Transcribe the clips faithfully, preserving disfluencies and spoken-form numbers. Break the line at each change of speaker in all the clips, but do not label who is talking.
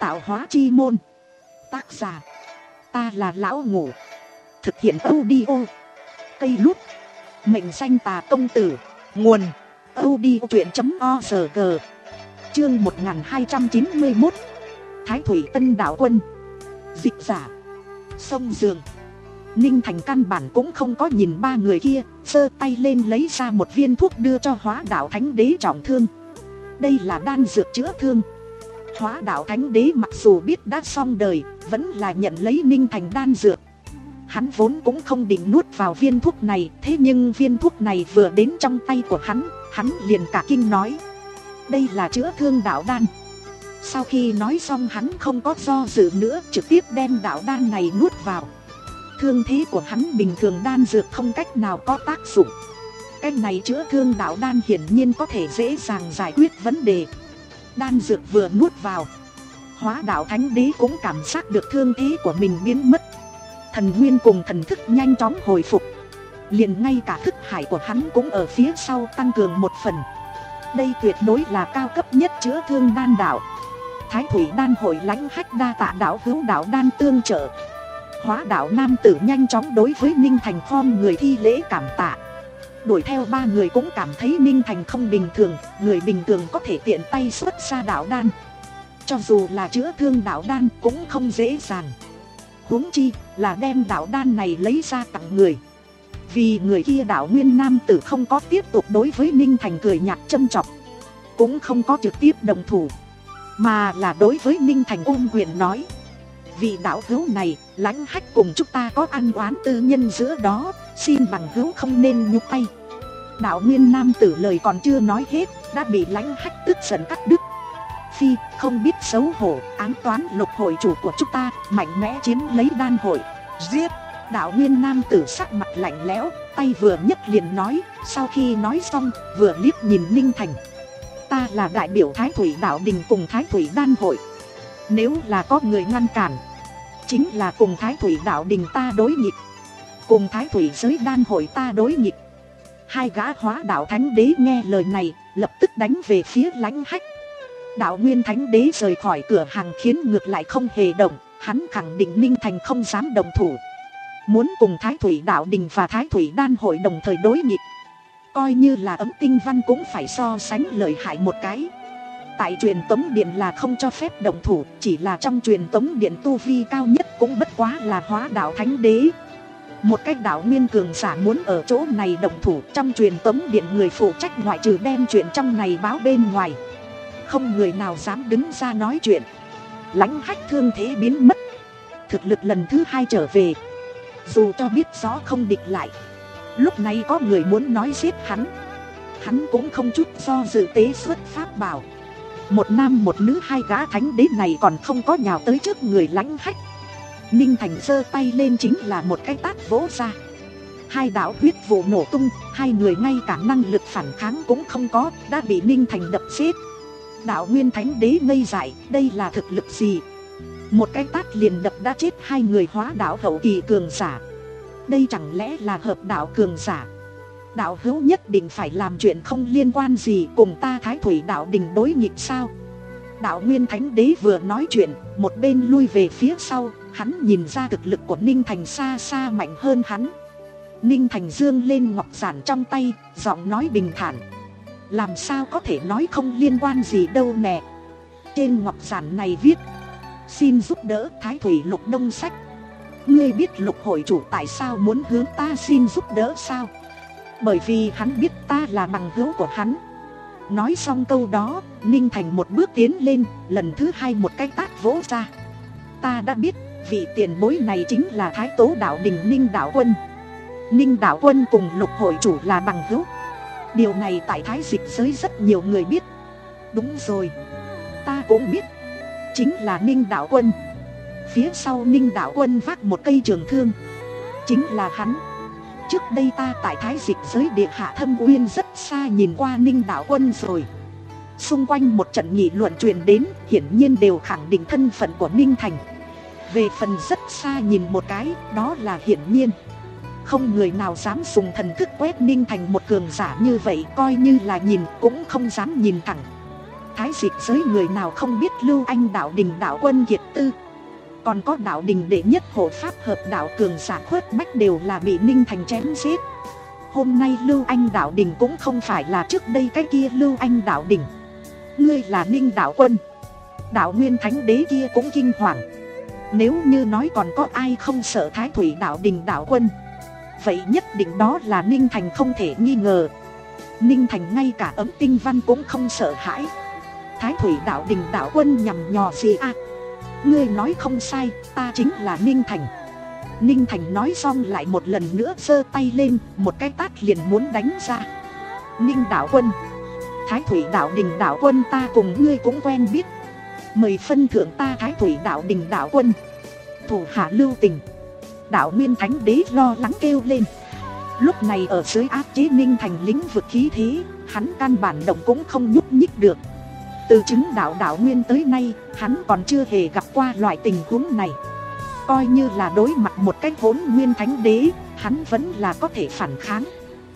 Tạo hóa chi môn. Tác giả ta là lão ngủ. Thực hiện audio cây lút. Mệnh danh Tà Công Tử. Nguồn audiochuyện.org. Chương một nghìn hai trăm chín mươi mốt. Thái Thủy Tân Đạo Quân. Dịch giả Sông Giường. Ninh Thành căn bản cũng không có nhìn ba người kia, giơ tay lên lấy ra một viên thuốc đưa cho Hóa Đạo Thánh Đế trọng thương. Đây là đan dược chữa thương. Hóa Đạo Thánh Đế mặc dù biết đã xong đời, vẫn là nhận lấy Ninh Thành đan dược. Hắn vốn cũng không định nuốt vào viên thuốc này, thế nhưng viên thuốc này vừa đến trong tay của hắn, hắn liền cả kinh nói: đây là chữa thương đạo đan. Sau khi nói xong, hắn không có do dự nữa, trực tiếp đem đạo đan này nuốt vào. Thương thế của hắn bình thường đan dược không cách nào có tác dụng. Cái này chữa thương đạo đan hiển nhiên có thể dễ dàng giải quyết vấn đề. Đan dược vừa nuốt vào, Hóa Đạo Thánh Đế cũng cảm giác được thương thế của mình biến mất. Thần nguyên cùng thần thức nhanh chóng hồi phục. Liền ngay cả thức hải của hắn cũng ở phía sau tăng cường một phần. Đây tuyệt đối là cao cấp nhất chữa thương đan đạo. Thái Thủy Đan hội lãnh hách đa tạ đạo hữu đạo đan tương trợ. Hóa Đạo nam tử nhanh chóng đối với Ninh Thành khom người thi lễ cảm tạ. Đuổi theo ba người cũng cảm thấy Ninh Thành không bình thường. Người bình thường có thể tiện tay xuất ra đạo đan, cho dù là chữa thương đạo đan cũng không dễ dàng. Huống chi là đem đạo đan này lấy ra tặng người. Vì người kia đạo nguyên nam tử không có tiếp tục đối với Ninh Thành cười nhạt châm chọc, cũng không có trực tiếp đồng thủ, mà là đối với Ninh Thành ôm quyền nói: vị đạo hữu này, lãnh hách cùng chúng ta có ăn oán tư nhân giữa đó, xin bằng hữu không nên nhúc tay. Đạo nguyên nam tử lời còn chưa nói hết, đã bị lãnh hách tức giận cắt đứt. Phi, không biết xấu hổ, ám toán lục hội chủ của chúng ta, mạnh mẽ chiếm lấy đan hội, giết. Đạo nguyên nam tử sắc mặt lạnh lẽo, tay vừa nhấc liền nói. Sau khi nói xong, vừa liếc nhìn Ninh Thành: ta là đại biểu Thái Thủy Đạo Đình cùng Thái Thủy Đan hội. Nếu là có người ngăn cản, chính là cùng Thái Thủy Đạo Đình ta đối nghịch, cùng Thái Thủy Giới Đan hội ta đối nghịch. Hai gã Hóa Đạo Thánh Đế nghe lời này, lập tức đánh về phía lãnh hách. Đạo Nguyên Thánh Đế rời khỏi cửa hàng khiến ngược lại không hề động. Hắn khẳng định Ninh Thành không dám đồng thủ, muốn cùng Thái Thủy Đạo Đình và Thái Thủy Đan hội đồng thời đối nghịch. Coi như là Ấm Tinh Văn cũng phải so sánh lợi hại một cái. Tại truyền tống điện là không cho phép đồng thủ, chỉ là trong truyền tống điện tu vi cao nhất cũng bất quá là Hóa Đạo Thánh Đế. Một cách đạo nguyên cường giả muốn ở chỗ này đồng thủ, trong truyền tống điện người phụ trách ngoại trừ đem chuyện trong này báo bên ngoài, không người nào dám đứng ra nói chuyện. Lãnh hách thương thế biến mất, thực lực lần thứ hai trở về. Dù cho biết rõ không địch lại, lúc này có người muốn nói giết hắn, hắn cũng không chút do dự tế xuất pháp bảo. Một nam một nữ hai gã thánh đế này còn không có nhào tới trước người lãnh hách. Ninh Thành giơ tay lên chính là một cái tát vỗ ra. Hai đạo huyết vụ nổ tung, hai người ngay cả năng lực phản kháng cũng không có, đã bị Ninh Thành đập chết. Đạo Nguyên Thánh Đế ngây dại, đây là thực lực gì? Một cái tát liền đập đã chết hai người Hóa Đạo hậu kỳ cường giả. Đây chẳng lẽ là hợp đạo cường giả? Đạo hữu nhất định phải làm chuyện không liên quan gì cùng ta Thái Thủy Đạo Đình đối nghịch sao? Đạo Nguyên Thánh Đế vừa nói chuyện, một bên lui về phía sau. Hắn nhìn ra thực lực của Ninh Thành xa xa mạnh hơn hắn. Ninh Thành dương lên ngọc giản trong tay, giọng nói bình thản: làm sao có thể nói không liên quan gì đâu nè. Trên ngọc giản này viết: xin giúp đỡ Thái Thủy Lục Đông Sách. Ngươi biết lục hội chủ tại sao muốn hướng ta xin giúp đỡ sao? Bởi vì hắn biết ta là bằng hữu của hắn. Nói xong câu đó, Ninh Thành một bước tiến lên, lần thứ hai một cái tát vỗ ra. Ta đã biết, vị tiền bối này chính là Thái Tố Đạo Đình Ninh Đạo Quân. Ninh Đạo Quân cùng lục hội chủ là bằng hữu. Điều này tại Thái Dịch giới rất nhiều người biết. Đúng rồi, ta cũng biết, chính là Ninh Đạo Quân. Phía sau Ninh Đạo Quân vác một cây trường thương, chính là hắn. Trước đây ta tại Thái Dịch giới địa hạ thâm uyên rất xa nhìn qua Ninh Đạo Quân rồi. Xung quanh một trận nghị luận truyền đến, hiển nhiên đều khẳng định thân phận của Ninh Thành. Về phần rất xa nhìn một cái, đó là hiển nhiên. Không người nào dám dùng thần thức quét Ninh Thành một cường giả như vậy, coi như là nhìn cũng không dám nhìn thẳng. Thái dịch giới người nào không biết Lưu Anh đạo đình đạo quân kiệt tư. Còn có đạo đình đệ nhất hộ pháp hợp đạo cường giả Khuất Bách đều là bị Ninh Thành chém giết. Hôm nay Lưu Anh đạo đình cũng không phải là trước đây cái kia Lưu Anh đạo đình. Ngươi là Ninh đạo quân. Đạo Nguyên Thánh Đế kia cũng kinh hoàng. Nếu như nói còn có ai không sợ Thái Thủy đạo đình đạo quân, vậy nhất định đó là Ninh Thành không thể nghi ngờ. Ninh Thành ngay cả Ấm Tinh Văn cũng không sợ hãi. Thái Thủy đạo đình đạo quân nhằm nhò gì à? Ngươi nói không sai, ta chính là Ninh Thành. Ninh Thành nói xong lại một lần nữa giơ tay lên, một cái tát liền muốn đánh ra. Ninh đạo quân, Thái Thủy đạo đình đạo quân ta cùng ngươi cũng quen biết. Mời phân thưởng ta Thái Thủy đạo đình đạo quân. Thủ hạ lưu tình. Đạo Nguyên Thánh Đế lo lắng kêu lên. Lúc này ở dưới áp chế Ninh Thành lĩnh vực khí thế, hắn căn bản động cũng không nhúc nhích được. Từ chứng đạo đạo Nguyên tới nay, hắn còn chưa hề gặp qua loại tình huống này. Coi như là đối mặt một cái Hỗn Nguyên Thánh Đế, hắn vẫn là có thể phản kháng.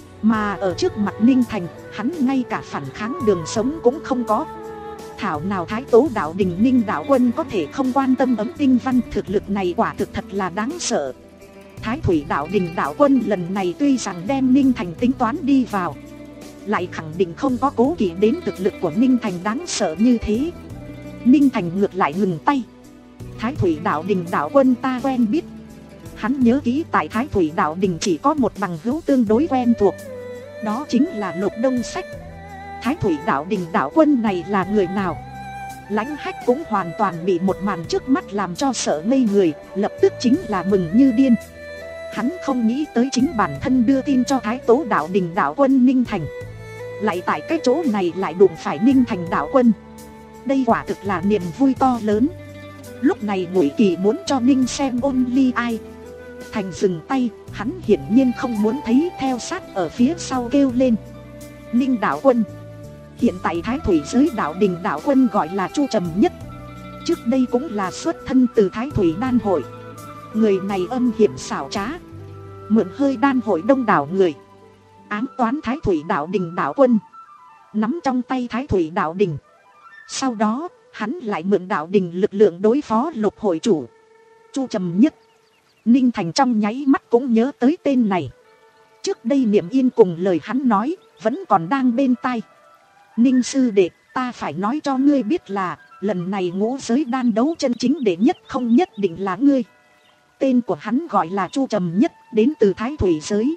Mà ở trước mặt Ninh Thành, hắn ngay cả phản kháng đường sống cũng không có. Thảo nào Thái Tố đạo đình Ninh đạo quân có thể không quan tâm Ấm Tinh Văn, thực lực này quả thực thật là đáng sợ. Thái Thủy đạo đình đạo quân lần này tuy rằng đem Ninh Thành tính toán đi vào, lại khẳng định không có cố kỵ đến thực lực của Ninh Thành đáng sợ như thế. Ninh Thành ngược lại ngừng tay. Thái Thủy đạo đình đạo quân ta quen biết. Hắn nhớ kỹ tại Thái Thủy đạo đình chỉ có một bằng hữu tương đối quen thuộc, đó chính là Lục Đông Sách. Thái Thủy đạo đình đạo quân này là người nào? Lãnh Hách cũng hoàn toàn bị một màn trước mắt làm cho sợ ngây người, lập tức chính là mừng như điên. Hắn không nghĩ tới chính bản thân đưa tin cho Thái Tố đạo đình đạo quân Ninh Thành, lại tại cái chỗ này lại đụng phải Ninh Thành đạo quân. Đây quả thực là niềm vui to lớn. Lúc này Ngụy Kỳ muốn cho Ninh xem ôn ly ai. Thành dừng tay, hắn hiển nhiên không muốn thấy, theo sát ở phía sau kêu lên. Ninh đạo quân. Hiện tại Thái Thủy giới đạo đình đạo quân gọi là Chu Trầm Nhất. Trước đây cũng là xuất thân từ Thái Thủy đan hội. Người này âm hiểm xảo trá, mượn hơi đan hội đông đảo người, ám toán Thái Thủy đạo đình đạo quân, nắm trong tay Thái Thủy đạo đình. Sau đó hắn lại mượn đạo đình lực lượng đối phó Lục hội chủ Chu Trầm Nhất. Ninh Thành trong nháy mắt cũng nhớ tới tên này. Trước đây Niệm Yên cùng lời hắn nói vẫn còn đang bên tai. Ninh sư đệ, ta phải nói cho ngươi biết là lần này ngũ giới đan đấu chân chính đệ nhất không nhất định là ngươi. Tên của hắn gọi là Chu Trầm Nhất, đến từ Thái Thủy giới.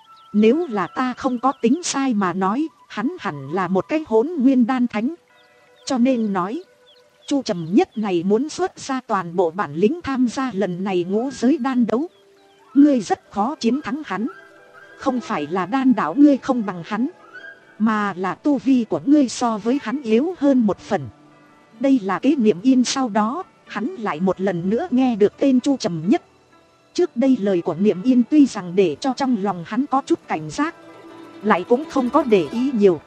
Nếu là ta không có tính sai mà nói, hắn hẳn là một cái Hỗn Nguyên đan thánh. Cho nên nói, Chu Trầm Nhất này muốn xuất ra toàn bộ bản lĩnh tham gia lần này ngũ giới đan đấu. Ngươi rất khó chiến thắng hắn. Không phải là đan đạo ngươi không bằng hắn, mà là tu vi của ngươi so với hắn yếu hơn một phần. Đây là cái Niệm Yên. Sau đó hắn lại một lần nữa nghe được tên Chu Trầm Nhất. Trước đây lời của Niệm Yên tuy rằng để cho trong lòng hắn có chút cảnh giác, lại cũng không có để ý nhiều.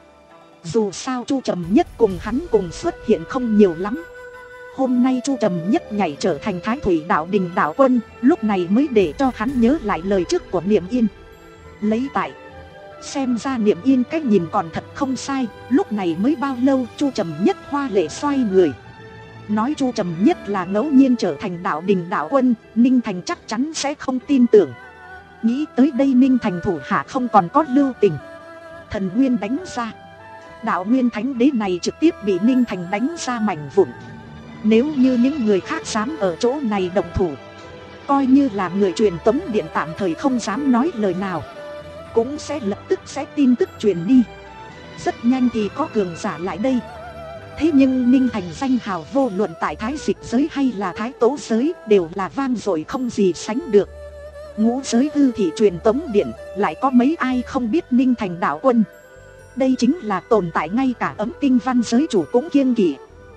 Dù sao Chu Trầm Nhất cùng hắn cùng xuất hiện không nhiều lắm. Hôm nay Chu Trầm Nhất nhảy trở thành Thái Thủy đạo đình đạo quân, lúc này mới để cho hắn nhớ lại lời trước của Niệm Yên. Lấy tại xem ra Niệm Yên cách nhìn còn thật không sai. Lúc này mới bao lâu Chu Trầm Nhất hoa lệ xoay người, nói Chu Trầm Nhất là ngẫu nhiên trở thành đạo đình đạo quân, Ninh Thành chắc chắn sẽ không tin tưởng. Nghĩ tới đây Ninh Thành thủ hạ không còn có lưu tình, thần nguyên đánh ra. Đạo Nguyên Thánh Đế này trực tiếp bị Ninh Thành đánh ra mảnh vụn. Nếu như những người khác dám ở chỗ này động thủ, coi như là người truyền tống điện tạm thời không dám nói lời nào, cũng sẽ lập tức sẽ tin tức truyền đi. Rất nhanh thì có cường giả lại đây. Thế nhưng Ninh Thành danh hào vô luận tại Thái Dịch giới hay là Thái Tố giới đều là vang dội không gì sánh được. Ngũ giới hư thị truyền tống điện lại có mấy ai không biết Ninh Thành đạo quân. Đây chính là tồn tại ngay cả Ấm Tinh Văn giới chủ cũng kiêng kỵ,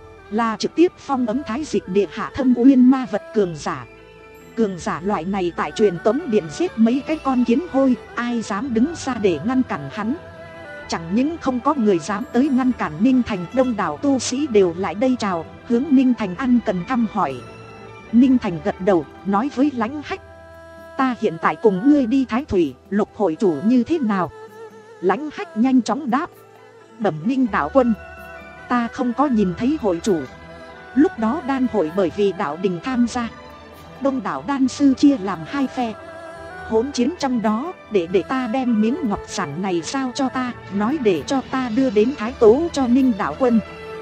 là trực tiếp phong ấm Thái Dịch địa hạ thâm uyên ma vật cường giả. Cường giả loại này tại truyền tống điện giết mấy cái con kiến hôi, ai dám đứng ra để ngăn cản hắn. Chẳng những không có người dám tới ngăn cản Ninh Thành, đông đảo tu sĩ đều lại đây chào, hướng Ninh Thành ăn cần thăm hỏi. Ninh Thành gật đầu, nói với Lãnh Hách, ta hiện tại cùng ngươi đi Thái Thủy, Lục hội chủ như thế nào? Lãnh Hách nhanh chóng đáp, bẩm Ninh đạo quân, Ta không có nhìn thấy hội chủ. Lúc đó đan hội bởi vì đạo đình tham gia, đông đảo đan sư chia làm hai phe hỗn chiến trong đó. Để để ta đem miếng ngọc giản này giao cho ta, nói để cho ta đưa đến Thái Tố cho Ninh đạo quân.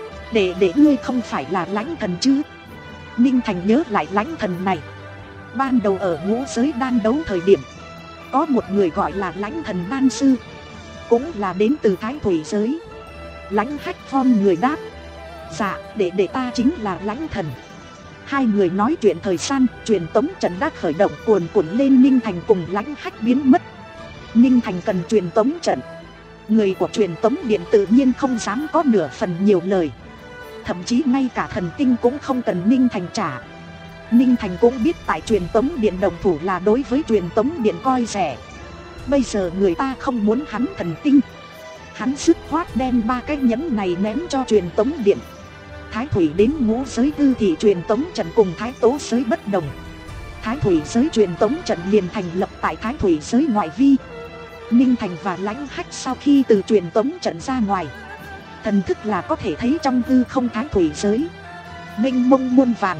Để để ngươi không phải là Lãnh Thần chứ? Ninh Thành nhớ lại Lãnh Thần này. Ban đầu ở ngũ giới đan đấu thời điểm, có một người gọi là Lãnh Thần đan sư, cũng là đến từ Thái Thủy giới. Lãnh Hách Phong người đáp: dạ, để để ta chính là Lãnh Thần. Hai người nói chuyện thời gian, truyền tống trận đã khởi động cuồn cuộn lên. Ninh Thành cùng Lãnh Hách biến mất. Ninh Thành cần truyền tống trận, người của truyền tống điện tự nhiên không dám có nửa phần nhiều lời. Thậm chí ngay cả thần tinh cũng không cần Ninh Thành trả. Ninh Thành cũng biết tại truyền tống điện đồng thủ là đối với truyền tống điện coi rẻ. Bây giờ người ta không muốn hắn thần tinh, hắn dứt khoát đem ba cái nhẫn này ném cho truyền tống điện. Thái Thủy đến ngũ giới tư thì truyền tống trận cùng Thái Tố giới bất đồng. Thái Thủy giới truyền tống trận liền thành lập tại Thái Thủy giới ngoại vi. Ninh Thành và Lãnh Hách sau khi từ truyền tống trận ra ngoài, thần thức là có thể thấy trong hư không Thái Thủy giới mênh mông muôn vàn,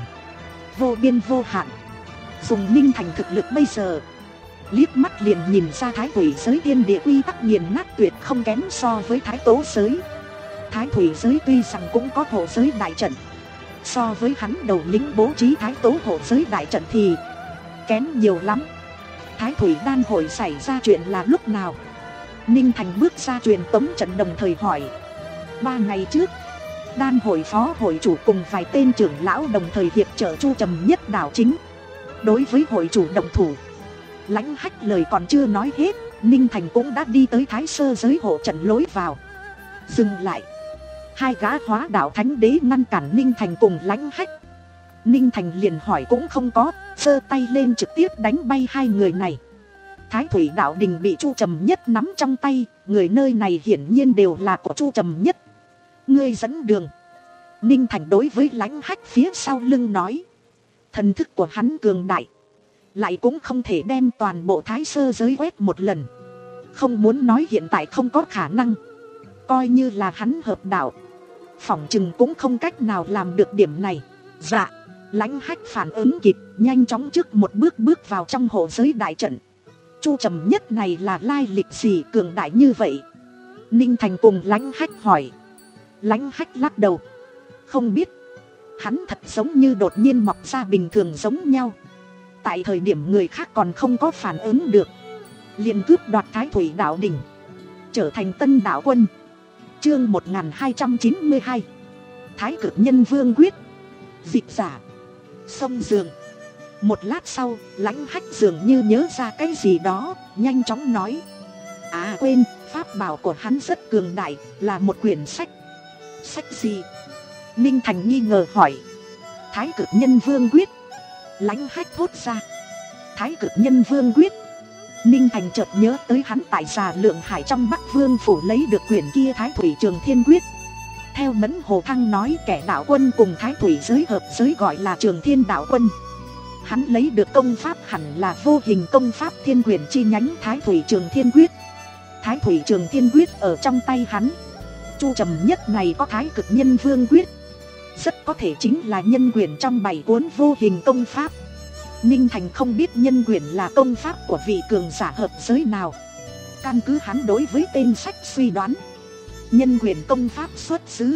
vô biên vô hạn. Dùng Ninh Thành thực lực bây giờ, liếc mắt liền nhìn ra Thái Thủy giới thiên địa quy tắc nghiền nát tuyệt không kém so với Thái Tố giới. Thái Thủy giới tuy rằng cũng có hộ giới đại trận, so với hắn đầu lĩnh bố trí Thái Tố hộ giới đại trận thì kém nhiều lắm. Thái Thủy đan hội xảy ra chuyện là lúc nào? Ninh Thành bước ra truyền tống trận đồng thời hỏi. Ba ngày trước, đan hội phó hội chủ cùng vài tên trưởng lão đồng thời hiệp trợ Chu Trầm Nhất đảo chính. Đối với hội chủ động thủ, Lãnh Hách lời còn chưa nói hết, Ninh Thành cũng đã đi tới Thái Sơ giới hộ trận lối vào. Dừng lại. Hai gã hóa đạo thánh đế ngăn cản Ninh Thành cùng Lãnh Hách. Ninh Thành liền hỏi cũng không có, giơ tay lên trực tiếp đánh bay hai người này. Thái Thủy đạo đình bị Chu Trầm Nhất nắm trong tay, người nơi này hiển nhiên đều là của Chu Trầm Nhất. Ngươi dẫn đường. Ninh Thành đối với Lãnh Hách phía sau lưng nói. Thần thức của hắn cường đại, lại cũng không thể đem toàn bộ Thái Sơ giới quét một lần. Không muốn nói hiện tại không có khả năng. Coi như là hắn hợp đạo, phỏng chừng cũng không cách nào làm được điểm này. Dạ. Lãnh Hách phản ứng kịp, nhanh chóng trước một bước bước vào trong hộ giới đại trận. Chu Trầm Nhất này là lai lịch gì cường đại như vậy? Ninh Thành cùng Lãnh Hách hỏi. Lãnh Hách lắc đầu. Không biết. Hắn thật giống như đột nhiên mọc ra bình thường giống nhau. Tại thời điểm người khác còn không có phản ứng được, liền cướp đoạt Thái Thủy đạo đỉnh, trở thành tân đạo quân. Chương một nghìn hai trăm chín mươi hai, Thái Cực Nhân Vương quyết. Dịch giả Sông Giường. Một lát sau, Lãnh Hách dường như nhớ ra cái gì đó, nhanh chóng nói. À quên, pháp bảo của hắn rất cường đại, là một quyển sách. Sách gì? Ninh Thành nghi ngờ hỏi. Thái Cực Nhân Vương quyết. Lãnh Hách thốt ra. Thái Cực Nhân Vương quyết. Ninh Thành chợt nhớ tới hắn tại Già Lượng Hải trong Bắc Vương phủ lấy được quyển kia Thái Thủy Trường Thiên Quyết. Theo Mẫn Hồ Thăng nói, kẻ đạo quân cùng Thái Thủy giới hợp giới gọi là Trường Thiên đạo quân. Hắn lấy được công pháp hẳn là vô hình công pháp thiên quyền chi nhánh Thái Thủy Trường Thiên Quyết. Thái Thủy Trường Thiên Quyết ở trong tay hắn. Chu Trầm Nhất này có Thái Cực Nhân Vương quyết, rất có thể chính là nhân quyền trong bảy cuốn vô hình công pháp. Ninh Thành không biết nhân quyền là công pháp của vị cường giả hợp giới nào. Căn cứ hắn đối với tên sách suy đoán, nhân quyền công pháp xuất xứ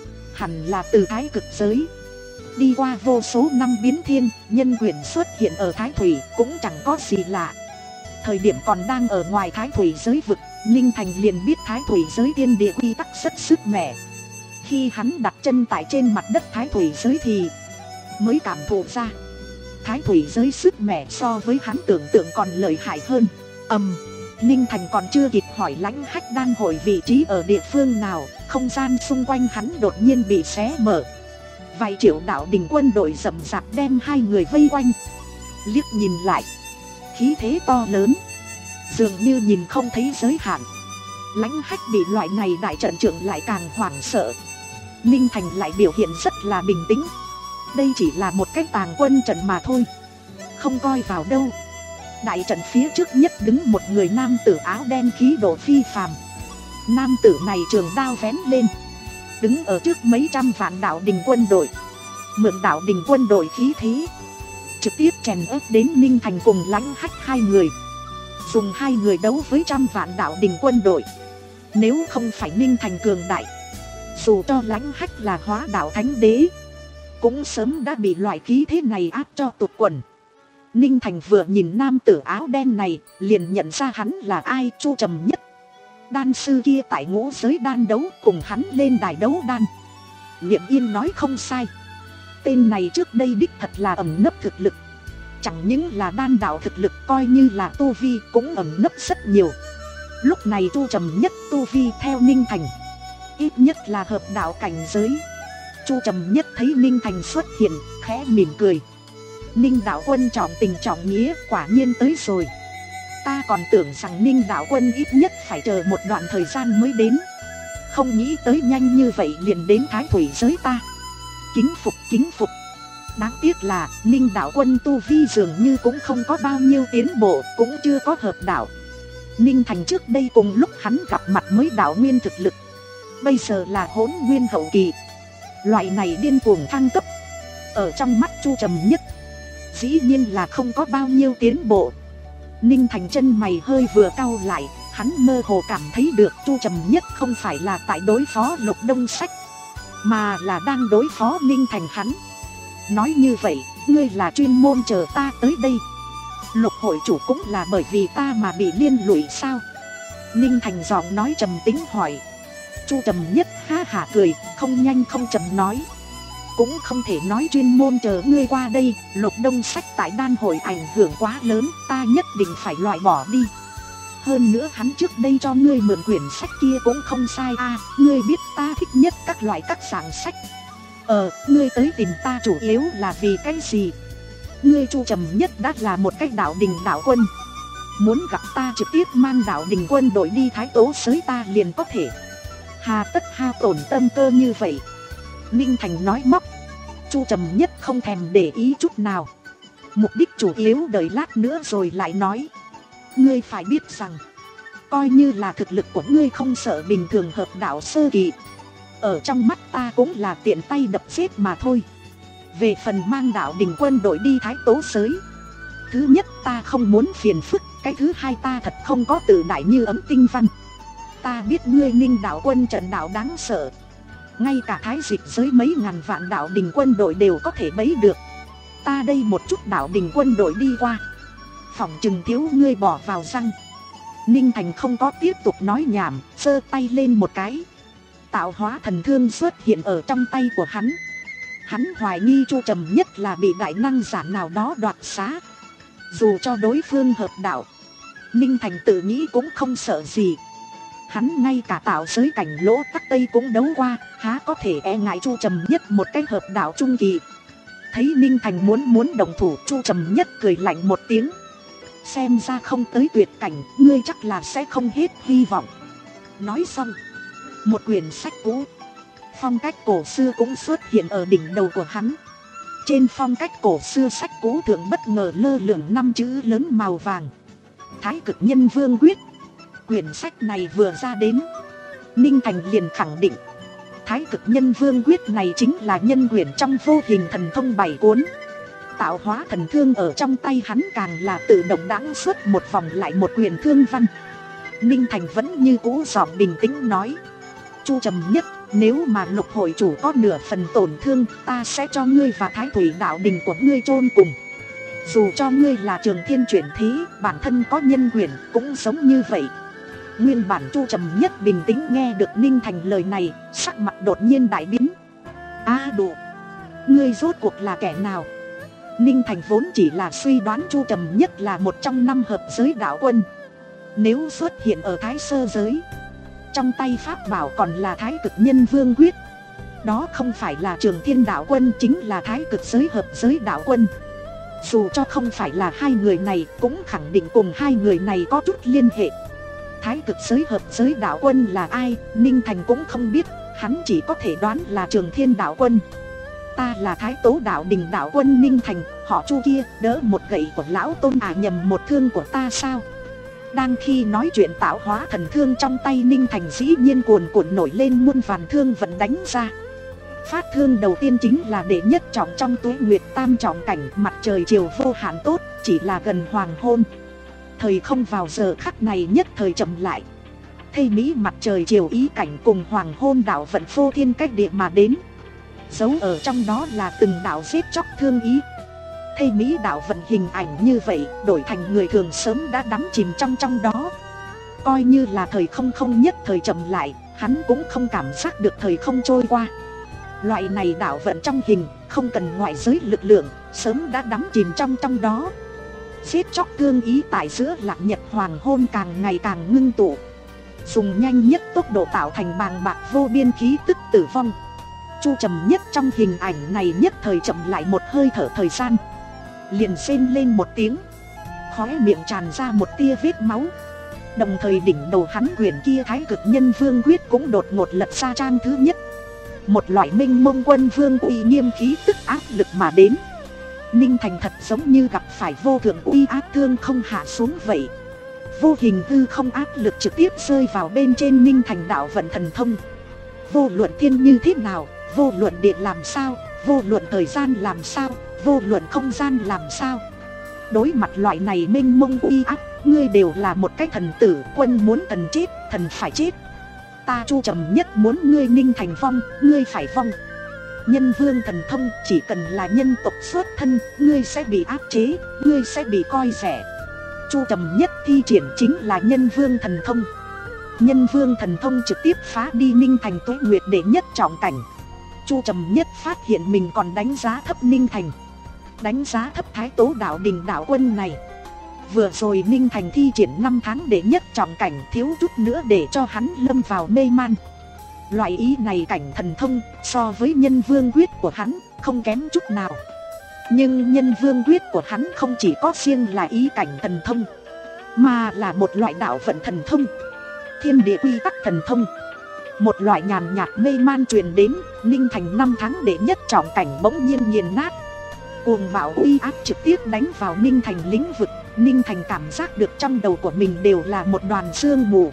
hẳn là từ Thái Cực giới. Đi qua vô số năm biến thiên, nhân quyền xuất hiện ở Thái Thủy cũng chẳng có gì lạ. Thời điểm còn đang ở ngoài Thái Thủy giới vực, Ninh Thành liền biết Thái Thủy giới thiên địa quy tắc rất sức mẻ. Khi hắn đặt chân tại trên mặt đất Thái Thủy giới thì mới cảm thụ ra Thái Thủy giới sức mẻ so với hắn tưởng tượng còn lợi hại hơn. Ầm, um, Ninh Thành còn chưa kịp hỏi Lãnh Hách đan hội vị trí ở địa phương nào, không gian xung quanh hắn đột nhiên bị xé mở. Vài triệu đạo đình quân đội rậm rạp đem hai người vây quanh. Liếc nhìn lại, khí thế to lớn, dường như nhìn không thấy giới hạn. Lãnh Hách bị loại này đại trận trưởng lại càng hoảng sợ. Ninh Thành lại biểu hiện rất là bình tĩnh. Đây chỉ là một cái tàng quân trận mà thôi, không coi vào đâu. Đại trận phía trước nhất đứng một người nam tử áo đen khí độ phi phàm. Nam tử này trường đao vén lên, đứng ở trước mấy trăm vạn đạo đình quân đội, mượn đạo đình quân đội khí thế, trực tiếp chèn ép đến Ninh Thành cùng Lãnh Hách hai người, dùng hai người đấu với trăm vạn đạo đình quân đội. Nếu không phải Ninh Thành cường đại, dù cho Lãnh Hách là hóa đạo thánh đế, cũng sớm đã bị loại khí thế này áp cho tụt quần. Ninh Thành vừa nhìn nam tử áo đen này, liền nhận ra hắn là ai. Chu Trầm Nhất, đan sư kia tại ngũ giới đan đấu, cùng hắn lên đài đấu đan. Niệm Yên nói không sai, tên này trước đây đích thật là ẩn nấp thực lực. Chẳng những là đan đạo thực lực, coi như là tu vi cũng ẩn nấp rất nhiều. Lúc này Chu Trầm Nhất tu vi theo Ninh Thành ít nhất là hợp đạo cảnh giới. Chu Trầm Nhất thấy Ninh Thành xuất hiện, khẽ mỉm cười. Ninh đạo quân trọng tình trọng nghĩa, quả nhiên tới rồi. Ta còn tưởng rằng Ninh đạo quân ít nhất phải chờ một đoạn thời gian mới đến, không nghĩ tới nhanh như vậy liền đến Thái Thủy giới ta. Kính phục kính phục. Đáng tiếc là Ninh đạo quân tu vi dường như cũng không có bao nhiêu tiến bộ, cũng chưa có hợp đạo. Ninh Thành trước đây cùng lúc hắn gặp mặt mới đạo nguyên thực lực, bây giờ là hỗn nguyên hậu kỳ. Loại này điên cuồng thăng cấp, ở trong mắt Chu Trầm Nhất dĩ nhiên là không có bao nhiêu tiến bộ. Ninh Thành chân mày hơi vừa cau lại, hắn mơ hồ cảm thấy được Chu Trầm Nhất không phải là tại đối phó Lục Đông Sách, mà là đang đối phó Ninh Thành hắn. Nói như vậy, ngươi là chuyên môn chờ ta tới đây? Lục hội chủ cũng là bởi vì ta mà bị liên lụy sao? Ninh Thành giọng nói trầm tính hỏi. Chu Trầm Nhất ha hả cười, không nhanh không chậm nói. Cũng không thể nói chuyên môn chờ ngươi qua đây. Lục Đông Sách tại đan hội ảnh hưởng quá lớn, ta nhất định phải loại bỏ đi. Hơn nữa hắn trước đây cho ngươi mượn quyển sách kia cũng không sai à. Ngươi biết ta thích nhất các loại các dạng sách. Ờ, ngươi tới tìm ta chủ yếu là vì cái gì? Ngươi Chu Trầm Nhất đã là một cách đạo đình đạo quân, muốn gặp ta trực tiếp mang đạo đình quân đội đi Thái Tố giới ta liền có thể, hà tất hao tổn tâm cơ như vậy? Ninh Thành nói móc. Chu Trầm Nhất không thèm để ý chút nào, mục đích chủ yếu đợi lát nữa rồi lại nói. Ngươi phải biết rằng, coi như là thực lực của ngươi không sợ bình thường hợp đạo sơ kỳ, ở trong mắt ta cũng là tiện tay đập chết mà thôi. Về phần mang đạo đình quân đội đi Thái Tố giới, thứ nhất ta không muốn phiền phức, cái thứ hai ta thật không có tự đại như Ấm Tinh Văn. Ta biết ngươi Ninh đạo quân trận đạo đáng sợ, ngay cả Thái Dịch giới mấy ngàn vạn đạo đình quân đội đều có thể bấy được. Ta đây một chút đạo đình quân đội đi qua, phỏng chừng thiếu ngươi bỏ vào răng. Ninh Thành không có tiếp tục nói nhảm, giơ tay lên một cái, tạo hóa thần thương xuất hiện ở trong tay của hắn. Hắn hoài nghi Chu Trầm Nhất là bị đại năng giả nào đó đoạt xá. Dù cho đối phương hợp đạo, Ninh Thành tự nghĩ cũng không sợ gì. Hắn ngay cả tạo giới cảnh lỗ tắc tây cũng đấu qua, há có thể e ngại Chu Trầm Nhất một cái hợp đạo trung kỳ. Thấy Ninh Thành muốn muốn đồng thủ, Chu Trầm Nhất cười lạnh một tiếng. Xem ra không tới tuyệt cảnh, ngươi chắc là sẽ không hết hy vọng. Nói xong, một quyển sách cũ phong cách cổ xưa cũng xuất hiện ở đỉnh đầu của hắn. Trên phong cách cổ xưa sách cũ thượng bất ngờ lơ lửng năm chữ lớn màu vàng: Thái Cực Nhân Vương Quyết. Quyển sách này vừa ra đến, Ninh Thành liền khẳng định Thái Cực Nhân Vương Quyết này chính là nhân quyển trong vô hình thần thông bảy cuốn. Tạo hóa thần thương ở trong tay hắn càng là tự động đãng xuất một vòng lại một quyển thương văn. Ninh Thành vẫn như cũ giọng bình tĩnh nói. Chu Trầm Nhất, nếu mà Lục hội chủ có nửa phần tổn thương, ta sẽ cho ngươi và Thái Thủy đạo đình của ngươi chôn cùng. Dù cho ngươi là Trường Thiên chuyển thế, bản thân có nhân quyển cũng giống như vậy. Nguyên bản Chu Trầm Nhất bình tĩnh nghe được Ninh Thành lời này, sắc mặt đột nhiên đại biến. A à, đủ, ngươi rốt cuộc là kẻ nào? Ninh Thành vốn chỉ là suy đoán Chu Trầm Nhất là một trong năm hợp giới đạo quân. Nếu xuất hiện ở Thái Sơ giới, trong tay pháp bảo còn là Thái Cực Nhân Vương Quyết, đó không phải là Trường Thiên đạo quân, chính là Thái Cực giới hợp giới đạo quân. Dù cho không phải là hai người này, cũng khẳng định cùng hai người này có chút liên hệ. Thái Cực giới hợp giới đạo quân là ai, Ninh Thành cũng không biết, hắn chỉ có thể đoán là Trường Thiên đạo quân. Ta là Thái Tố đạo đình đạo quân Ninh Thành, họ Chu kia, đỡ một gậy của lão tôn à nhầm một thương của ta sao? Đang khi nói chuyện, tạo hóa thần thương trong tay Ninh Thành dĩ nhiên cuồn cuộn nổi lên muôn vàn thương vận đánh ra. Phát thương đầu tiên chính là đệ nhất trọng trong Tuế Nguyệt tam trọng cảnh, mặt trời chiều vô hạn tốt, chỉ là gần hoàng hôn. Thời không vào giờ khắc này nhất thời chậm lại. Thây mỹ mặt trời chiều ý cảnh cùng hoàng hôn đạo vận phô thiên cách địa mà đến. Giấu ở trong đó là từng đạo giết chóc thương ý. Thây mỹ đạo vận hình ảnh như vậy, đổi thành người thường sớm đã đắm chìm trong trong đó. Coi như là thời không không nhất thời chậm lại, hắn cũng không cảm giác được thời không trôi qua. Loại này đạo vận trong hình, không cần ngoại giới lực lượng, sớm đã đắm chìm trong trong đó. Giết chóc cương ý tại giữa lạc nhật hoàng hôn càng ngày càng ngưng tụ, dùng nhanh nhất tốc độ tạo thành bàng bạc vô biên khí tức tử vong. Chu Trầm Nhất trong hình ảnh này nhất thời chậm lại một hơi thở thời gian, liền rên lên một tiếng, khóe miệng tràn ra một tia vết máu. Đồng thời đỉnh đầu hắn quyển kia Thái Cực Nhân Vương Quyết cũng đột ngột lật ra trang thứ nhất. Một loại minh mông quân vương uy nghiêm khí tức áp lực mà đến. Ninh Thành thật giống như gặp phải vô thượng uy áp thương không hạ xuống vậy. Vô hình hư không áp lực trực tiếp rơi vào bên trên Ninh Thành đạo vận thần thông. Vô luận thiên như thế nào, vô luận địa làm sao, vô luận thời gian làm sao, vô luận không gian làm sao, đối mặt loại này minh mông uy áp, ngươi đều là một cái thần tử. Quân muốn thần chết, thần phải chết. Ta Chu Trầm Nhất muốn ngươi Ninh Thành vong, ngươi phải vong. Nhân vương thần thông chỉ cần là nhân tộc xuất thân, ngươi sẽ bị áp chế, ngươi sẽ bị coi rẻ. Chu Trầm Nhất thi triển chính là nhân vương thần thông. Nhân vương thần thông trực tiếp phá đi Ninh Thành Tuế Nguyệt đệ nhất trọng cảnh. Chu Trầm Nhất phát hiện mình còn đánh giá thấp Ninh Thành, đánh giá thấp Thái Tố đạo đình đạo quân này. Vừa rồi Ninh Thành thi triển năm tháng đệ nhất trọng cảnh, thiếu chút nữa để cho hắn lâm vào mê man. Loại ý này cảnh thần thông so với nhân vương quyết của hắn không kém chút nào. Nhưng nhân vương quyết của hắn không chỉ có riêng là ý cảnh thần thông, mà là một loại đạo vận thần thông, thiên địa quy tắc thần thông. Một loại nhàn nhạt mê man truyền đến, Ninh Thành năm tháng đệ nhất trọng cảnh bỗng nhiên nghiền nát. Cuồng bạo uy áp trực tiếp đánh vào Ninh Thành lĩnh vực. Ninh Thành cảm giác được trong đầu của mình đều là một đoàn sương mù.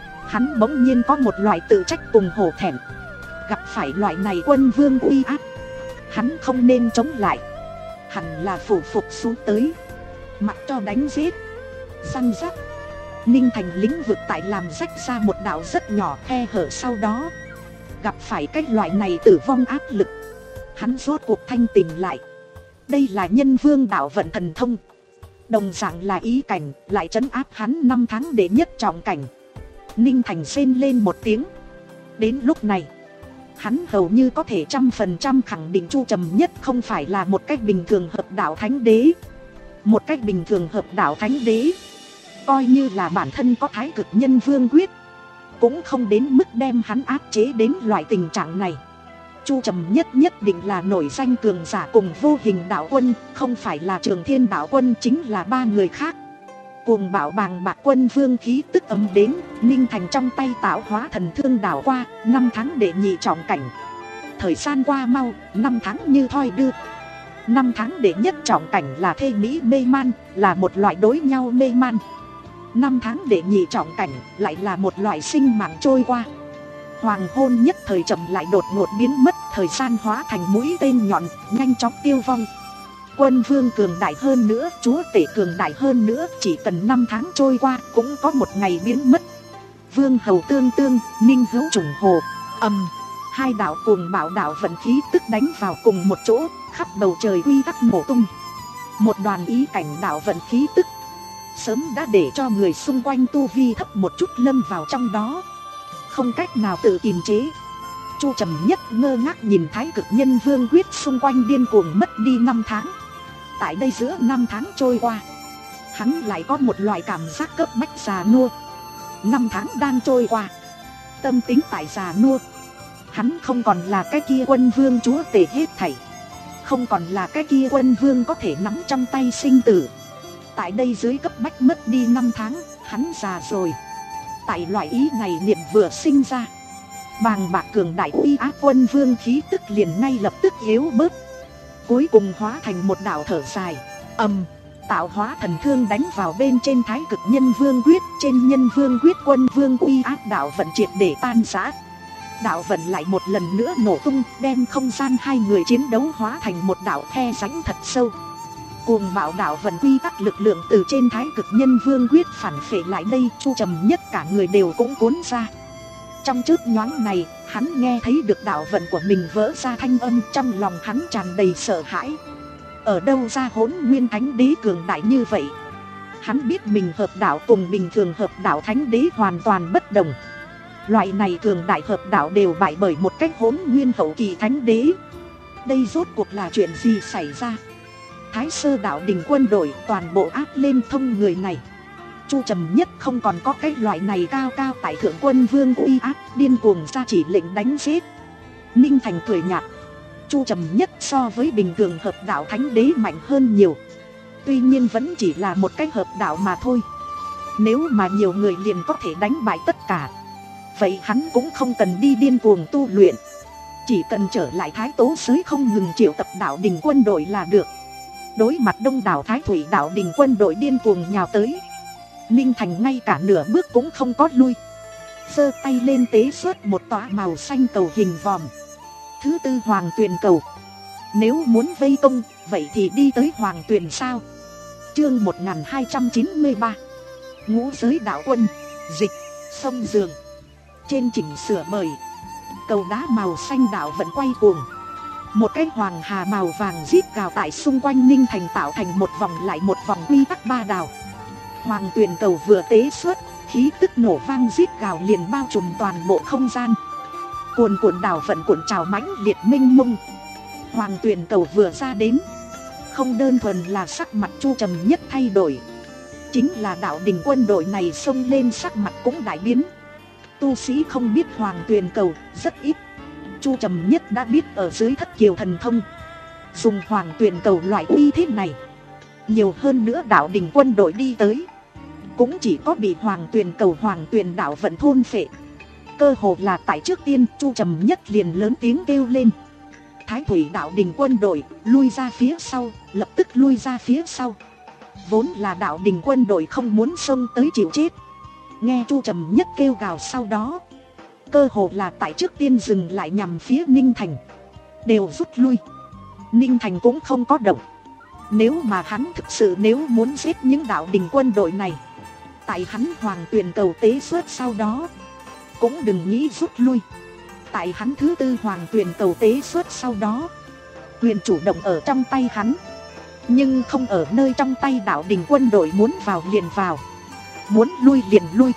Hắn bỗng nhiên có một loại tự trách cùng hổ thẹn. Gặp phải loại này quân vương uy áp, hắn không nên chống lại, hẳn là phủ phục xuống tới, mặc cho đánh giết, săn giắc. Ninh Thành lĩnh vực tại làm rách ra một đạo rất nhỏ khe hở, sau đó gặp phải cái loại này tử vong áp lực, hắn rốt cuộc thanh tỉnh lại. Đây là nhân vương đạo vận thần thông, đồng dạng là ý cảnh, lại trấn áp hắn năm tháng đệ nhất trọng cảnh. Ninh Thành rên lên một tiếng. Đến lúc này, hắn hầu như có thể trăm phần trăm khẳng định Chu Trầm Nhất không phải là một cách bình thường hợp đạo thánh đế. Một cách bình thường hợp đạo thánh đế, coi như là bản thân có Thái Cực Nhân Vương Quyết, cũng không đến mức đem hắn áp chế đến loại tình trạng này. Chu Trầm Nhất nhất định là nổi danh cường giả cùng vô hình đạo quân, không phải là Trường Thiên đạo quân chính là ba người khác. Cuồng bạo bàng bạc quân vương khí tức ấm đến, Ninh Thành trong tay tạo hóa thần thương đảo qua, năm tháng đệ nhị trọng cảnh. Thời gian qua mau, năm tháng như thoi đưa. Năm tháng đệ nhất trọng cảnh là thê mỹ mê man, là một loại đối nhau mê man. Năm tháng đệ nhị trọng cảnh lại là một loại sinh mạng trôi qua. Hoàng hôn nhất thời chậm lại, đột ngột biến mất, thời gian hóa thành mũi tên nhọn, nhanh chóng tiêu vong. Quân vương cường đại hơn nữa, chúa tể cường đại hơn nữa, chỉ cần năm tháng trôi qua cũng có một ngày biến mất. Vương hầu tương tương, ninh hữu trùng hồ, ầm, hai đạo cuồng bạo đạo vận khí tức đánh vào cùng một chỗ, khắp bầu trời quy tắc nổ tung. Một đoàn ý cảnh đạo vận khí tức sớm đã để cho người xung quanh tu vi thấp một chút lâm vào trong đó, không cách nào tự kiềm chế. Chu Trầm Nhất ngơ ngác nhìn Thái Cực Nhân Vương Quyết xung quanh điên cuồng mất đi năm tháng. Tại đây giữa năm tháng trôi qua, hắn lại có một loại cảm giác cấp bách già nua. Năm tháng đang trôi qua, tâm tính tại già nua. Hắn không còn là cái kia quân vương chúa tể hết thảy, không còn là cái kia quân vương có thể nắm trong tay sinh tử. Tại đây dưới cấp bách mất đi năm tháng, hắn già rồi. Tại loại ý này niệm vừa sinh ra, bàng bạc cường đại uy áp quân vương khí tức liền ngay lập tức yếu bớt, cuối cùng hóa thành một đạo thở dài. Ầm, tạo hóa thần thương đánh vào bên trên Thái Cực Nhân Vương Quyết. Trên Nhân Vương Quyết quân vương uy áp đạo vận triệt để tan rã. Đạo vận lại một lần nữa nổ tung, đem không gian hai người chiến đấu hóa thành một đạo khe rãnh thật sâu. Cuồng bạo đạo vận quy tắc lực lượng từ trên Thái Cực Nhân Vương Quyết phản phệ lại đây, Chu Trầm Nhất cả người đều cũng cuốn ra. Trong chớp nhoáng này, hắn nghe thấy được đạo vận của mình vỡ ra thanh âm, trong lòng hắn tràn đầy sợ hãi. Ở đâu ra Hỗn Nguyên Thánh Đế cường đại như vậy? Hắn biết mình hợp đạo cùng bình thường hợp đạo Thánh Đế hoàn toàn bất đồng. Loại này cường đại hợp đạo đều bại bởi một cách Hỗn Nguyên hậu kỳ Thánh Đế. Đây rốt cuộc là chuyện gì xảy ra? Thái Sơ Đạo Đình quân đội toàn bộ áp lên thông người này. Chu Trầm Nhất không còn có cái loại này cao cao tại thượng quân vương uy áp, điên cuồng ra chỉ lệnh đánh giết. Ninh Thành cười nhạt. Chu Trầm Nhất so với bình thường hợp đạo Thánh Đế mạnh hơn nhiều. Tuy nhiên vẫn chỉ là một cái hợp đạo mà thôi. Nếu mà nhiều người liền có thể đánh bại tất cả, vậy hắn cũng không cần đi điên cuồng tu luyện. Chỉ cần trở lại Thái Tố Giới không ngừng triệu tập đạo đình quân đội là được. Đối mặt đông đảo Thái Thủy đạo đình quân đội điên cuồng nhào tới, Ninh Thành ngay cả nửa bước cũng không có lui. Giơ tay lên tế xuất một tòa màu xanh cầu hình vòm. Thứ tư Hoàng Tuyền Cầu. Nếu muốn vây công, vậy thì đi tới Hoàng Tuyền sao? Chương một nghìn hai trăm chín mươi ba. Ngũ Giới Đạo Quân. Dịch. Sông Giường. Trên chỉnh sửa bởi cầu đá màu xanh đạo vẫn quay cuồng. Một cái hoàng hà màu vàng rít gào tại xung quanh Ninh Thành tạo thành một vòng lại một vòng quy tắc ba đảo. Hoàng Tuyền Cầu vừa tế xuất, khí tức nổ vang rít gào liền bao trùm toàn bộ không gian. Cuồn cuộn đảo vận cuộn trào mãnh liệt mênh mông. Hoàng Tuyền Cầu vừa ra đến, không đơn thuần là sắc mặt Chu Trầm Nhất thay đổi, chính là đạo đình quân đội này xông lên sắc mặt cũng đại biến. Tu sĩ không biết Hoàng Tuyền Cầu rất ít. Chu Trầm Nhất đã biết ở dưới Thất Kiều Thần Thông, dùng Hoàng Tuyền Cầu loại uy thế này, nhiều hơn nữa đạo đình quân đội đi tới, cũng chỉ có bị Hoàng Tuyền Cầu Hoàng Tuyền đạo vận thôn phệ. Cơ hồ là tại trước tiên, Chu Trầm Nhất liền lớn tiếng kêu lên. Thái Thủy đạo đình quân đội lui ra phía sau, lập tức lui ra phía sau. Vốn là đạo đình quân đội không muốn xông tới chịu chết, nghe Chu Trầm Nhất kêu gào sau đó, cơ hồ là tại trước tiên dừng lại nhằm phía Ninh Thành, đều rút lui. Ninh Thành cũng không có động. Nếu mà hắn thực sự nếu muốn giết những đạo đình quân đội này, tại hắn Hoàng Tuyền Cầu tế xuất sau đó, cũng đừng nghĩ rút lui. Tại hắn thứ tư Hoàng Tuyền Cầu tế xuất sau đó, quyền chủ động ở trong tay hắn, nhưng không ở nơi trong tay đạo đình quân đội. Muốn vào liền vào, muốn lui liền lui.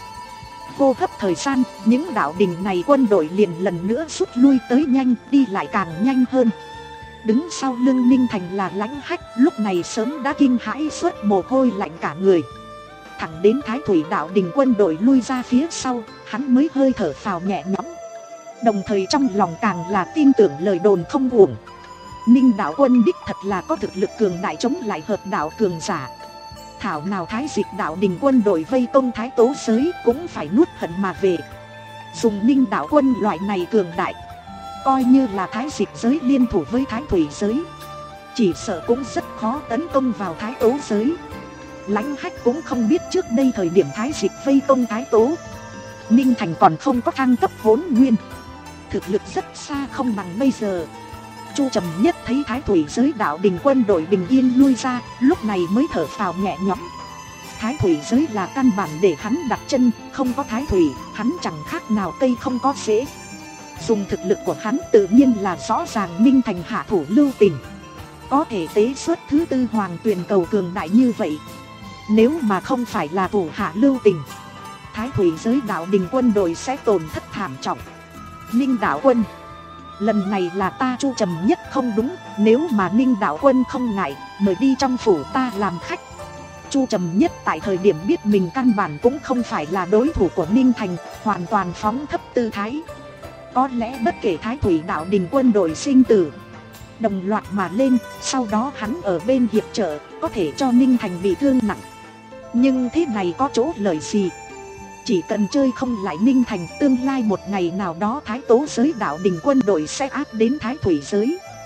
Hô hấp thời gian, những đạo đình này quân đội liền lần nữa rút lui tới nhanh, đi lại càng nhanh hơn. Đứng sau lưng Ninh Thành là Lãnh Hách, lúc này sớm đã kinh hãi suốt mồ hôi lạnh cả người. Thẳng đến Thái Thủy đạo đình quân đội lui ra phía sau, hắn mới hơi thở phào nhẹ nhõm. Đồng thời trong lòng càng là tin tưởng lời đồn không uổng. Ninh đạo quân đích thật là có thực lực cường đại chống lại hợp đạo cường giả. Thảo nào Thái Dịch đạo đình quân đội vây công Thái Tố Giới cũng phải nuốt hận mà về. Dùng Ninh đạo quân loại này cường đại, coi như là Thái Dịch giới liên thủ với Thái Thủy giới, chỉ sợ cũng rất khó tấn công vào Thái Tố Giới. Lãnh Hách cũng không biết trước đây thời điểm Thái Dịch vây công Thái Tố, Ninh Thành còn không có thăng cấp Hỗn Nguyên, thực lực rất xa không bằng bây giờ. Chu Trầm Nhất thấy Thái Thủy giới đạo đình quân đội bình yên lui ra, lúc này mới thở phào nhẹ nhõm. Thái Thủy giới là căn bản để hắn đặt chân, không có Thái Thủy, hắn chẳng khác nào cây không có rễ. Dùng thực lực của hắn tự nhiên là rõ ràng Ninh Thành hạ thủ lưu tình, có thể tế xuất thứ tư Hoàng Tuyền Cầu cường đại như vậy. Nếu mà không phải là thủ hạ lưu tình, Thái Thủy giới đạo đình quân đội sẽ tổn thất thảm trọng. Ninh đạo quân, lần này là ta Chu Trầm Nhất không đúng, nếu mà Ninh đạo quân không ngại, mời đi trong phủ ta làm khách. Chu Trầm Nhất tại thời điểm biết mình căn bản cũng không phải là đối thủ của Ninh Thành, hoàn toàn phóng thấp tư thái. Có lẽ bất kể Thái Thủy đạo đình quân đội sinh tử, đồng loạt mà lên, sau đó hắn ở bên hiệp trợ, có thể cho Ninh Thành bị thương nặng. Nhưng thế này có chỗ lợi gì? Chỉ cần chơi không lại Ninh Thành, tương lai một ngày nào đó Thái Tố giới đạo đình quân đội sẽ áp đến Thái Thủy giới.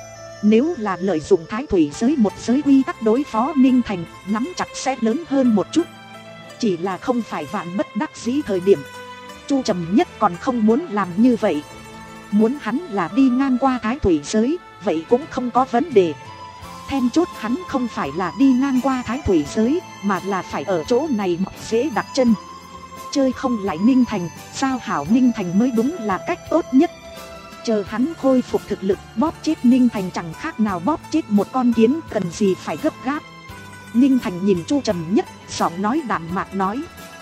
Nếu là lợi dụng thái thủy giới một giới quy tắc đối phó Ninh Thành, nắm chặt sẽ lớn hơn một chút. Chỉ là không phải vạn bất đắc dĩ thời điểm, Chu Trầm Nhất còn không muốn làm như vậy. Muốn hắn là đi ngang qua thái thủy giới, vậy cũng không có vấn đề. Then chốt hắn không phải là đi ngang qua thái thủy giới, mà là phải ở chỗ này mọc dễ đặt chân. Chơi không lại Ninh Thành, sao hảo Ninh Thành mới đúng là cách tốt nhất. Chờ hắn khôi phục thực lực, bóp chết Ninh Thành chẳng khác nào bóp chết một con kiến, cần gì phải gấp gáp. Ninh Thành nhìn Chu Trầm Nhất, giọng nói đạm mạc nói: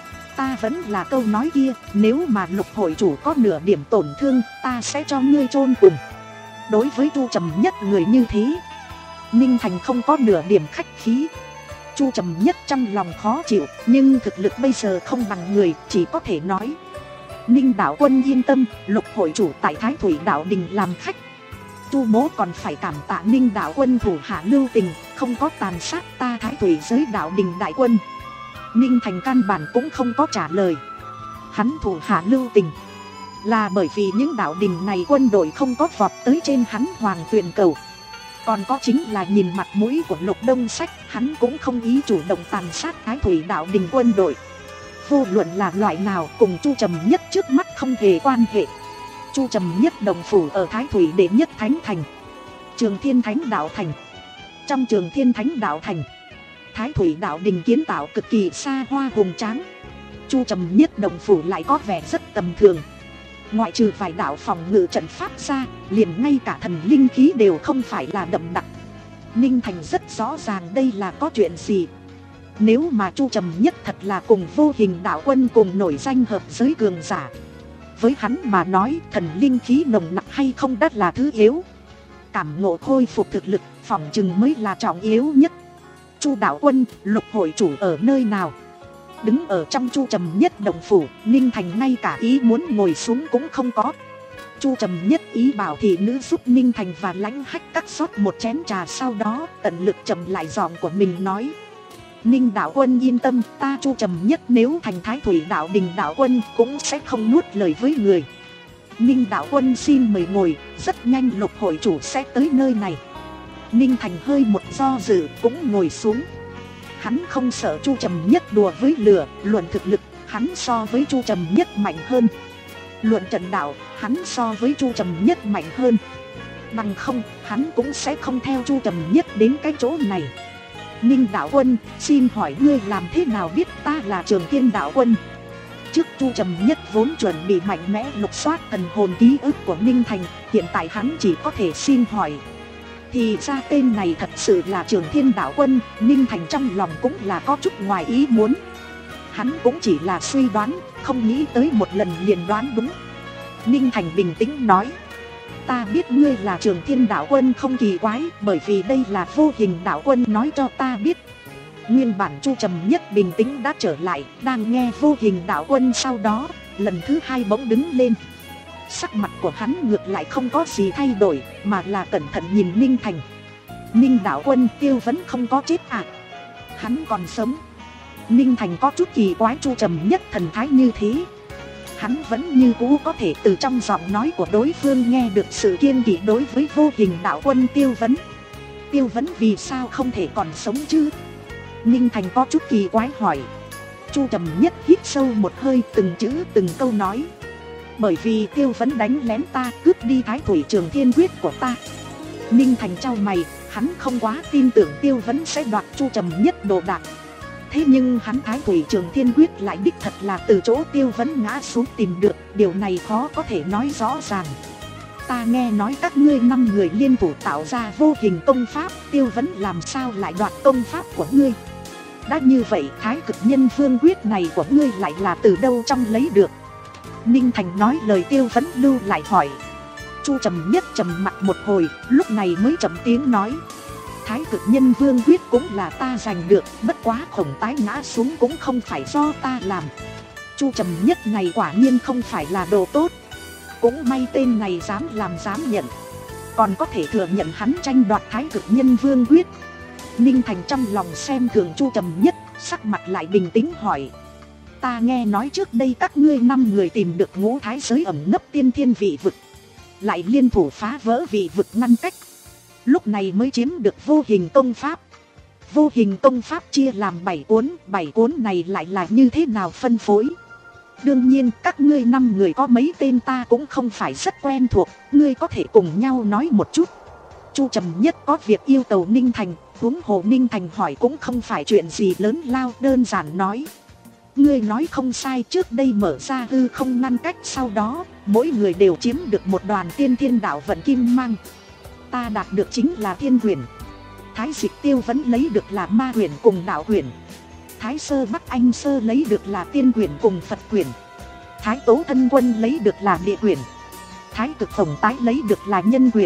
ta vẫn là câu nói kia, nếu mà Lục hội chủ có nửa điểm tổn thương, ta sẽ cho ngươi chôn cùng. Đối với Chu Trầm Nhất người như thế, Ninh Thành không có nửa điểm khách khí. Chu Trầm Nhất trong lòng khó chịu, nhưng thực lực bây giờ không bằng người, chỉ có thể nói: Ninh đạo quân yên tâm, Lục hội chủ tại Thái Thủy đạo đình làm khách. Chu mỗ còn phải cảm tạ Ninh đạo quân thủ hạ lưu tình, không có tàn sát ta Thái Thủy giới đạo đình đại quân. Ninh Thành căn bản cũng không có trả lời. Hắn thủ hạ lưu tình là bởi vì những đạo đình này quân đội không có vọt tới trên hắn Hoàng Tuyền Cầu. Còn có chính là nhìn mặt mũi của Lục Đông Sách, hắn cũng không ý chủ động tàn sát Thái Thủy đạo đình quân đội. Vô luận là loại nào, cùng Chu Trầm Nhất trước mắt không hề quan hệ. Chu Trầm Nhất đồng phủ ở Thái Thủy đệ nhất thánh thành, Trường Thiên Thánh đạo thành. Trong Trường Thiên Thánh đạo thành, Thái Thủy đạo đình kiến tạo cực kỳ xa hoa hùng tráng. Chu Trầm Nhất đồng phủ lại có vẻ rất tầm thường. Ngoại trừ vài đạo phòng ngự trận pháp ra, liền ngay cả thần linh khí đều không phải là đậm đặc. Ninh Thành rất rõ ràng đây là có chuyện gì. Nếu mà Chu Trầm Nhất thật là cùng Vô Hình đạo quân cùng nổi danh hợp giới cường giả, với hắn mà nói thần linh khí nồng nặc hay không đắt là thứ yếu. Cảm ngộ khôi phục thực lực phòng chừng mới là trọng yếu nhất. Chu đạo quân, Lục hội chủ ở nơi nào? Đứng ở trong Chu Trầm Nhất đồng phủ, Ninh Thành ngay cả ý muốn ngồi xuống cũng không có. Chu Trầm Nhất ý bảo thị nữ giúp Ninh Thành và Lãnh Hách cắt xót một chén trà, sau đó tận lực trầm lại giọng của mình nói: Ninh đạo quân yên tâm, ta Chu Trầm Nhất nếu thành Thái Thủy đạo đình đạo quân cũng sẽ không nuốt lời với người. Ninh đạo quân xin mời ngồi, rất nhanh Lục hội chủ sẽ tới nơi này. Ninh Thành hơi một do dự cũng ngồi xuống. Hắn không sợ Chu Trầm Nhất đùa với lửa, luận thực lực, hắn so với Chu Trầm Nhất mạnh hơn. Luận trận đạo, hắn so với Chu Trầm Nhất mạnh hơn. Bằng không, hắn cũng sẽ không theo Chu Trầm Nhất đến cái chỗ này. Ninh đạo quân, xin hỏi ngươi làm thế nào biết ta là Trường Thiên đạo quân? Trước Chu Trầm Nhất vốn chuẩn bị mạnh mẽ lục soát thần hồn ký ức của Ninh Thành, hiện tại hắn chỉ có thể xin hỏi. Thì ra tên này thật sự là Trường Thiên đạo quân. Ninh Thành trong lòng cũng là có chút ngoài ý muốn. Hắn cũng chỉ là suy đoán, không nghĩ tới một lần liền đoán đúng. Ninh Thành bình tĩnh nói: ta biết ngươi là Trường Thiên đạo quân không kỳ quái, bởi vì đây là Vô Hình đạo quân nói cho ta biết. Nguyên bản Chu Trầm Nhất bình tĩnh đã trở lại, đang nghe Vô Hình đạo quân sau đó, lần thứ hai bỗng đứng lên. Sắc mặt của hắn ngược lại không có gì thay đổi, mà là cẩn thận nhìn Ninh Thành. Ninh đạo quân, Tiêu vẫn không có chết à? Hắn còn sống. Ninh Thành có chút kỳ quái Chu Trầm Nhất thần thái như thế. Hắn vẫn như cũ có thể từ trong giọng nói của đối phương nghe được sự kiêng kỵ đối với Vô Hình đạo quân Tiêu Vấn. Tiêu Vấn vì sao không thể còn sống chứ? Ninh Thành có chút kỳ quái hỏi. Chu Trầm Nhất hít sâu một hơi, từng chữ từng câu nói: bởi vì Tiêu Vấn đánh lén ta, cướp đi Thái Thủy Trường Thiên quyết của ta. Ninh Thành trao mày, hắn không quá tin tưởng Tiêu Vấn sẽ đoạt Chu Trầm Nhất đồ đạc. Thế nhưng hắn Thái Thủy Trường Thiên quyết lại đích thật là từ chỗ Tiêu Vấn ngã xuống tìm được, điều này khó có thể nói rõ ràng. Ta nghe nói các ngươi năm người liên thủ tạo ra Vô Hình công pháp, Tiêu Vấn làm sao lại đoạt công pháp của ngươi? Đã như vậy Thái Cực Nhân Vương quyết này của ngươi lại là từ đâu trong lấy được? Ninh Thành nói lời Tiêu Vấn lưu lại hỏi. Chu Trầm Nhất trầm mặt một hồi, lúc này mới trầm tiếng nói: Thái Cực Nhân Vương quyết cũng là ta giành được, bất quá khổng tái ngã xuống cũng không phải do ta làm. Chu Trầm Nhất này quả nhiên không phải là đồ tốt. Cũng may tên này dám làm dám nhận, còn có thể thừa nhận hắn tranh đoạt Thái Cực Nhân Vương quyết. Ninh Thành trong lòng xem thường Chu Trầm Nhất, sắc mặt lại bình tĩnh hỏi: ta nghe nói trước đây các ngươi năm người tìm được ngũ thái giới ẩn nấp tiên thiên vị vực, lại liên thủ phá vỡ vị vực ngăn cách. lúc này mới chiếm được vô hình công pháp. Vô hình công pháp chia làm bảy cuốn, bảy cuốn này lại là như thế nào phân phối? Đương nhiên các ngươi năm người có mấy tên ta cũng không phải rất quen thuộc, ngươi có thể cùng nhau nói một chút. Chu Trầm Nhất có việc yêu cầu Ninh Thành, huống hồ Ninh Thành hỏi cũng không phải chuyện gì lớn lao, đơn giản nói. Ngươi nói không sai, trước đây mở ra hư không ngăn cách, sau đó mỗi người đều chiếm được một đoàn tiên thiên đạo vận kim mang. Ta đạt được chính là thiên huyền. Thái Dịch Tiêu vẫn lấy được là ma huyền cùng đạo huyền. Thái Sơ Bắc Anh Sơ lấy được là tiên huyền cùng Phật huyền. Thái Tố Thân Quân lấy được là địa huyền. Thái Cực Tổng Tái lấy được là nhân huyền.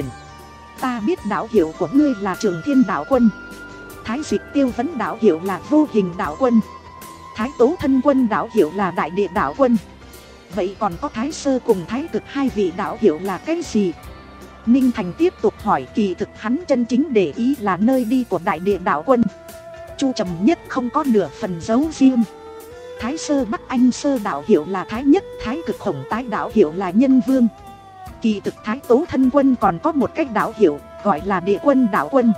Ta biết đạo hiệu của ngươi là Trường Thiên Đạo Quân. Thái Dịch Tiêu vẫn đạo hiệu là Vô Hình Đạo Quân. Thái Tố Thân Quân đạo hiệu là Đại Địa Đạo Quân. Vậy còn có Thái Sơ cùng Thái Cực hai vị đạo hiệu là cái gì? Ninh Thành tiếp tục hỏi, kỳ thực hắn chân chính để ý là nơi đi của Đại Địa Đạo Quân. Chu Trầm Nhất không có nửa phần giấu riêng. Thái Sơ Bắc Anh Sơ đạo hiệu là Thái Nhất, Thái Cực Khổng Tái đạo hiệu là Nhân Vương. Kỳ thực Thái Tố Thân Quân còn có một cách đạo hiệu, gọi là Địa Quân Đạo Quân.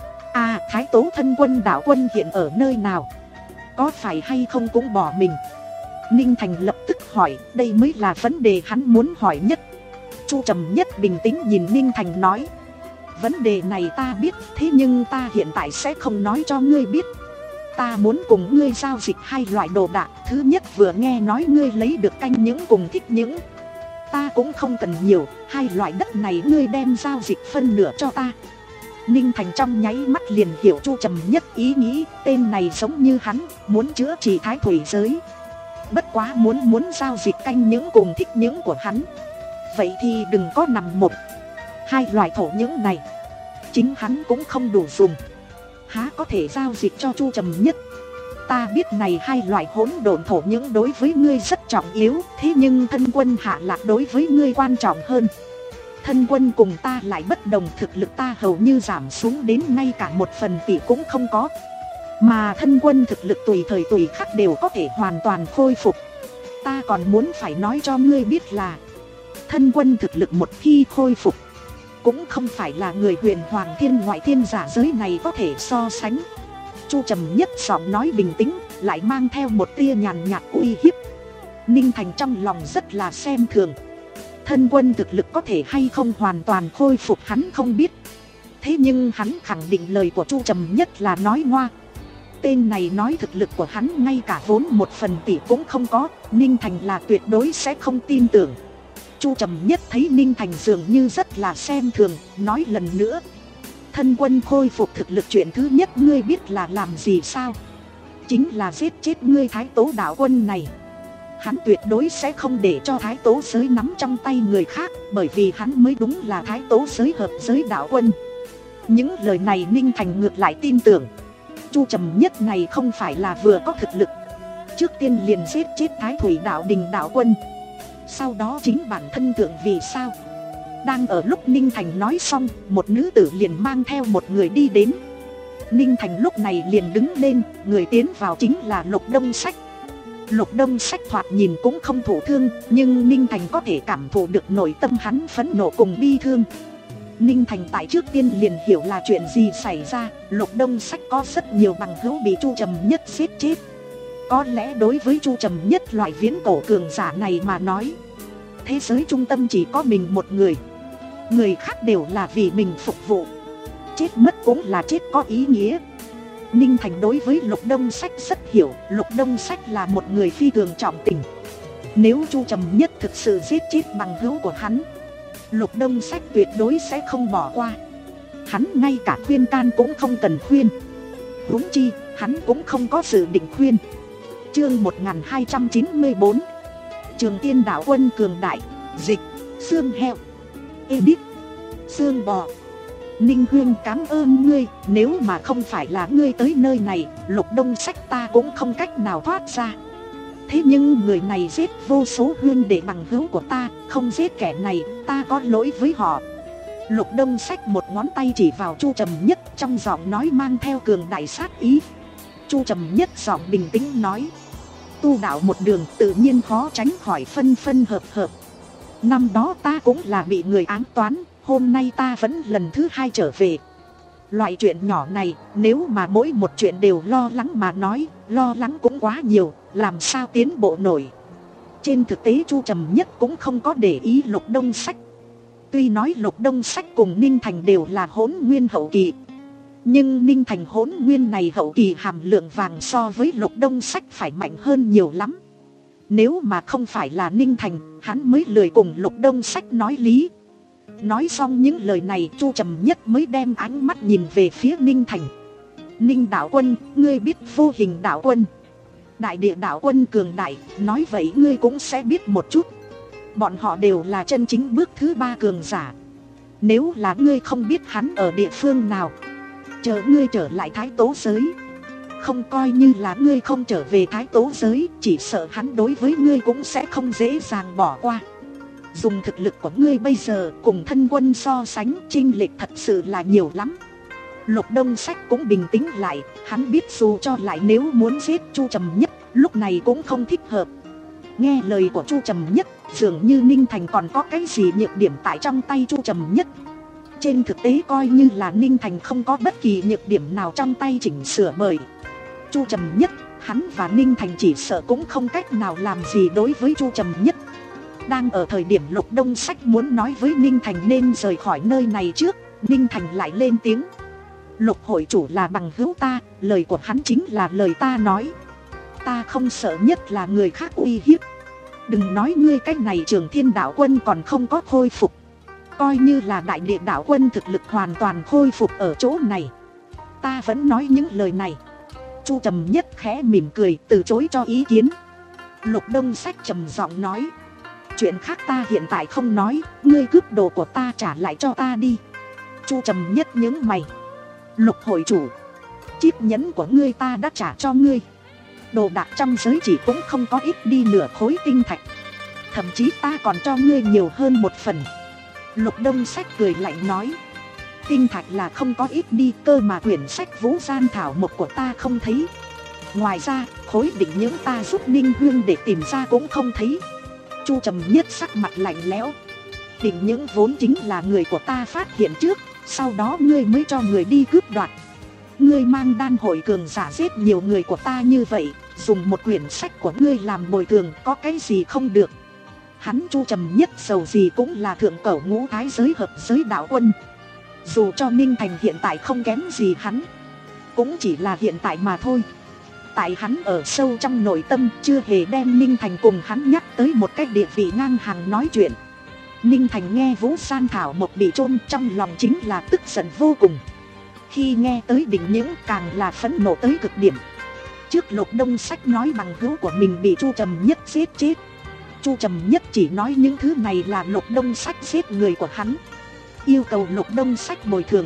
À, Thái Tố Thân Quân đạo quân hiện ở nơi nào? Có phải hay không cũng bỏ mình? Ninh Thành lập tức hỏi, đây mới là vấn đề hắn muốn hỏi nhất. Chu Trầm Nhất bình tĩnh nhìn Ninh Thành nói, vấn đề này ta biết, thế nhưng ta hiện tại sẽ không nói cho ngươi biết. Ta muốn cùng ngươi giao dịch hai loại đồ đạc. Thứ nhất, vừa nghe nói ngươi lấy được canh những cùng thích những. Ta cũng không cần nhiều, hai loại đất này ngươi đem giao dịch phân nửa cho ta. Ninh Thành trong nháy mắt liền hiểu Chu Trầm Nhất ý nghĩ, tên này giống như hắn, muốn chữa trị thái thủy giới. Bất quá muốn muốn giao dịch canh những cùng thích những của hắn. Vậy thì đừng có nằm một, hai loại thổ những này chính hắn cũng không đủ dùng, há có thể giao dịch cho Chu Trầm Nhất. Ta biết này hai loại hỗn độn thổ những đối với ngươi rất trọng yếu, thế nhưng Thân Quân Hạ Lạc đối với ngươi quan trọng hơn. Thân Quân cùng ta lại bất đồng, thực lực ta hầu như giảm xuống đến ngay cả một phần tỷ cũng không có. Mà Thân Quân thực lực tùy thời tùy khắc đều có thể hoàn toàn khôi phục. Ta còn muốn phải nói cho ngươi biết là Thân Quân thực lực một khi khôi phục cũng không phải là người huyền hoàng thiên ngoại thiên giả giới này có thể so sánh. Chu Trầm Nhất giọng nói bình tĩnh, lại mang theo một tia nhàn nhạt uy hiếp. Ninh Thành trong lòng rất là xem thường. Thân Quân thực lực có thể hay không hoàn toàn khôi phục hắn không biết. Thế nhưng hắn khẳng định lời của Chu Trầm Nhất là nói ngoa. Tên này nói thực lực của hắn ngay cả vốn một phần tỷ cũng không có, Ninh Thành là tuyệt đối sẽ không tin tưởng. Chu Trầm Nhất thấy Ninh Thành dường như rất là xem thường, nói lần nữa. Thân Quân khôi phục thực lực chuyện thứ nhất ngươi biết là làm gì sao? Chính là giết chết ngươi Thái Tố Đạo Quân này. Hắn tuyệt đối sẽ không để cho Thái Tố giới nắm trong tay người khác, bởi vì hắn mới đúng là Thái Tố giới hợp giới đạo quân. Những lời này Ninh Thành ngược lại tin tưởng. Chu Trầm Nhất này không phải là vừa có thực lực, trước tiên liền giết chết Thái Thủy Đạo Đình đạo quân, sau đó chính bản thân thượng vì sao? Đang ở lúc Ninh Thành nói xong, một nữ tử liền mang theo một người đi đến. Ninh Thành lúc này liền đứng lên, người tiến vào chính là Lục Đông Sách. Lục Đông Sách thoạt nhìn cũng không thụ thương, nhưng Ninh Thành có thể cảm thụ được nội tâm hắn phẫn nộ cùng bi thương. Ninh Thành tại trước tiên liền hiểu là chuyện gì xảy ra. Lục Đông Sách có rất nhiều bằng hữu bị Chu Trầm Nhất giết chết. Có lẽ đối với Chu Trầm Nhất loại viễn cổ cường giả này mà nói, thế giới trung tâm chỉ có mình một người, người khác đều là vì mình phục vụ. Chết mất cũng là chết có ý nghĩa. Ninh Thành đối với Lục Đông Sách rất hiểu. Lục Đông Sách là một người phi thường trọng tình. Nếu Chu Trầm Nhất thực sự giết chết bằng hữu của hắn, Lục Đông Sách tuyệt đối sẽ không bỏ qua. Hắn ngay cả khuyên can cũng không cần khuyên, huống chi hắn cũng không có dự định khuyên. Chương một nghìn hai trăm chín mươi bốn, Trường Tiên Đạo Quân cường đại. Dịch xương heo, edit xương bò. Ninh Huyên cảm ơn ngươi, nếu mà không phải là ngươi tới nơi này, Lục Đông Sách ta cũng không cách nào thoát ra. Thế nhưng người này giết vô số huyên đệ bằng hữu của ta, không giết kẻ này, ta có lỗi với họ. Lục Đông Sách một ngón tay chỉ vào Chu Trầm Nhất, trong giọng nói mang theo cường đại sát ý. Chu Trầm Nhất giọng bình tĩnh nói, tu đạo một đường tự nhiên khó tránh khỏi phân phân hợp hợp. Năm đó ta cũng là bị người ám toán, hôm nay ta vẫn lần thứ hai trở về. Loại chuyện nhỏ này, nếu mà mỗi một chuyện đều lo lắng mà nói, lo lắng cũng quá nhiều, làm sao tiến bộ nổi. Trên thực tế Chu Trầm Nhất cũng không có để ý Lục Đông Sách. Tuy nói Lục Đông Sách cùng Ninh Thành đều là hỗn nguyên hậu kỳ, nhưng Ninh Thành hỗn nguyên này hậu kỳ hàm lượng vàng so với Lục Đông Sách phải mạnh hơn nhiều lắm. Nếu mà không phải là Ninh Thành, hắn mới lười cùng Lục Đông Sách nói lý. Nói xong những lời này, Chu Trầm Nhất mới đem ánh mắt nhìn về phía Ninh Thành. Ninh đạo quân, ngươi biết vô hình đạo quân, đại địa đạo quân cường đại, nói vậy ngươi cũng sẽ biết một chút. Bọn họ đều là chân chính bước thứ ba cường giả. Nếu là ngươi không biết hắn ở địa phương nào, chờ ngươi trở lại Thái Tố giới, không coi như là ngươi không trở về Thái Tố giới, chỉ sợ hắn đối với ngươi cũng sẽ không dễ dàng bỏ qua. Dùng thực lực của ngươi bây giờ cùng thân quân so sánh, chênh lệch thật sự là nhiều lắm. Lục Đông Sách cũng bình tĩnh lại, hắn biết dù cho lại nếu muốn giết Chu Trầm Nhất, lúc này cũng không thích hợp. Nghe lời của Chu Trầm Nhất, dường như Ninh Thành còn có cái gì nhược điểm tại trong tay Chu Trầm Nhất. Trên thực tế coi như là Ninh Thành không có bất kỳ nhược điểm nào trong tay chỉnh sửa bởi Chu Trầm Nhất, hắn và Ninh Thành chỉ sợ cũng không cách nào làm gì đối với Chu Trầm Nhất. Đang ở thời điểm Lục Đông Sách muốn nói với Ninh Thành nên rời khỏi nơi này trước, Ninh Thành lại lên tiếng. Lục hội chủ là bằng hữu ta, lời của hắn chính là lời ta nói. Ta không sợ nhất là người khác uy hiếp. Đừng nói ngươi cách này Trường Thiên đạo quân còn không có khôi phục, coi như là đại địa đạo quân thực lực hoàn toàn khôi phục ở chỗ này, ta vẫn nói những lời này. Chu Trầm Nhất khẽ mỉm cười từ chối cho ý kiến. Lục Đông Sách trầm giọng nói, chuyện khác ta hiện tại không nói, ngươi cướp đồ của ta trả lại cho ta đi. Chu Trầm Nhất nhướng mày. Lục hội chủ, chiếc nhẫn của ngươi ta đã trả cho ngươi, đồ đạc trong giới chỉ cũng không có ít đi nửa khối tinh thạch, thậm chí ta còn cho ngươi nhiều hơn một phần. Lục Đông Sách cười lạnh nói, tinh thạch là không có ít đi, cơ mà quyển sách Vũ Gian Thảo Mộc của ta không thấy. Ngoài ra khối định những ta giúp Ninh Hương để tìm ra cũng không thấy. Chu Trầm Nhất sắc mặt lạnh lẽo. Định những vốn chính là người của ta phát hiện trước, sau đó ngươi mới cho người đi cướp đoạt. Ngươi mang đan hội cường giả giết nhiều người của ta như vậy, dùng một quyển sách của ngươi làm bồi thường, có cái gì không được. Hắn Chu Trầm Nhất dầu gì cũng là thượng cẩu ngũ thái giới hợp giới đạo quân. Dù cho Ninh Thành hiện tại không kém gì hắn, cũng chỉ là hiện tại mà thôi. Tại hắn ở sâu trong nội tâm chưa hề đem Ninh Thành cùng hắn nhắc tới một cách địa vị ngang hàng nói chuyện. Ninh Thành nghe Vũ San Thảo Mộc bị chôn trong lòng chính là tức giận vô cùng. Khi nghe tới đỉnh những càng là phẫn nộ tới cực điểm. Trước Lục Đông Sách nói bằng hữu của mình bị Chu Trầm Nhất giết chết, Chu Trầm Nhất chỉ nói những thứ này là Lục Đông Sách giết người của hắn, yêu cầu Lục Đông Sách bồi thường.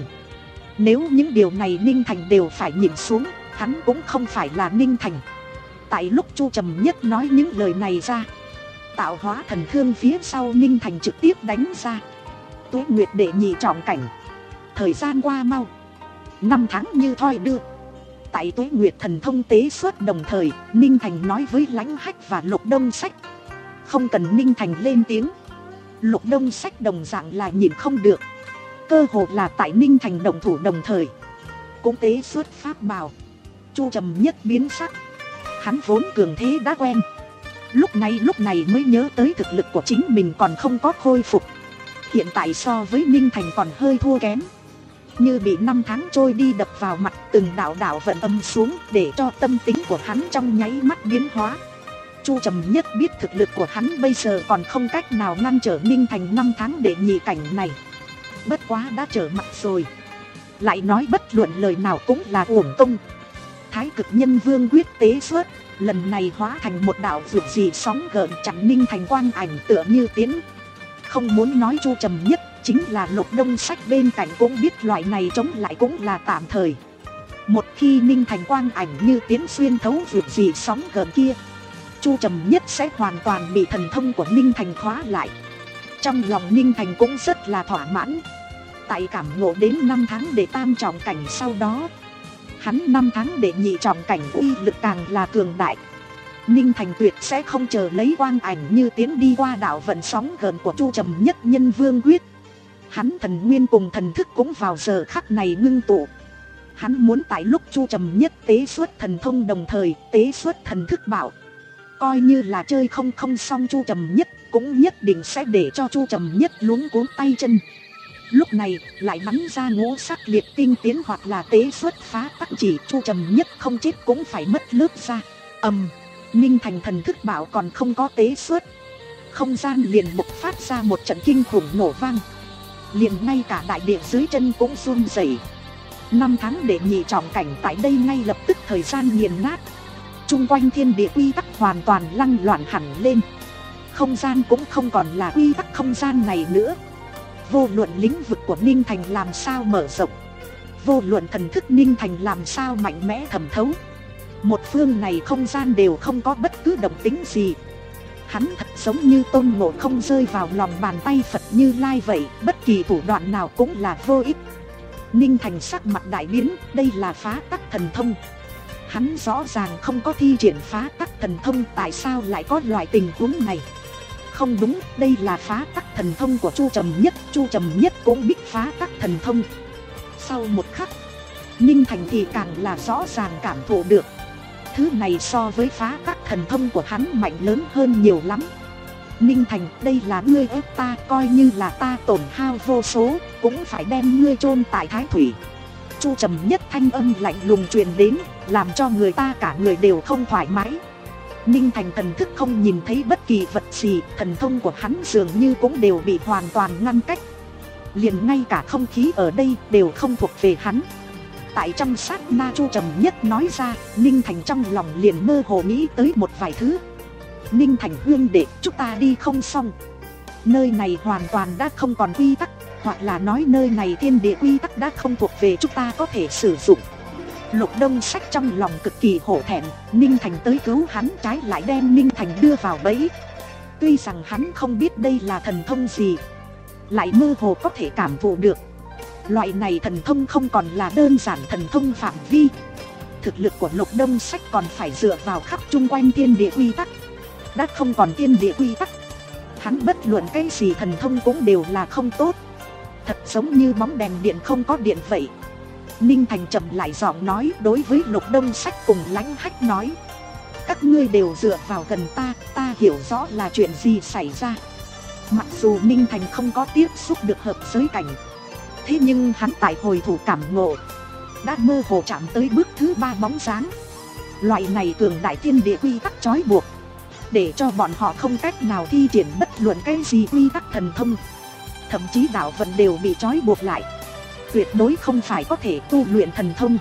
Nếu những điều này Ninh Thành đều phải nhìn xuống, hắn cũng không phải là Ninh Thành. Tại lúc Chu Trầm Nhất nói những lời này ra, tạo hóa thần thương phía sau Ninh Thành trực tiếp đánh ra. Tuế Nguyệt đệ nhị trọng cảnh. Thời gian qua mau, năm tháng như thoi đưa. Tại Tuế Nguyệt thần thông tế xuất đồng thời, Ninh Thành nói với Lãnh Hách và Lục Đông Sách. Không cần Ninh Thành lên tiếng, Lục Đông Sách đồng dạng là nhìn không được. Cơ hồ là tại Ninh Thành đồng thủ đồng thời, cũng tế xuất pháp bảo. Chu Trầm Nhất biến sắc. Hắn vốn cường thế đã quen, lúc này lúc này mới nhớ tới thực lực của chính mình còn không có khôi phục. Hiện tại so với Ninh Thành còn hơi thua kém, như bị năm tháng trôi đi đập vào mặt, từng đạo đạo vận âm xuống, để cho tâm tính của hắn trong nháy mắt biến hóa. Chu Trầm Nhất biết thực lực của hắn bây giờ còn không cách nào ngăn trở Ninh Thành năm tháng đệ nhị cảnh này. Bất quá đã trở mặt rồi, lại nói bất luận lời nào cũng là uổng công. Thái Cực Nhân Vương quyết tế xuất, lần này hóa thành một đạo vượt gì sóng gợn chặn Ninh Thành quang ảnh tựa như tiến. Không muốn nói Chu Trầm Nhất, chính là Lục Đông Sách bên cạnh cũng biết loại này chống lại cũng là tạm thời. Một khi Ninh Thành quang ảnh như tiến xuyên thấu vượt gì sóng gợn kia, Chu Trầm Nhất sẽ hoàn toàn bị thần thông của Ninh Thành khóa lại. Trong lòng Ninh Thành cũng rất là thỏa mãn. Tại cảm ngộ đến năm tháng đệ tam trọng cảnh sau đó, hắn năm tháng đệ nhị trọng cảnh uy lực càng là cường đại. Ninh Thành tuyệt sẽ không chờ lấy quang ảnh như tiến đi qua đạo vận sóng gần của Chu Trầm Nhất Nhân Vương quyết. Hắn thần nguyên cùng thần thức cũng vào giờ khắc này ngưng tụ. Hắn muốn tại lúc Chu Trầm Nhất tế xuất thần thông đồng thời tế xuất thần thức bảo. Coi như là chơi không không xong Chu Trầm Nhất cũng nhất định sẽ để cho Chu Trầm Nhất luống cuống tay chân. Lúc này lại bắn ra ngũ sắc liệt tinh tiến hoặc là tế xuất phá tắc chỉ, Chu Trầm Nhất không chết cũng phải mất lớp ra. Ầm, Ninh Thành thần thức bảo còn không có tế xuất, không gian liền bộc phát ra một trận kinh khủng nổ vang. Liền ngay cả đại địa dưới chân cũng run rẩy. Năm tháng để nhị trọng cảnh tại đây ngay lập tức thời gian nghiền nát. Trung quanh thiên địa quy tắc hoàn toàn lăng loạn hẳn lên. Không gian cũng không còn là quy tắc không gian này nữa. Vô luận lĩnh vực của Ninh Thành làm sao mở rộng, vô luận thần thức Ninh Thành làm sao mạnh mẽ thẩm thấu, một phương này không gian đều không có bất cứ động tĩnh gì. Hắn thật giống như Tôn Ngộ Không rơi vào lòng bàn tay Phật Như Lai vậy, bất kỳ thủ đoạn nào cũng là vô ích. Ninh Thành sắc mặt đại biến, đây là phá tắc thần thông. Hắn rõ ràng không có thi triển phá tắc thần thông, tại sao lại có loại tình huống này? Không đúng, đây là phá tắc thần thông của Chu Trầm Nhất, Chu Trầm Nhất cũng biết phá tắc thần thông. Sau một khắc, Ninh Thành thì càng là rõ ràng cảm thụ được. Thứ này so với phá tắc thần thông của hắn mạnh lớn hơn nhiều lắm. Ninh Thành, đây là ngươi ép ta, coi như là ta tổn hao vô số, cũng phải đem ngươi chôn tại Thái Thủy. Chu Trầm Nhất thanh âm lạnh lùng truyền đến, làm cho người ta cả người đều không thoải mái. Ninh Thành thần thức không nhìn thấy bất kỳ vật gì, thần thông của hắn dường như cũng đều bị hoàn toàn ngăn cách. Liền ngay cả không khí ở đây đều không thuộc về hắn. Tại trong sát na Chu Trầm Nhất nói ra, Ninh Thành trong lòng liền mơ hồ nghĩ tới một vài thứ. Ninh Thành huynh đệ, chúng ta đi không xong. Nơi này hoàn toàn đã không còn quy tắc, hoặc là nói nơi này thiên địa quy tắc đã không thuộc về chúng ta có thể sử dụng. Lục Đông Sách trong lòng cực kỳ hổ thẹn, Ninh Thành tới cứu hắn trái lại đem Ninh Thành đưa vào bẫy. Tuy rằng hắn không biết đây là thần thông gì, lại mơ hồ có thể cảm thụ được. Loại này thần thông không còn là đơn giản thần thông phạm vi. Thực lực của Lục Đông Sách còn phải dựa vào khắp chung quanh thiên địa quy tắc. Đã không còn thiên địa quy tắc, hắn bất luận cái gì thần thông cũng đều là không tốt. Thật giống như bóng đèn điện không có điện vậy. Ninh Thành trầm lại giọng nói đối với Lục Đông Sách cùng Lãnh Hách nói: các ngươi đều dựa vào gần ta, ta hiểu rõ là chuyện gì xảy ra. Mặc dù Ninh Thành không có tiếp xúc được hợp giới cảnh, thế nhưng hắn tại hồi thủ cảm ngộ đã mơ hồ chạm tới bước thứ ba bóng dáng. Loại này cường đại thiên địa quy tắc trói buộc, để cho bọn họ không cách nào thi triển bất luận cái gì quy tắc thần thông. Thậm chí đạo vận đều bị trói buộc lại. Tuyệt đối không phải có thể tu luyện thần thông,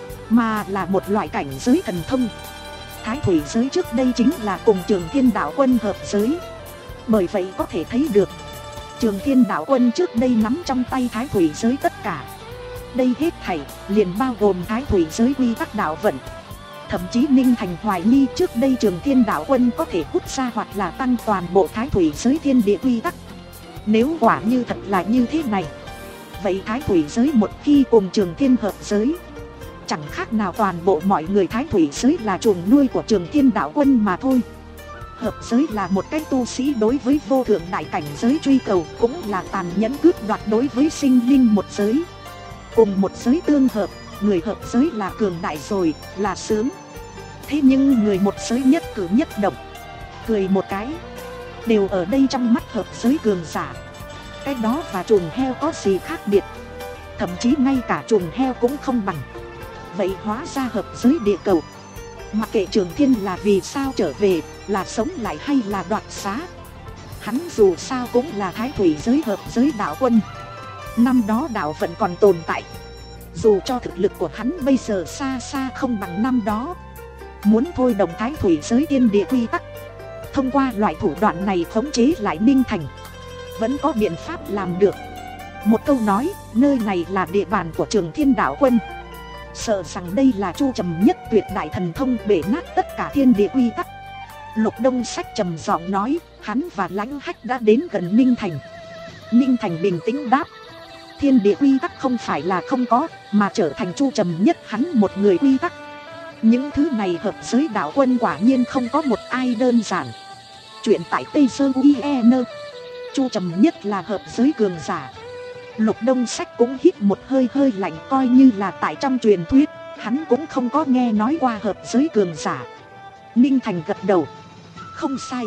mà là một loại cảnh giới thần thông. Thái Thủy giới trước đây chính là cùng Trường Thiên Đạo Quân hợp giới. Bởi vậy có thể thấy được, Trường Thiên Đạo Quân trước đây nắm trong tay Thái Thủy giới tất cả. Đây hết thảy liền bao gồm Thái Thủy giới quy tắc đạo vận. Thậm chí Ninh Thành hoài nghi trước đây Trường Thiên Đạo Quân có thể hút ra hoặc là tăng toàn bộ Thái Thủy giới thiên địa quy tắc. Nếu quả như thật là như thế này, vậy Thái Thủy giới một khi cùng Trường Thiên hợp giới, chẳng khác nào toàn bộ mọi người Thái Thủy giới là chuồng nuôi của Trường Thiên Đạo Quân mà thôi. Hợp giới là một cái tu sĩ đối với vô thượng đại cảnh giới truy cầu, cũng là tàn nhẫn cướp đoạt đối với sinh linh một giới. Cùng một giới tương hợp, người hợp giới là cường đại rồi, là sướng. Thế nhưng người một giới nhất cử nhất động, cười một cái, đều ở đây trong mắt hợp giới cường giả. Cái đó và chuồng heo có gì khác biệt? Thậm chí ngay cả chuồng heo cũng không bằng. Vậy hóa ra hợp giới địa cầu, mặc kệ Trường Thiên là vì sao trở về, là sống lại hay là đoạt xá, hắn dù sao cũng là Thái Thủy giới hợp giới đạo quân. Năm đó đạo vẫn còn tồn tại, dù cho thực lực của hắn bây giờ xa xa không bằng năm đó. Muốn thôi đồng Thái Thủy giới thiên địa quy tắc, thông qua loại thủ đoạn này khống chế lại Ninh Thành, vẫn có biện pháp làm được. Một câu nói, nơi này là địa bàn của Trường Thiên Đạo Quân, sợ rằng đây là Chu Trầm Nhất tuyệt đại thần thông bể nát tất cả thiên địa quy tắc. Lục Đông Sách trầm giọng nói, hắn và Lãnh Hách đã đến gần Ninh Thành. Ninh Thành bình tĩnh đáp: thiên địa quy tắc không phải là không có, mà trở thành Chu Trầm Nhất hắn một người quy tắc. Những thứ này hợp giới đạo quân quả nhiên không có một ai đơn giản. Chuyện tại Tây Sơn u i e n. Chu Trầm Nhất là hợp giới cường giả, Lục Đông Sách cũng hít một hơi hơi lạnh, coi như là tại trong truyền thuyết, hắn cũng không có nghe nói qua hợp giới cường giả. Ninh Thành gật đầu. Không sai,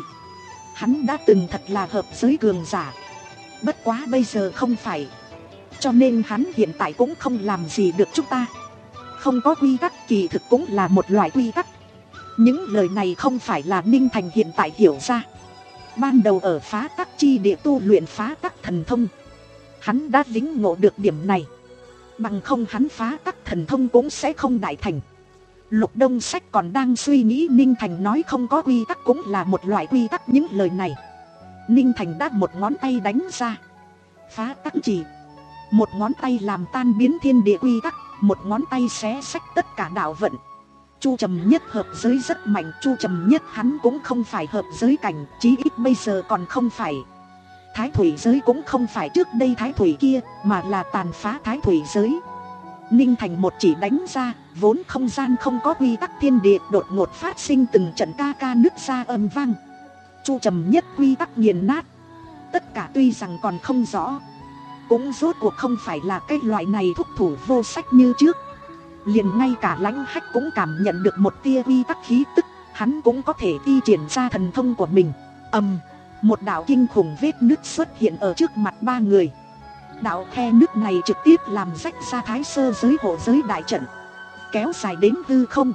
hắn đã từng thật là hợp giới cường giả. Bất quá bây giờ không phải, cho nên hắn hiện tại cũng không làm gì được chúng ta. Không có quy tắc kỳ thực cũng là một loại quy tắc. Những lời này không phải là Ninh Thành hiện tại hiểu ra. Ban đầu ở phá tắc chi địa tu luyện phá tắc thần thông, hắn đã lĩnh ngộ được điểm này. Bằng không hắn phá tắc thần thông cũng sẽ không đại thành. Lục Đông Sách còn đang suy nghĩ Ninh Thành nói không có quy tắc cũng là một loại quy tắc những lời này. Ninh Thành đã một ngón tay đánh ra. Phá tắc chỉ. Một ngón tay làm tan biến thiên địa quy tắc, một ngón tay xé xách tất cả đạo vận. Chu Trầm Nhất hợp giới rất mạnh. Chu Trầm Nhất hắn cũng không phải hợp giới cảnh, chí ít bây giờ còn không phải. Thái thủy giới cũng không phải trước đây thái thủy kia, mà là tàn phá thái thủy giới. Ninh Thành một chỉ đánh ra, vốn không gian không có quy tắc thiên địa đột ngột phát sinh từng trận ca ca nứt ra âm vang. Chu Trầm Nhất quy tắc nghiền nát. Tất cả tuy rằng còn không rõ, cũng rốt cuộc không phải là cái loại này thúc thủ vô sách như trước. Liền ngay cả Lãnh Hách cũng cảm nhận được một tia quy tắc khí tức, hắn cũng có thể thi triển ra thần thông của mình. Ầm, một đạo kinh khủng vết nứt xuất hiện ở trước mặt ba người. Đạo khe nứt này trực tiếp làm rách ra thái sơ giới hộ giới đại trận, kéo dài đến hư không.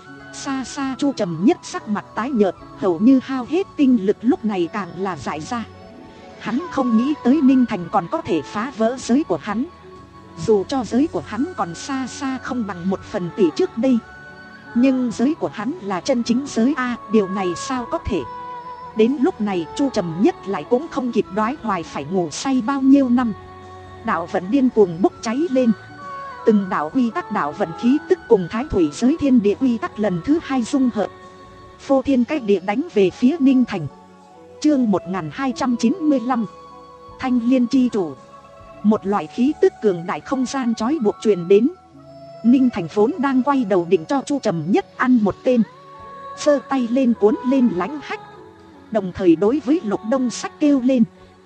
Xa xa Chu Trầm Nhất sắc mặt tái nhợt, hầu như hao hết tinh lực lúc này càng là dại ra. Hắn không nghĩ tới Ninh Thành còn có thể phá vỡ giới của hắn. Dù cho giới của hắn còn xa xa không bằng một phần tỷ trước đây, nhưng giới của hắn là chân chính giới A, điều này sao có thể. Đến lúc này Chu Trầm Nhất lại cũng không kịp đoái hoài phải ngủ say bao nhiêu năm. Đạo vận điên cuồng bốc cháy lên. Từng đạo quy tắc đạo vận khí tức cùng thái thủy giới thiên địa quy tắc lần thứ hai dung hợp, phô thiên cách địa đánh về phía Ninh Thành. Chương một nghìn hai trăm chín mươi lăm, Thanh Liên chi chủ. Một loại khí tức cường đại không gian trói buộc truyền đến. Ninh Thành vốn đang quay đầu định cho Chu Trầm Nhất ăn một tên, giơ tay lên cuốn lên Lãnh Hách, đồng thời đối với Lục Đông Sách kêu lên: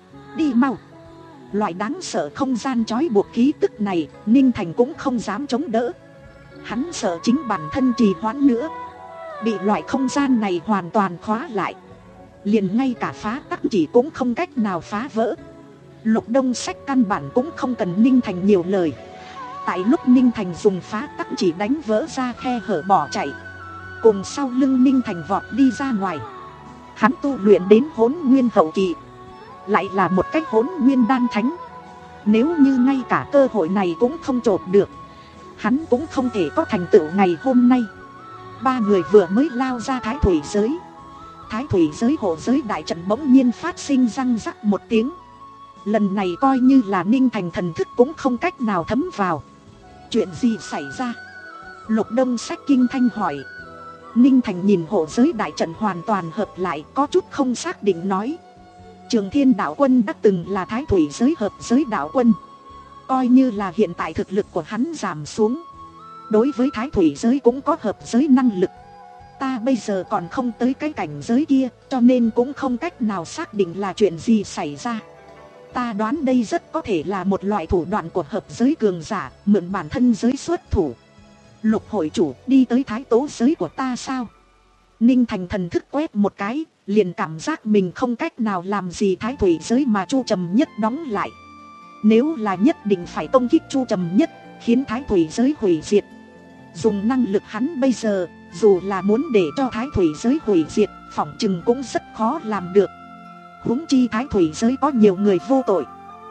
đi mau. Loại đáng sợ không gian trói buộc khí tức này, Ninh Thành cũng không dám chống đỡ. Hắn sợ chính bản thân trì hoãn nữa, bị loại không gian này hoàn toàn khóa lại, liền ngay cả phá tắc chỉ cũng không cách nào phá vỡ. Lục Đông Sách căn bản cũng không cần Ninh Thành nhiều lời. Tại lúc Ninh Thành dùng phá tắc chỉ đánh vỡ ra khe hở bỏ chạy, cùng sau lưng Ninh Thành vọt đi ra ngoài. Hắn tu luyện đến hỗn nguyên hậu kỳ, lại là một cách hỗn nguyên đan thánh. Nếu như ngay cả cơ hội này cũng không chộp được, hắn cũng không thể có thành tựu ngày hôm nay. Ba người vừa mới lao ra thái thủy giới, thái thủy giới hộ giới đại trận bỗng nhiên phát sinh răng rắc một tiếng. Lần này coi như là Ninh Thành thần thức cũng không cách nào thấm vào. Chuyện gì xảy ra? Lục Đông Sách kinh thanh hỏi. Ninh Thành nhìn hộ giới đại trận hoàn toàn hợp lại, có chút không xác định nói: Trường Thiên đạo quân đã từng là thái thủy giới hợp giới đạo quân. Coi như là hiện tại thực lực của hắn giảm xuống, đối với thái thủy giới cũng có hợp giới năng lực. Ta bây giờ còn không tới cái cảnh giới kia, cho nên cũng không cách nào xác định là chuyện gì xảy ra. Ta đoán đây rất có thể là một loại thủ đoạn của hợp giới cường giả, mượn bản thân giới xuất thủ. Lục hội chủ, đi tới thái tố giới của ta sao? Ninh Thành thần thức quét một cái, liền cảm giác mình không cách nào làm gì thái thủy giới mà Chu Trầm Nhất đóng lại. Nếu là nhất định phải công kích Chu Trầm Nhất, khiến thái thủy giới hủy diệt. Dùng năng lực hắn bây giờ, dù là muốn để cho thái thủy giới hủy diệt, phỏng chừng cũng rất khó làm được. Huống chi thái thủy giới có nhiều người vô tội,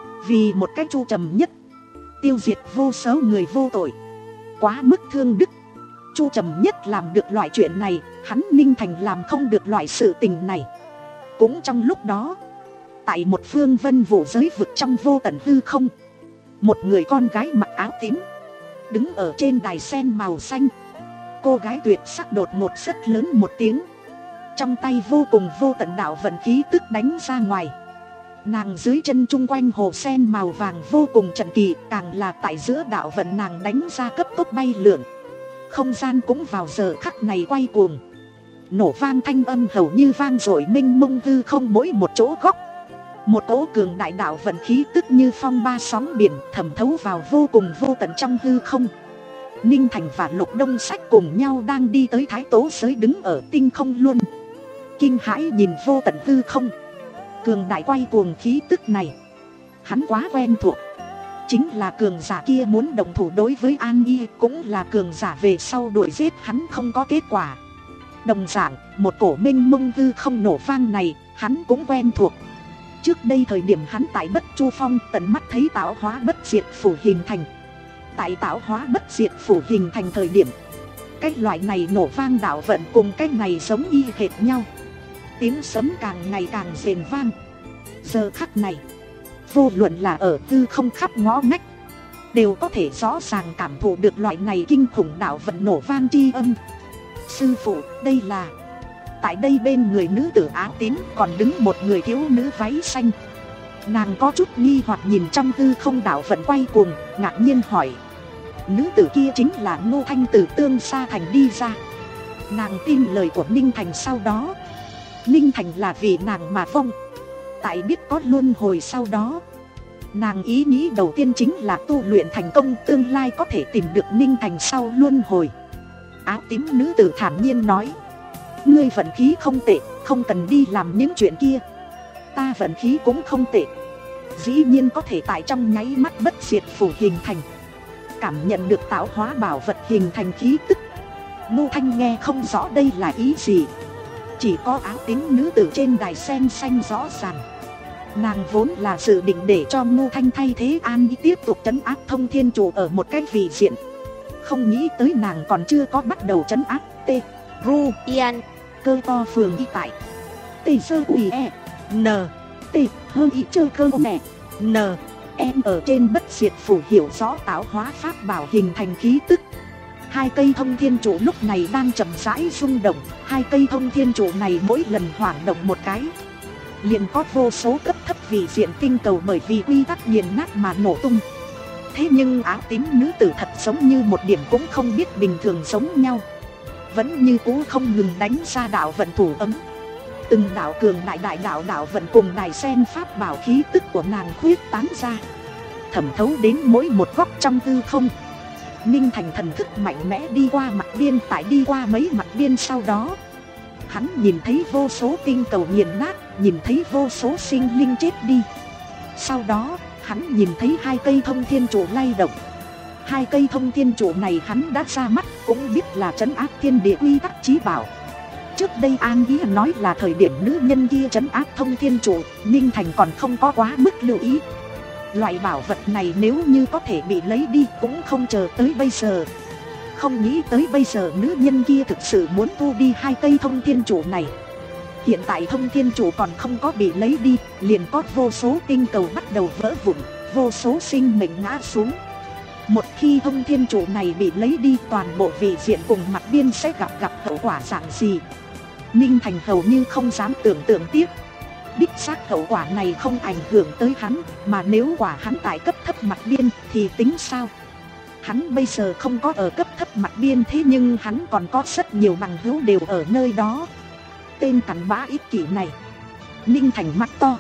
vì một cái Chu Trầm Nhất tiêu diệt vô số người vô tội, quá mức thương đức. Chu Trầm Nhất làm được loại chuyện này, hắn Ninh Thành làm không được loại sự tình này. Cũng trong lúc đó, tại một phương vân vũ giới vực trong vô tận hư không, một người con gái mặc áo tím đứng ở trên đài sen màu xanh. Cô gái tuyệt sắc đột ngột rất lớn một tiếng, trong tay vô cùng vô tận đạo vận khí tức đánh ra ngoài. Nàng dưới chân chung quanh hồ sen màu vàng vô cùng trận kỳ, càng là tại giữa đạo vận nàng đánh ra cấp tốc bay lượn. Không gian cũng vào giờ khắc này quay cuồng, nổ vang thanh âm hầu như vang dội mênh mông hư không mỗi một chỗ góc. Một cỗ cường đại đạo vận khí tức như phong ba sóng biển thẩm thấu vào vô cùng vô tận trong hư không. Ninh Thành và Lục Đông Sách cùng nhau đang đi tới Thái Tố giới đứng ở tinh không luôn. Kinh hãi nhìn vô tận hư không. Cường đại quay cuồng khí tức này hắn quá quen thuộc. Chính là cường giả kia muốn đồng thủ đối với An Y, cũng là cường giả về sau đuổi giết hắn không có kết quả. Đồng dạng, một cổ mênh mông hư không nổ vang này, hắn cũng quen thuộc. Trước đây thời điểm hắn tại Bất Chu Phong tận mắt thấy tạo hóa bất diệt phủ hình thành. Tại tạo hóa bất diệt phủ hình thành thời điểm, cái loại này nổ vang đạo vận cùng cái này giống y hệt nhau. Tiếng sấm càng ngày càng rền vang. Giờ khắc này, vô luận là ở hư không khắp ngõ ngách, đều có thể rõ ràng cảm thụ được loại này kinh khủng đạo vận nổ vang chi âm. Sư phụ, đây là... Tại đây bên người nữ tử áo tím còn đứng một người thiếu nữ váy xanh. Nàng có chút nghi hoặc nhìn trong hư không đạo vận quay cuồng, ngạc nhiên hỏi. Nữ tử kia chính là Ngô Thanh từ Tương Sa Thành đi ra. Nàng tin lời của Ninh Thành sau đó. Ninh Thành là vì nàng mà vong. Tại biết có luân hồi sau đó, nàng ý nghĩ đầu tiên chính là tu luyện thành công, tương lai có thể tìm được Ninh Thành sau luân hồi. Áo tím nữ tử thản nhiên nói. Ngươi vận khí không tệ, không cần đi làm những chuyện kia. Ta vận khí cũng không tệ, dĩ nhiên có thể tại trong nháy mắt bất diệt phủ hình thành, cảm nhận được tạo hóa bảo vật hình thành khí tức. Ngô Thanh nghe không rõ đây là ý gì. Chỉ có áo tím nữ tử trên đài sen xanh rõ ràng. Nàng vốn là dự định để cho Ngô Thanh thay thế An Y tiếp tục trấn áp Thông Thiên Trụ ở một cái vị diện. Không nghĩ tới nàng còn chưa có bắt đầu trấn áp T. Ru Ian cơ to phường y tại T sơ ủy e N T hơn y chơ cơ mẹ N em ở trên bất diệt phủ hiểu rõ tạo hóa pháp bảo hình thành khí tức. Hai cây thông thiên trụ lúc này đang chậm rãi rung động. Hai cây thông thiên trụ này mỗi lần hoảng động một cái, liền có vô số cấp thấp vị diện tinh cầu bởi vì quy tắc nghiền nát mà nổ tung. Thế nhưng áo tím nữ tử thật giống như một điểm cũng không biết bình thường giống nhau, vẫn như cũ không ngừng đánh ra đạo vận thủ ấm. Từng đạo cường đại đại đạo đạo vận cùng đài sen pháp bảo khí tức của nàng khuyết tán ra, thẩm thấu đến mỗi một góc trong hư không. Ninh Thành thần thức mạnh mẽ đi qua mặt biên, tại đi qua mấy mặt biên sau đó, hắn nhìn thấy vô số tinh cầu nghiền nát, nhìn thấy vô số sinh linh chết đi. Sau đó, hắn nhìn thấy hai cây thông thiên trụ lay động. Hai cây thông thiên trụ này hắn đã ra mắt, cũng biết là trấn áp thiên địa quy tắc chí bảo. Trước đây An Ý nói là thời điểm nữ nhân kia trấn áp thông thiên trụ, Ninh Thành còn không có quá mức lưu ý. Loại bảo vật này nếu như có thể bị lấy đi cũng không chờ tới bây giờ. Không nghĩ tới bây giờ nữ nhân kia thực sự muốn thu đi hai cây thông thiên trụ này. Hiện tại thông thiên trụ còn không có bị lấy đi, liền có vô số tinh cầu bắt đầu vỡ vụn, vô số sinh mệnh ngã xuống. Một khi thông thiên trụ này bị lấy đi, toàn bộ vị diện cùng mặt biên sẽ gặp gặp hậu quả dạng gì. Ninh Thành hầu như không dám tưởng tượng tiếp. Đích xác hậu quả này không ảnh hưởng tới hắn, mà nếu quả hắn tại cấp thấp mặt biên thì tính sao? Hắn bây giờ không có ở cấp thấp mặt biên, thế nhưng hắn còn có rất nhiều bằng hữu đều ở nơi đó. Tên cặn bã ích kỷ này. Ninh Thành mắt to.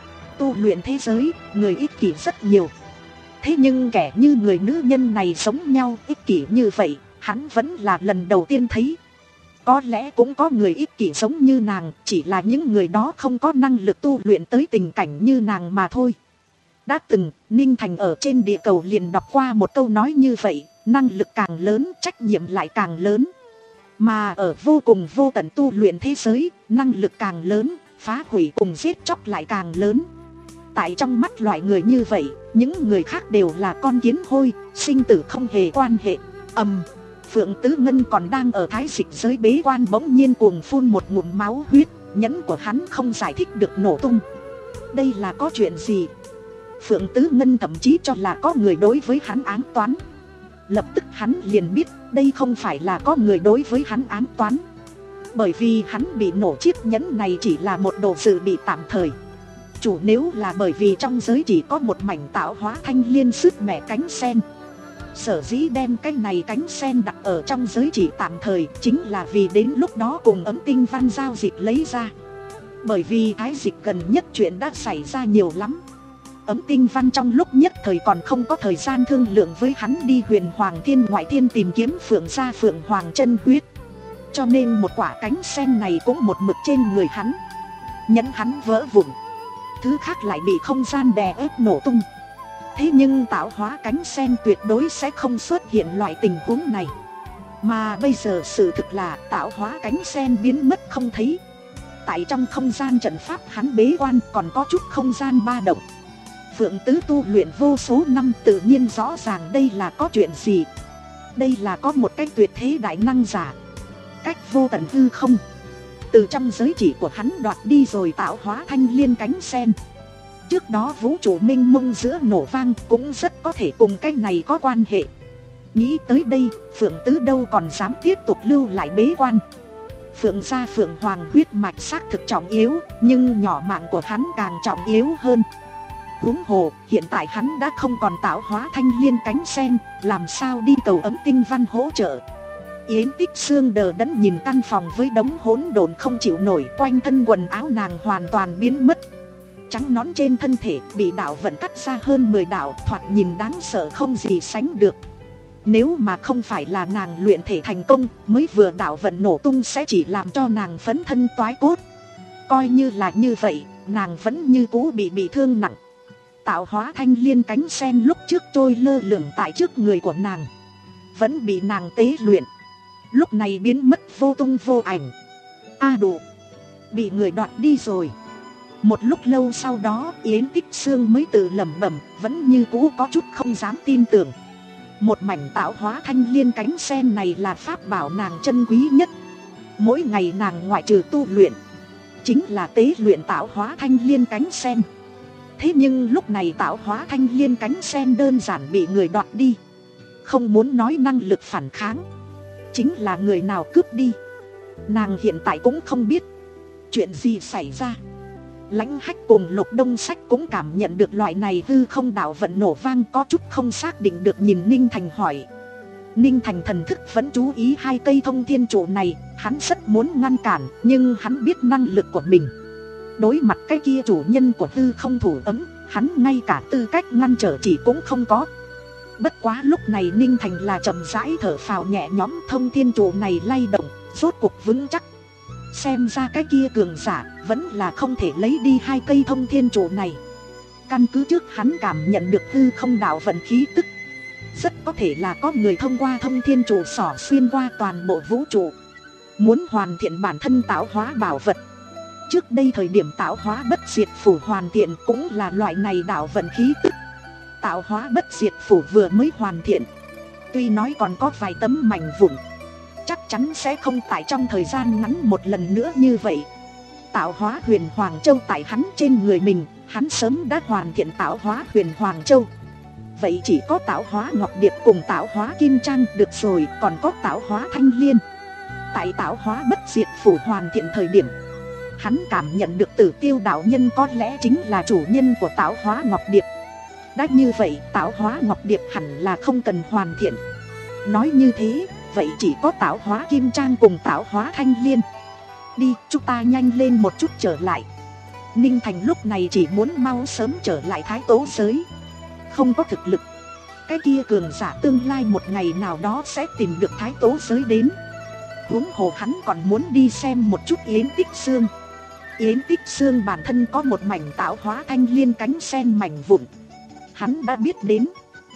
Tu luyện thế giới, người ích kỷ rất nhiều. Thế nhưng kẻ như người nữ nhân này giống nhau ích kỷ như vậy, hắn vẫn là lần đầu tiên thấy. Có lẽ cũng có người ích kỷ giống như nàng, chỉ là những người đó không có năng lực tu luyện tới tình cảnh như nàng mà thôi. Đã từng, Ninh Thành ở trên địa cầu liền đọc qua một câu nói như vậy, năng lực càng lớn, trách nhiệm lại càng lớn. Mà ở vô cùng vô tận tu luyện thế giới, năng lực càng lớn, phá hủy cùng giết chóc lại càng lớn. Tại trong mắt loại người như vậy, những người khác đều là con kiến hôi, sinh tử không hề quan hệ. Ầm, Phượng Tứ Ngân còn đang ở thái dịch giới bế quan bỗng nhiên cuồng phun một ngụm máu huyết, nhẫn của hắn không giải thích được nổ tung. Đây là có chuyện gì? Phượng Tứ Ngân thậm chí cho là có người đối với hắn ám toán. Lập tức hắn liền biết đây không phải là có người đối với hắn ám toán, bởi vì hắn bị nổ chiếc nhẫn này chỉ là một đồ dự bị tạm thời. Chủ nếu là bởi vì trong giới chỉ có một mảnh tạo hóa thanh liên sứt mẻ cánh sen, sở dĩ đem cái này cánh sen đặt ở trong giới chỉ tạm thời chính là vì đến lúc đó cùng ấm tinh văn giao dịch lấy ra. Bởi vì Thái Dịch gần nhất chuyện đã xảy ra nhiều lắm. Ấm Tinh Văn trong lúc nhất thời còn không có thời gian thương lượng với hắn đi Huyền Hoàng Thiên Ngoại Thiên tìm kiếm Phượng gia Phượng Hoàng chân huyết. Cho nên một quả cánh sen này cũng một mực trên người hắn, nhẫn hắn vỡ vụn. Thứ khác lại bị không gian đè ép nổ tung. Thế nhưng tạo hóa cánh sen tuyệt đối sẽ không xuất hiện loại tình huống này. Mà bây giờ sự thực là tạo hóa cánh sen biến mất không thấy. Tại trong không gian trận pháp hắn bế quan còn có chút không gian ba động. Phượng Tứ tu luyện vô số năm tự nhiên rõ ràng đây là có chuyện gì. Đây là có một cách tuyệt thế đại năng giả, cách vô tận hư không, từ trong giới chỉ của hắn đoạt đi rồi tạo hóa thanh liên cánh sen. Trước đó vũ trụ minh mông giữa nổ vang cũng rất có thể cùng cái này có quan hệ. Nghĩ tới đây, Phượng Tứ đâu còn dám tiếp tục lưu lại bế quan. Phượng gia Phượng Hoàng huyết mạch xác thực trọng yếu, nhưng nhỏ mạng của hắn càng trọng yếu hơn. Huống hồ, hiện tại hắn đã không còn tạo hóa thanh liên cánh sen, làm sao đi cầu Ấm Tinh Văn hỗ trợ. Yến Tích Sương đờ đẫn nhìn căn phòng với đống hỗn độn không chịu nổi, quanh thân quần áo nàng hoàn toàn biến mất. Trắng nón trên thân thể bị đạo vận cắt ra hơn mười đạo, thoạt nhìn đáng sợ không gì sánh được. Nếu mà không phải là nàng luyện thể thành công, mới vừa đạo vận nổ tung sẽ chỉ làm cho nàng phấn thân toái cốt. Coi như là như vậy, nàng vẫn như cũ bị bị thương nặng. Tạo hóa thanh liên cánh sen lúc trước trôi lơ lửng tại trước người của nàng, vẫn bị nàng tế luyện, lúc này biến mất vô tung vô ảnh. A à đủ, bị người đoạt đi rồi. Một lúc lâu sau đó Yến Tích Sương mới tự lẩm bẩm, vẫn như cũ có chút không dám tin tưởng. Một mảnh tạo hóa thanh liên cánh sen này là pháp bảo nàng chân quý nhất. Mỗi ngày nàng ngoại trừ tu luyện, chính là tế luyện tạo hóa thanh liên cánh sen. Thế nhưng lúc này tạo hóa thanh liên cánh sen đơn giản bị người đoạt đi. Không muốn nói năng lực phản kháng, chính là người nào cướp đi, nàng hiện tại cũng không biết. Chuyện gì xảy ra? Lãnh Hách cùng Lục Đông Sách cũng cảm nhận được loại này hư không đạo vận nổ vang, có chút không xác định được nhìn Ninh Thành hỏi. Ninh Thành thần thức vẫn chú ý hai cây thông thiên trụ này, hắn rất muốn ngăn cản, nhưng hắn biết năng lực của mình. Đối mặt cái kia chủ nhân của hư không thủ ấm, hắn ngay cả tư cách ngăn trở chỉ cũng không có. Bất quá lúc này Ninh Thành là chậm rãi thở phào nhẹ nhõm, thông thiên trụ này lay động, rốt cuộc vững chắc. Xem ra cái kia cường giả vẫn là không thể lấy đi hai cây thông thiên trụ này. Căn cứ trước hắn cảm nhận được hư không đạo vận khí tức, rất có thể là có người thông qua thông thiên trụ xỏ xuyên qua toàn bộ vũ trụ, muốn hoàn thiện bản thân tạo hóa bảo vật. Trước đây thời điểm tạo hóa bất diệt phủ hoàn thiện cũng là loại này đạo vận khí tức. Tạo hóa bất diệt phủ vừa mới hoàn thiện, tuy nói còn có vài tấm mảnh vụn, chắc chắn sẽ không tại trong thời gian ngắn một lần nữa như vậy. Tạo hóa huyền Hoàng Châu tại hắn trên người mình, hắn sớm đã hoàn thiện tạo hóa huyền Hoàng Châu. Vậy chỉ có tạo hóa Ngọc Điệp cùng tạo hóa Kim Trang được rồi, còn có tạo hóa Thanh Liên. Tại tạo hóa bất diệt phủ hoàn thiện thời điểm, hắn cảm nhận được Tử Tiêu đạo nhân có lẽ chính là chủ nhân của tạo hóa Ngọc Điệp. Đã như vậy tạo hóa Ngọc Điệp hẳn là không cần hoàn thiện. Nói như thế, vậy chỉ có tạo hóa Kim Trang cùng tạo hóa Thanh Liên. Đi, chúng ta nhanh lên một chút trở lại. Ninh Thành lúc này chỉ muốn mau sớm trở lại Thái Tố giới. Không có thực lực, cái kia cường giả tương lai một ngày nào đó sẽ tìm được Thái Tố giới đến. Huống hồ hắn còn muốn đi xem một chút Yến Tích Sương. Yến Tích Sương bản thân có một mảnh tạo hóa thanh liên cánh sen mảnh vụn, hắn đã biết đến.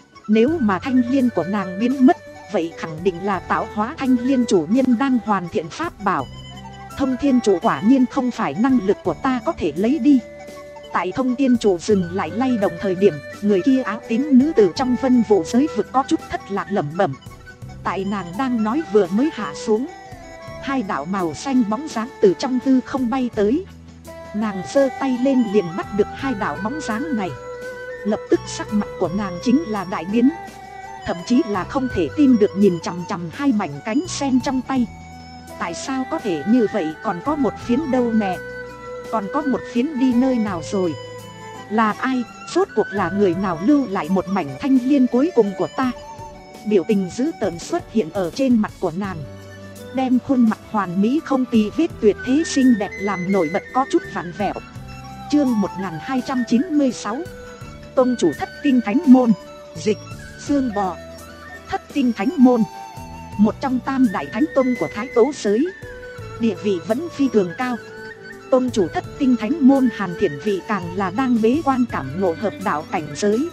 Nếu mà thanh liên của nàng biến mất, vậy khẳng định là tạo hóa thanh liên chủ nhân đang hoàn thiện pháp bảo. Thông thiên trụ quả nhiên không phải năng lực của ta có thể lấy đi. Tại thông thiên trụ dừng lại lay động thời điểm, người kia áo tím nữ tử trong vân vụ giới vực có chút thất lạc lẩm bẩm. Tại nàng đang nói vừa mới hạ xuống, hai đạo màu xanh bóng dáng từ trong hư không bay tới. Nàng giơ tay lên liền bắt được hai đạo bóng dáng này. Lập tức sắc mặt của nàng chính là đại biến, thậm chí là không thể tin được nhìn chằm chằm hai mảnh cánh sen trong tay. Tại sao có thể như vậy? Còn có một phiến đâu nè? Còn có một phiến đi nơi nào rồi? Là ai? Rốt cuộc là người nào lưu lại một mảnh thanh liên cuối cùng của ta? Biểu tình dữ tợn xuất hiện ở trên mặt của nàng. đem khuôn mặt hoàn mỹ không tì vết tuyệt thế xinh đẹp làm nổi bật có chút vặn vẹo. Chương một nghìn hai trăm chín mươi sáu. Tông chủ Thất Tinh Thánh Môn. Dịch Xương Bò. Thất Tinh Thánh Môn, một trong tam đại thánh tông của Thái Tố giới, địa vị vẫn phi thường cao. Tông chủ Thất Tinh Thánh Môn Hàn Thiển Vị càng là đang bế quan cảm ngộ hợp đạo cảnh giới.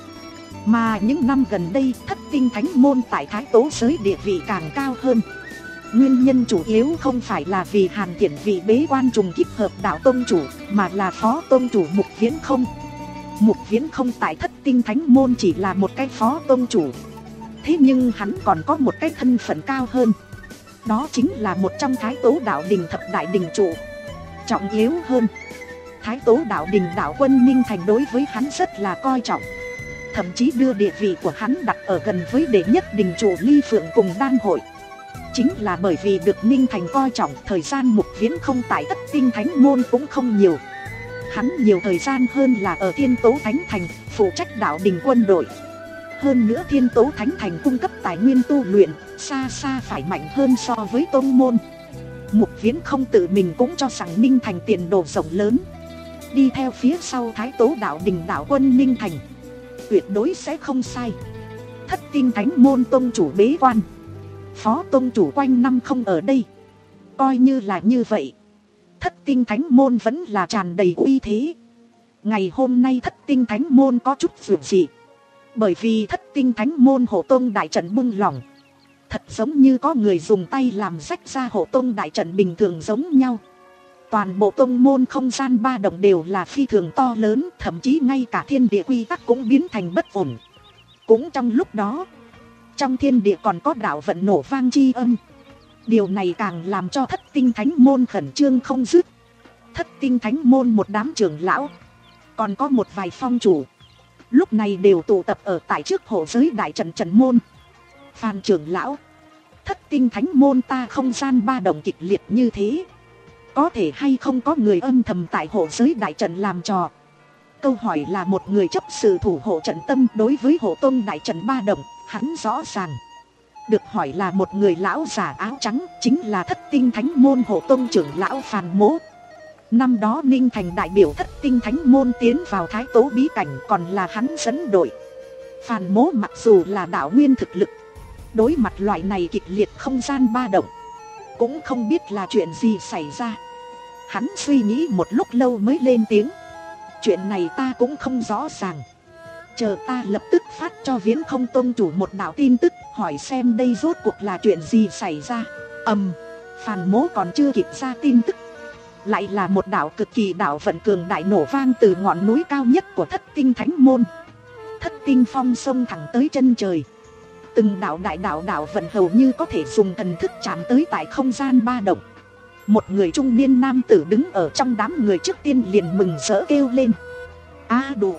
Mà những năm gần đây, Thất Tinh Thánh Môn tại Thái Tố giới địa vị càng cao hơn. Nguyên nhân chủ yếu không phải là vì Hàn Thiển Vị bế quan trùng kích hợp đạo tông chủ, mà là phó tông chủ Mục Viễn Không. Mục Viễn Không tại Thất Tinh Thánh Môn chỉ là một cái phó tông chủ. Thế nhưng hắn còn có một cái thân phận cao hơn. Đó chính là một trong Thái Tố Đạo Đình thập đại đình trụ. Trọng yếu hơn, Thái Tố Đạo Đình đạo quân Ninh Thành đối với hắn rất là coi trọng. Thậm chí đưa địa vị của hắn đặt ở gần với đệ nhất đình trụ Ly Phượng cùng Đan Hội. Chính là bởi vì được Ninh Thành coi trọng, thời gian Mục Viễn Không tại Thất Tinh Thánh Môn cũng không nhiều. Hắn nhiều thời gian hơn là ở Thiên Tố Thánh Thành, phụ trách đạo đình quân đội. Hơn nữa Thiên Tố Thánh Thành cung cấp tài nguyên tu luyện, xa xa phải mạnh hơn so với tông môn. Mục Viễn Không tự mình cũng cho rằng Ninh Thành tiền đồ rộng lớn. Đi theo phía sau Thái Tố Đạo Đình đạo quân Ninh Thành, tuyệt đối sẽ không sai. Thất Tinh Thánh Môn tông chủ bế quan, phó tông chủ quanh năm không ở đây. Coi như là như vậy, Thất Tinh Thánh Môn vẫn là tràn đầy uy thế. Ngày hôm nay Thất Tinh Thánh Môn có chút dường dị, bởi vì Thất Tinh Thánh Môn hộ tông đại trận bung lỏng. Thật giống như có người dùng tay làm rách ra hộ tông đại trận bình thường giống nhau. Toàn bộ tông môn không gian ba động đều là phi thường to lớn, thậm chí ngay cả thiên địa quy tắc cũng biến thành bất ổn. Cũng trong lúc đó, trong thiên địa còn có đạo vận nổ vang chi âm. Điều này càng làm cho Thất Tinh Thánh Môn khẩn trương không dứt. Thất Tinh Thánh Môn một đám trưởng lão, còn có một vài phong chủ, lúc này đều tụ tập ở tại trước hộ giới đại trận Trần Môn. Phan trưởng lão, Thất Tinh Thánh Môn ta không gian ba động kịch liệt như thế, có thể hay không có người âm thầm tại hộ giới đại trận làm trò? Câu hỏi là một người chấp sự thủ hộ trận tâm đối với hộ tông đại trận ba động, hắn rõ ràng. Được hỏi là một người lão già áo trắng, chính là Thất Tinh Thánh Môn hộ tông trưởng lão Phàn Mỗ. Năm đó Ninh Thành đại biểu Thất Tinh Thánh Môn tiến vào Thái Tố bí cảnh, còn là hắn dẫn đội. Phàn Mỗ mặc dù là đạo nguyên thực lực, đối mặt loại này kịch liệt không gian ba động, cũng không biết là chuyện gì xảy ra. Hắn suy nghĩ một lúc lâu mới lên tiếng: chuyện này ta cũng không rõ ràng, chờ ta lập tức phát cho Viễn Không tông chủ một đạo tin tức, hỏi xem đây rốt cuộc là chuyện gì xảy ra. Ầm, Phàn Mỗ còn chưa kịp ra tin tức, lại là một đạo cực kỳ đạo vận cường đại nổ vang từ ngọn núi cao nhất của Thất Tinh Thánh Môn. Thất Tinh phong xông thẳng tới chân trời, từng đạo đại đạo đạo vận hầu như có thể dùng thần thức chạm tới tại không gian ba động. Một người trung niên nam tử đứng ở trong đám người trước tiên liền mừng rỡ kêu lên: a đủ,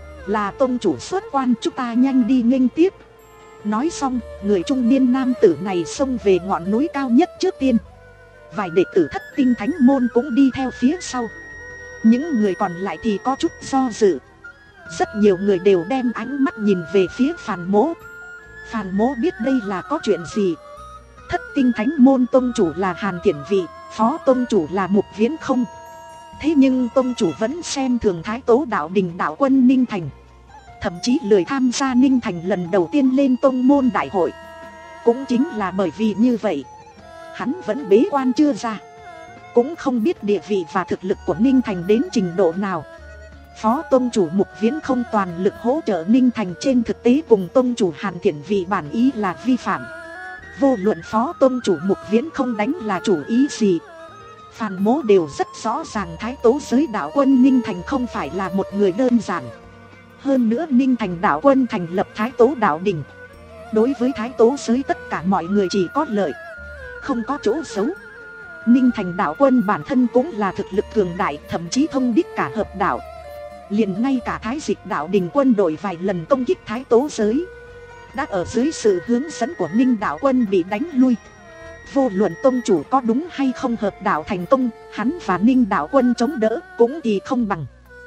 là tông chủ xuất quan, chúng ta nhanh đi nghênh tiếp. Nói xong, người trung niên nam tử này xông về ngọn núi cao nhất trước tiên. Vài đệ tử Thất Tinh Thánh Môn cũng đi theo phía sau. Những người còn lại thì có chút do dự. Rất nhiều người đều đem ánh mắt nhìn về phía Phàn Mỗ. Phàn Mỗ biết đây là có chuyện gì. Thất Tinh Thánh Môn tông chủ là Hàn Thiển Vị, phó tông chủ là Mục Viễn Không. Thế nhưng tông chủ vẫn xem thường Thái Tố Đạo Đình đạo quân Ninh Thành, thậm chí lười tham gia Ninh Thành lần đầu tiên lên tông môn đại hội. Cũng chính là bởi vì như vậy, hắn vẫn bế quan chưa ra, cũng không biết địa vị và thực lực của Ninh Thành đến trình độ nào. Phó tông chủ Mục Viễn Không toàn lực hỗ trợ Ninh Thành, trên thực tế cùng tông chủ Hàn Thiển Vị bản ý là vi phạm. Vô luận phó tông chủ Mục Viễn Không đánh là chủ ý gì, Phàn Mỗ đều rất rõ ràng Thái Tố giới đạo quân Ninh Thành không phải là một người đơn giản. Hơn nữa Ninh Thành đạo quân thành lập Thái Tố Đạo Đình, đối với Thái Tố giới tất cả mọi người chỉ có lợi, không có chỗ xấu. Ninh Thành đạo quân bản thân cũng là thực lực cường đại, thậm chí thông đích cả hợp đạo. Liền ngay cả Thái Dịch Đạo Đình quân đội vài lần công kích Thái Tố giới, đã ở dưới sự hướng dẫn của Ninh đạo quân bị đánh lui. Vô luận tông chủ có đúng hay không hợp đạo thành công, hắn và Ninh đạo quân chống đỡ cũng thì không bằng.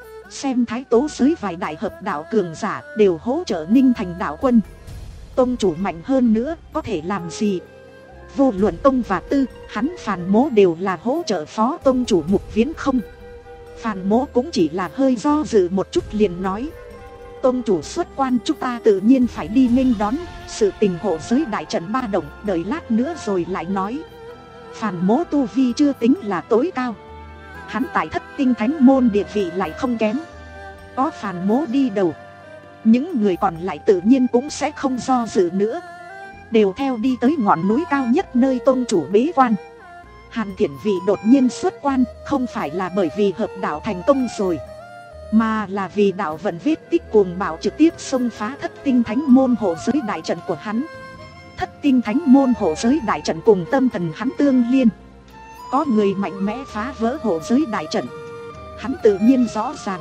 Xem Thái Tố giới vài đại hợp đạo cường giả đều hỗ trợ Ninh Thành đạo quân, tông chủ mạnh hơn nữa có thể làm gì? Vô luận tông và tư, hắn Phàn Mỗ đều là hỗ trợ phó tông chủ Mục Viễn không. Phàn Mỗ cũng chỉ là hơi do dự một chút liền nói: tông chủ xuất quan, chúng ta tự nhiên phải đi nghênh đón. Sự tình hộ giới đại trận ba động, đợi lát nữa rồi lại nói. Phàn Mỗ tu vi chưa tính là tối cao, hắn tại Thất Tinh Thánh môn địa vị lại không kém. Có Phàn Mỗ đi đầu, những người còn lại tự nhiên cũng sẽ không do dự nữa, đều theo đi tới ngọn núi cao nhất nơi tông chủ bế quan. Hàn Thiển Vị đột nhiên xuất quan, không phải là bởi vì hợp đạo thành công rồi, mà là vì đạo vận vết tích cuồng bạo trực tiếp xông phá Thất Tinh Thánh môn hộ giới đại trận của hắn. Thất Tinh Thánh môn hộ giới đại trận cùng tâm thần hắn tương liên, có người mạnh mẽ phá vỡ hộ giới đại trận, hắn tự nhiên rõ ràng.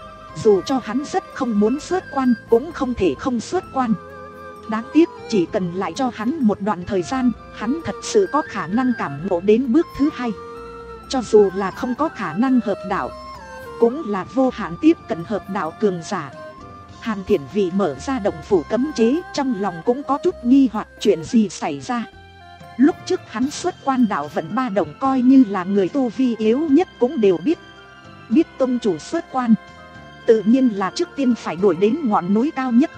Dù cho hắn rất không muốn xuất quan, cũng không thể không xuất quan. Đáng tiếc, chỉ cần lại cho hắn một đoạn thời gian, hắn thật sự có khả năng cảm ngộ đến bước thứ hai. Cho dù là không có khả năng hợp đạo, cũng là vô hạn tiếp cận hợp đạo cường giả. Hàn Thiển Vị mở ra động phủ cấm chế, trong lòng cũng có chút nghi hoặc chuyện gì xảy ra. Lúc trước hắn xuất quan đạo vận ba động, coi như là người tu vi yếu nhất cũng đều biết. Biết tông chủ xuất quan, tự nhiên là trước tiên phải đuổi đến ngọn núi cao nhất.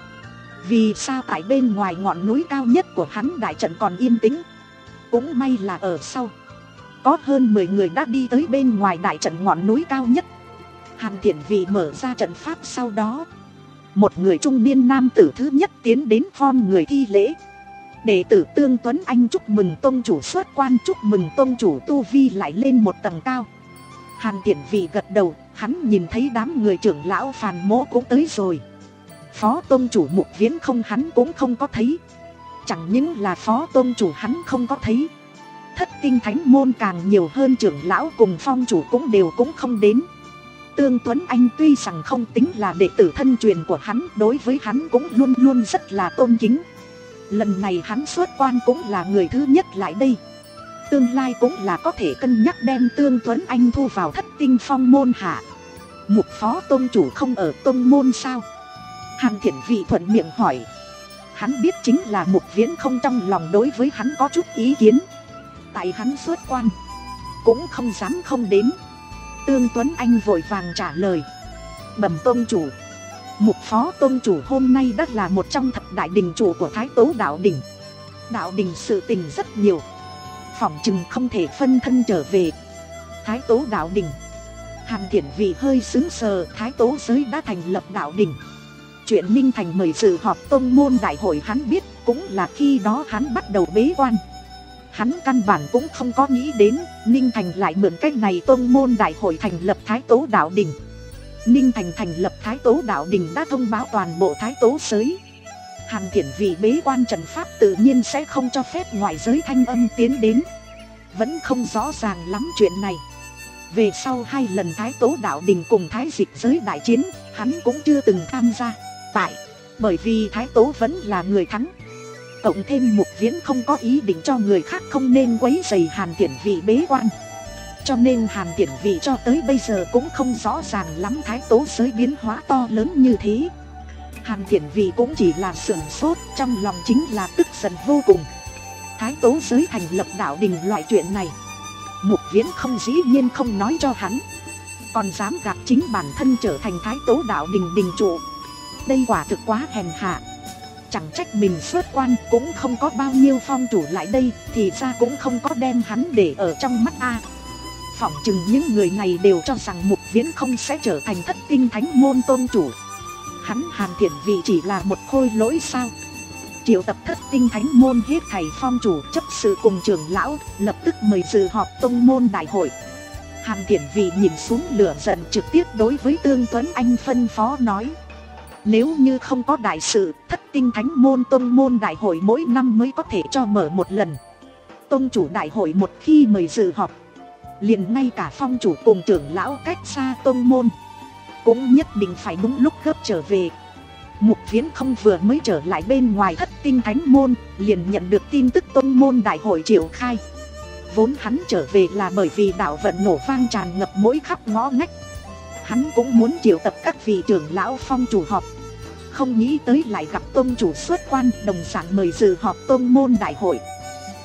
Vì sao tại bên ngoài ngọn núi cao nhất của hắn đại trận còn yên tĩnh? Cũng may là ở sau, có hơn mười người đã đi tới bên ngoài đại trận ngọn núi cao nhất. Hàn Thiển Vị mở ra trận pháp sau đó, một người trung niên nam tử thứ nhất tiến đến khom người thi lễ. Đệ tử Tương Tuấn Anh chúc mừng tông chủ xuất quan, chúc mừng tông chủ tu vi lại lên một tầng cao. Hàn Thiển Vị gật đầu, hắn nhìn thấy đám người trưởng lão Phàn Mỗ cũng tới rồi. Phó tông chủ Mục Viễn không hắn cũng không có thấy. Chẳng những là phó tông chủ hắn không có thấy, Thất Tinh Thánh môn càng nhiều hơn trưởng lão cùng phong chủ cũng đều cũng không đến. Tương Tuấn Anh tuy rằng không tính là đệ tử thân truyền của hắn, đối với hắn cũng luôn luôn rất là tôn kính. Lần này hắn xuất quan cũng là người thứ nhất lại đây, tương lai cũng là có thể cân nhắc đem Tương Tuấn Anh thu vào Thất Tinh Phong môn hạ. Mục phó tôn chủ không ở tông môn sao? Hàn Thiển Vị thuận miệng hỏi. Hắn biết chính là Mục Viễn không trong lòng đối với hắn có chút ý kiến, tại hắn xuất quan cũng không dám không đến. Tương Tuấn Anh vội vàng trả lời: bẩm tôn chủ, Mục phó tôn chủ hôm nay đã là một trong thập đại đình chủ của Thái Tố đạo đình. Đạo đình sự tình rất nhiều, phỏng chừng không thể phân thân trở về. Thái Tố đạo đình? Hàn Thiển Vị hơi sững sờ. Thái Tố giới đã thành lập đạo đình. Chuyện Ninh Thành mời dự họp tông môn đại hội hắn biết, cũng là khi đó hắn bắt đầu bế quan. Hắn căn bản cũng không có nghĩ đến Ninh Thành lại mượn cách này tông môn đại hội thành lập Thái Tố đạo đình. Ninh Thành thành lập Thái Tố đạo đình đã thông báo toàn bộ Thái Tố giới. Hàn Thiển Vị bế quan trận pháp tự nhiên sẽ không cho phép ngoại giới thanh âm tiến đến. Vẫn không rõ ràng lắm chuyện này. Về sau hai lần Thái Tố đạo đình cùng Thái Dịch giới đại chiến, hắn cũng chưa từng tham gia. Tại bởi vì Thái Tố vẫn là người thắng, cộng thêm Mục Viễn không có ý định cho người khác không nên quấy rầy Hàn Thiển Vị bế quan, cho nên Hàn Thiển Vị cho tới bây giờ cũng không rõ ràng lắm Thái Tố giới biến hóa to lớn như thế. Hàn Thiển Vị cũng chỉ là sửng sốt, trong lòng chính là tức giận vô cùng. Thái Tố giới thành lập đạo đình loại chuyện này, Mục Viễn không dĩ nhiên không nói cho hắn, còn dám gạt chính bản thân trở thành Thái Tố đạo đình đình chủ. Đây quả thực quá hèn hạ. Chẳng trách mình xuất quan cũng không có bao nhiêu phong chủ lại đây, thì ra cũng không có đem hắn để ở trong mắt a. Phỏng chừng những người này đều cho rằng Mục Viễn không sẽ trở thành Thất Tinh Thánh môn tôn chủ. Hắn Hàn Thiển Vị chỉ là một khôi lỗi sao? Triệu tập Thất Tinh Thánh môn hết thảy phong chủ chấp sự cùng trưởng lão, lập tức mời dự họp tông môn đại hội. Hàn Thiển Vị nhìn xuống lửa giận, trực tiếp đối với Tương Tuấn Anh phân phó nói: nếu như không có đại sự, Thất Tinh Thánh môn tông môn đại hội mỗi năm mới có thể cho mở một lần. Tông chủ đại hội một khi mời dự họp, liền ngay cả phong chủ cùng trưởng lão cách xa tông môn cũng nhất định phải đúng lúc gấp trở về. Mục Viễn không vừa mới trở lại bên ngoài Thất Tinh Thánh môn, liền nhận được tin tức tông môn đại hội triệu khai. Vốn hắn trở về là bởi vì đạo vận nổ vang tràn ngập mỗi khắp ngõ ngách, hắn cũng muốn triệu tập các vị trưởng lão phong chủ họp. Không nghĩ tới lại gặp tông chủ xuất quan, đồng dạng mời dự họp tông môn đại hội.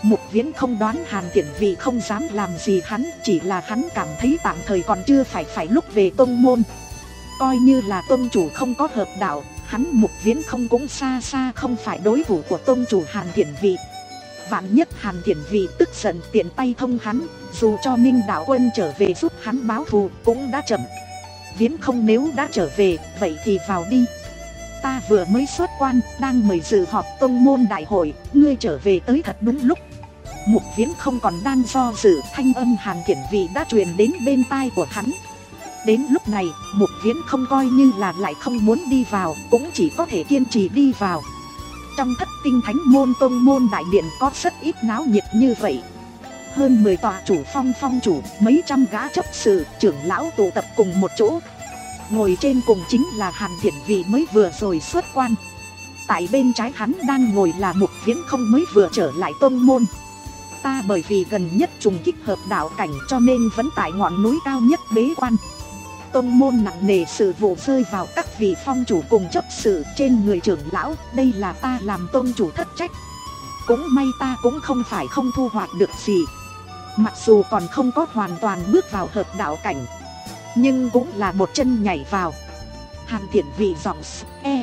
Mục Viễn không đoán Hàn Thiển Vị không dám làm gì hắn, chỉ là hắn cảm thấy tạm thời còn chưa phải phải lúc về tông môn. Coi như là tông chủ không có hợp đạo, hắn Mục Viễn không cũng xa xa không phải đối thủ của tông chủ Hàn Thiển Vị. Vạn nhất Hàn Thiển Vị tức giận tiện tay thông hắn, dù cho Minh đạo quân trở về giúp hắn báo thù cũng đã chậm. Viễn không nếu đã trở về, vậy thì vào đi. Ta vừa mới xuất quan, đang mời dự họp tông môn đại hội, ngươi trở về tới thật đúng lúc. Mục Viễn không còn đang do dự, thanh âm Hàn Thiển Vị đã truyền đến bên tai của hắn. Đến lúc này, Mục Viễn không coi như là lại không muốn đi vào, cũng chỉ có thể kiên trì đi vào. Trong Thất Tinh Thánh môn tông môn đại điện có rất ít náo nhiệt như vậy. Hơn mười tòa chủ phong phong chủ, mấy trăm gã chấp sự, trưởng lão tụ tập cùng một chỗ. Ngồi trên cùng chính là Hàn Thiển Vị mới vừa rồi xuất quan. Tại bên trái hắn đang ngồi là Mục Viễn không mới vừa trở lại tông môn. Ta bởi vì gần nhất trùng kích hợp đạo cảnh cho nên vẫn tại ngọn núi cao nhất bế quan. Tông môn nặng nề sự vụ rơi vào các vị phong chủ cùng chấp sự trên người trưởng lão, đây là ta làm tông chủ thất trách. Cũng may ta cũng không phải không thu hoạch được gì. Mặc dù còn không có hoàn toàn bước vào hợp đạo cảnh, nhưng cũng là một chân nhảy vào. Hàn Thiển Vị giọng e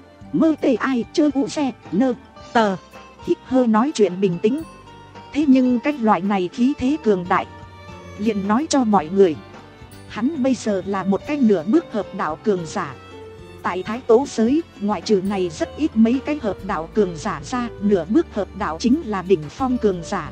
mơ tê ai chơ u xe nơ tờ hít hơi nói chuyện bình tĩnh. Thế nhưng cái loại này khí thế cường đại, liền nói cho mọi người hắn bây giờ là một cái nửa bước hợp đạo cường giả. Tại Thái Tố giới, ngoại trừ này rất ít mấy cái hợp đạo cường giả ra, nửa bước hợp đạo chính là đỉnh phong cường giả.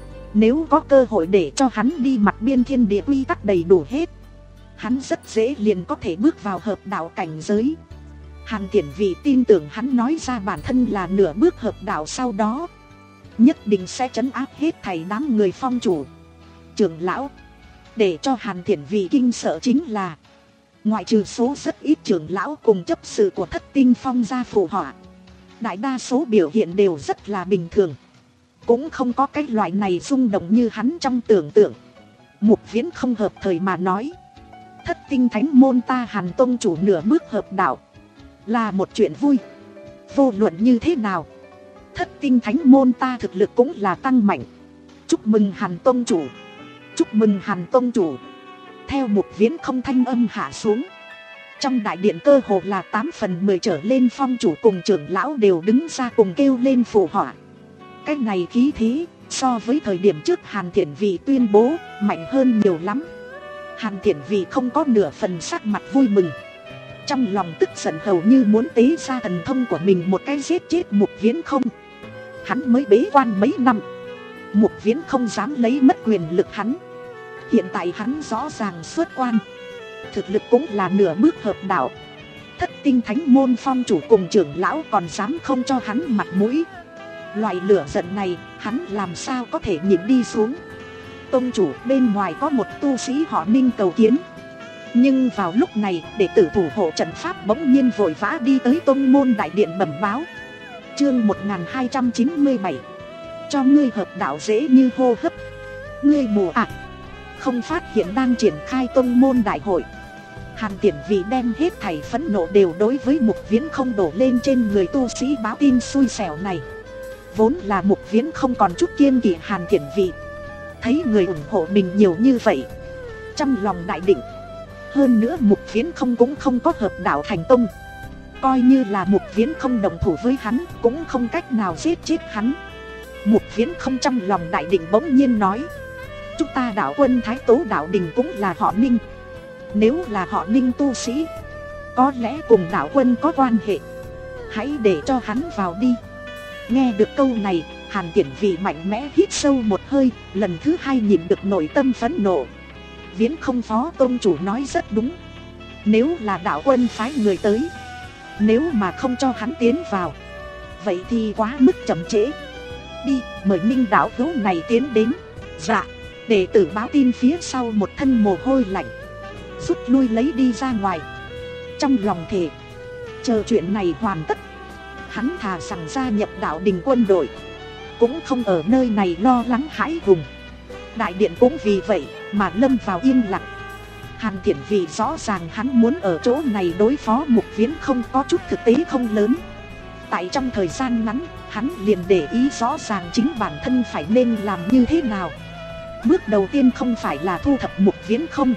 Nếu có cơ hội để cho hắn đi mặt biên thiên địa quy tắc đầy đủ hết, hắn rất dễ liền có thể bước vào hợp đạo cảnh giới. Hàn Thiển Vị tin tưởng hắn nói ra bản thân là nửa bước hợp đạo, sau đó nhất định sẽ trấn áp hết thảy đám người phong chủ, trưởng lão. Để cho Hàn Thiển Vị kinh sợ chính là, ngoại trừ số rất ít trưởng lão cùng chấp sự của Thất Tinh Phong gia phụ họa, đại đa số biểu hiện đều rất là bình thường, cũng không có cái loại này rung động như hắn trong tưởng tượng. Mục Viễn không hợp thời mà nói, Thất Tinh Thánh môn ta Hàn tông chủ nửa bước hợp đạo là một chuyện vui. Vô luận như thế nào, Thất Tinh Thánh môn ta thực lực cũng là tăng mạnh. Chúc mừng Hàn tông chủ, chúc mừng Hàn tông chủ. Theo Mục Viễn không thanh âm hạ xuống, trong đại điện cơ hồ là tám phần mười trở lên phong chủ cùng trưởng lão đều đứng ra cùng kêu lên phù họa. Cái này khí thế so với thời điểm trước Hàn Thiển Vị tuyên bố mạnh hơn nhiều lắm. Hàn Thiển Vị không có nửa phần sắc mặt vui mừng, trong lòng tức giận hầu như muốn tế ra thần thông của mình một cái giết chết Mục Viễn không. Hắn mới bế quan mấy năm, Mục Viễn không dám lấy mất quyền lực hắn. Hiện tại hắn rõ ràng xuất quan, thực lực cũng là nửa bước hợp đạo. Thất Tinh Thánh môn phong chủ cùng trưởng lão còn dám không cho hắn mặt mũi. Loại lửa giận này hắn làm sao có thể nhịn đi xuống. Tông chủ, bên ngoài có một tu sĩ họ Ninh cầu kiến. Nhưng vào lúc này, đệ tử thủ hộ trận pháp bỗng nhiên vội vã đi tới tông môn đại điện bẩm báo. Chương một nghìn hai trăm chín mươi bảy, cho ngươi hợp đạo dễ như hô hấp. Ngươi mù ạ, không phát hiện đang triển khai tông môn đại hội. Hàn Thiển Vị đem hết thảy phẫn nộ đều đối với Mục Viễn không đổ lên trên người tu sĩ báo tin xui xẻo này. Vốn là Mục Viễn không còn chút kiêng kỵ Hàn Thiển Vị, thấy người ủng hộ mình nhiều như vậy, trong lòng đại định. Hơn nữa Mục Viễn không cũng không có hợp đạo thành tông, coi như là Mục Viễn không đồng thủ với hắn cũng không cách nào giết chết hắn. Mục Viễn không trong lòng đại định bỗng nhiên nói, chúng ta đạo quân Thái Tố đạo đình cũng là họ Ninh. Nếu là họ Ninh tu sĩ, có lẽ cùng đạo quân có quan hệ, hãy để cho hắn vào đi. Nghe được câu này, Hàn Thiển Vị mạnh mẽ hít sâu một hơi, lần thứ hai nhìn được nội tâm phẫn nộ. Viễn không phó tôn chủ nói rất đúng, nếu là đạo quân phái người tới, nếu mà không cho hắn tiến vào, vậy thì quá mức chậm trễ. Đi, mời Ninh đạo hữu này tiến đến. Dạ. Đệ tử báo tin phía sau một thân mồ hôi lạnh, rút lui lấy đi ra ngoài. Trong lòng thề, chờ chuyện này hoàn tất, hắn thà rằng gia nhập đạo đình quân đội, cũng không ở nơi này lo lắng hãi hùng. Đại điện cũng vì vậy mà lâm vào yên lặng. Hàn Thiển Vị rõ ràng hắn muốn ở chỗ này đối phó Mục Viễn không có chút thực tế không lớn. Tại trong thời gian ngắn, hắn liền để ý rõ ràng chính bản thân phải nên làm như thế nào. Bước đầu tiên không phải là thu thập Mục Viễn Không,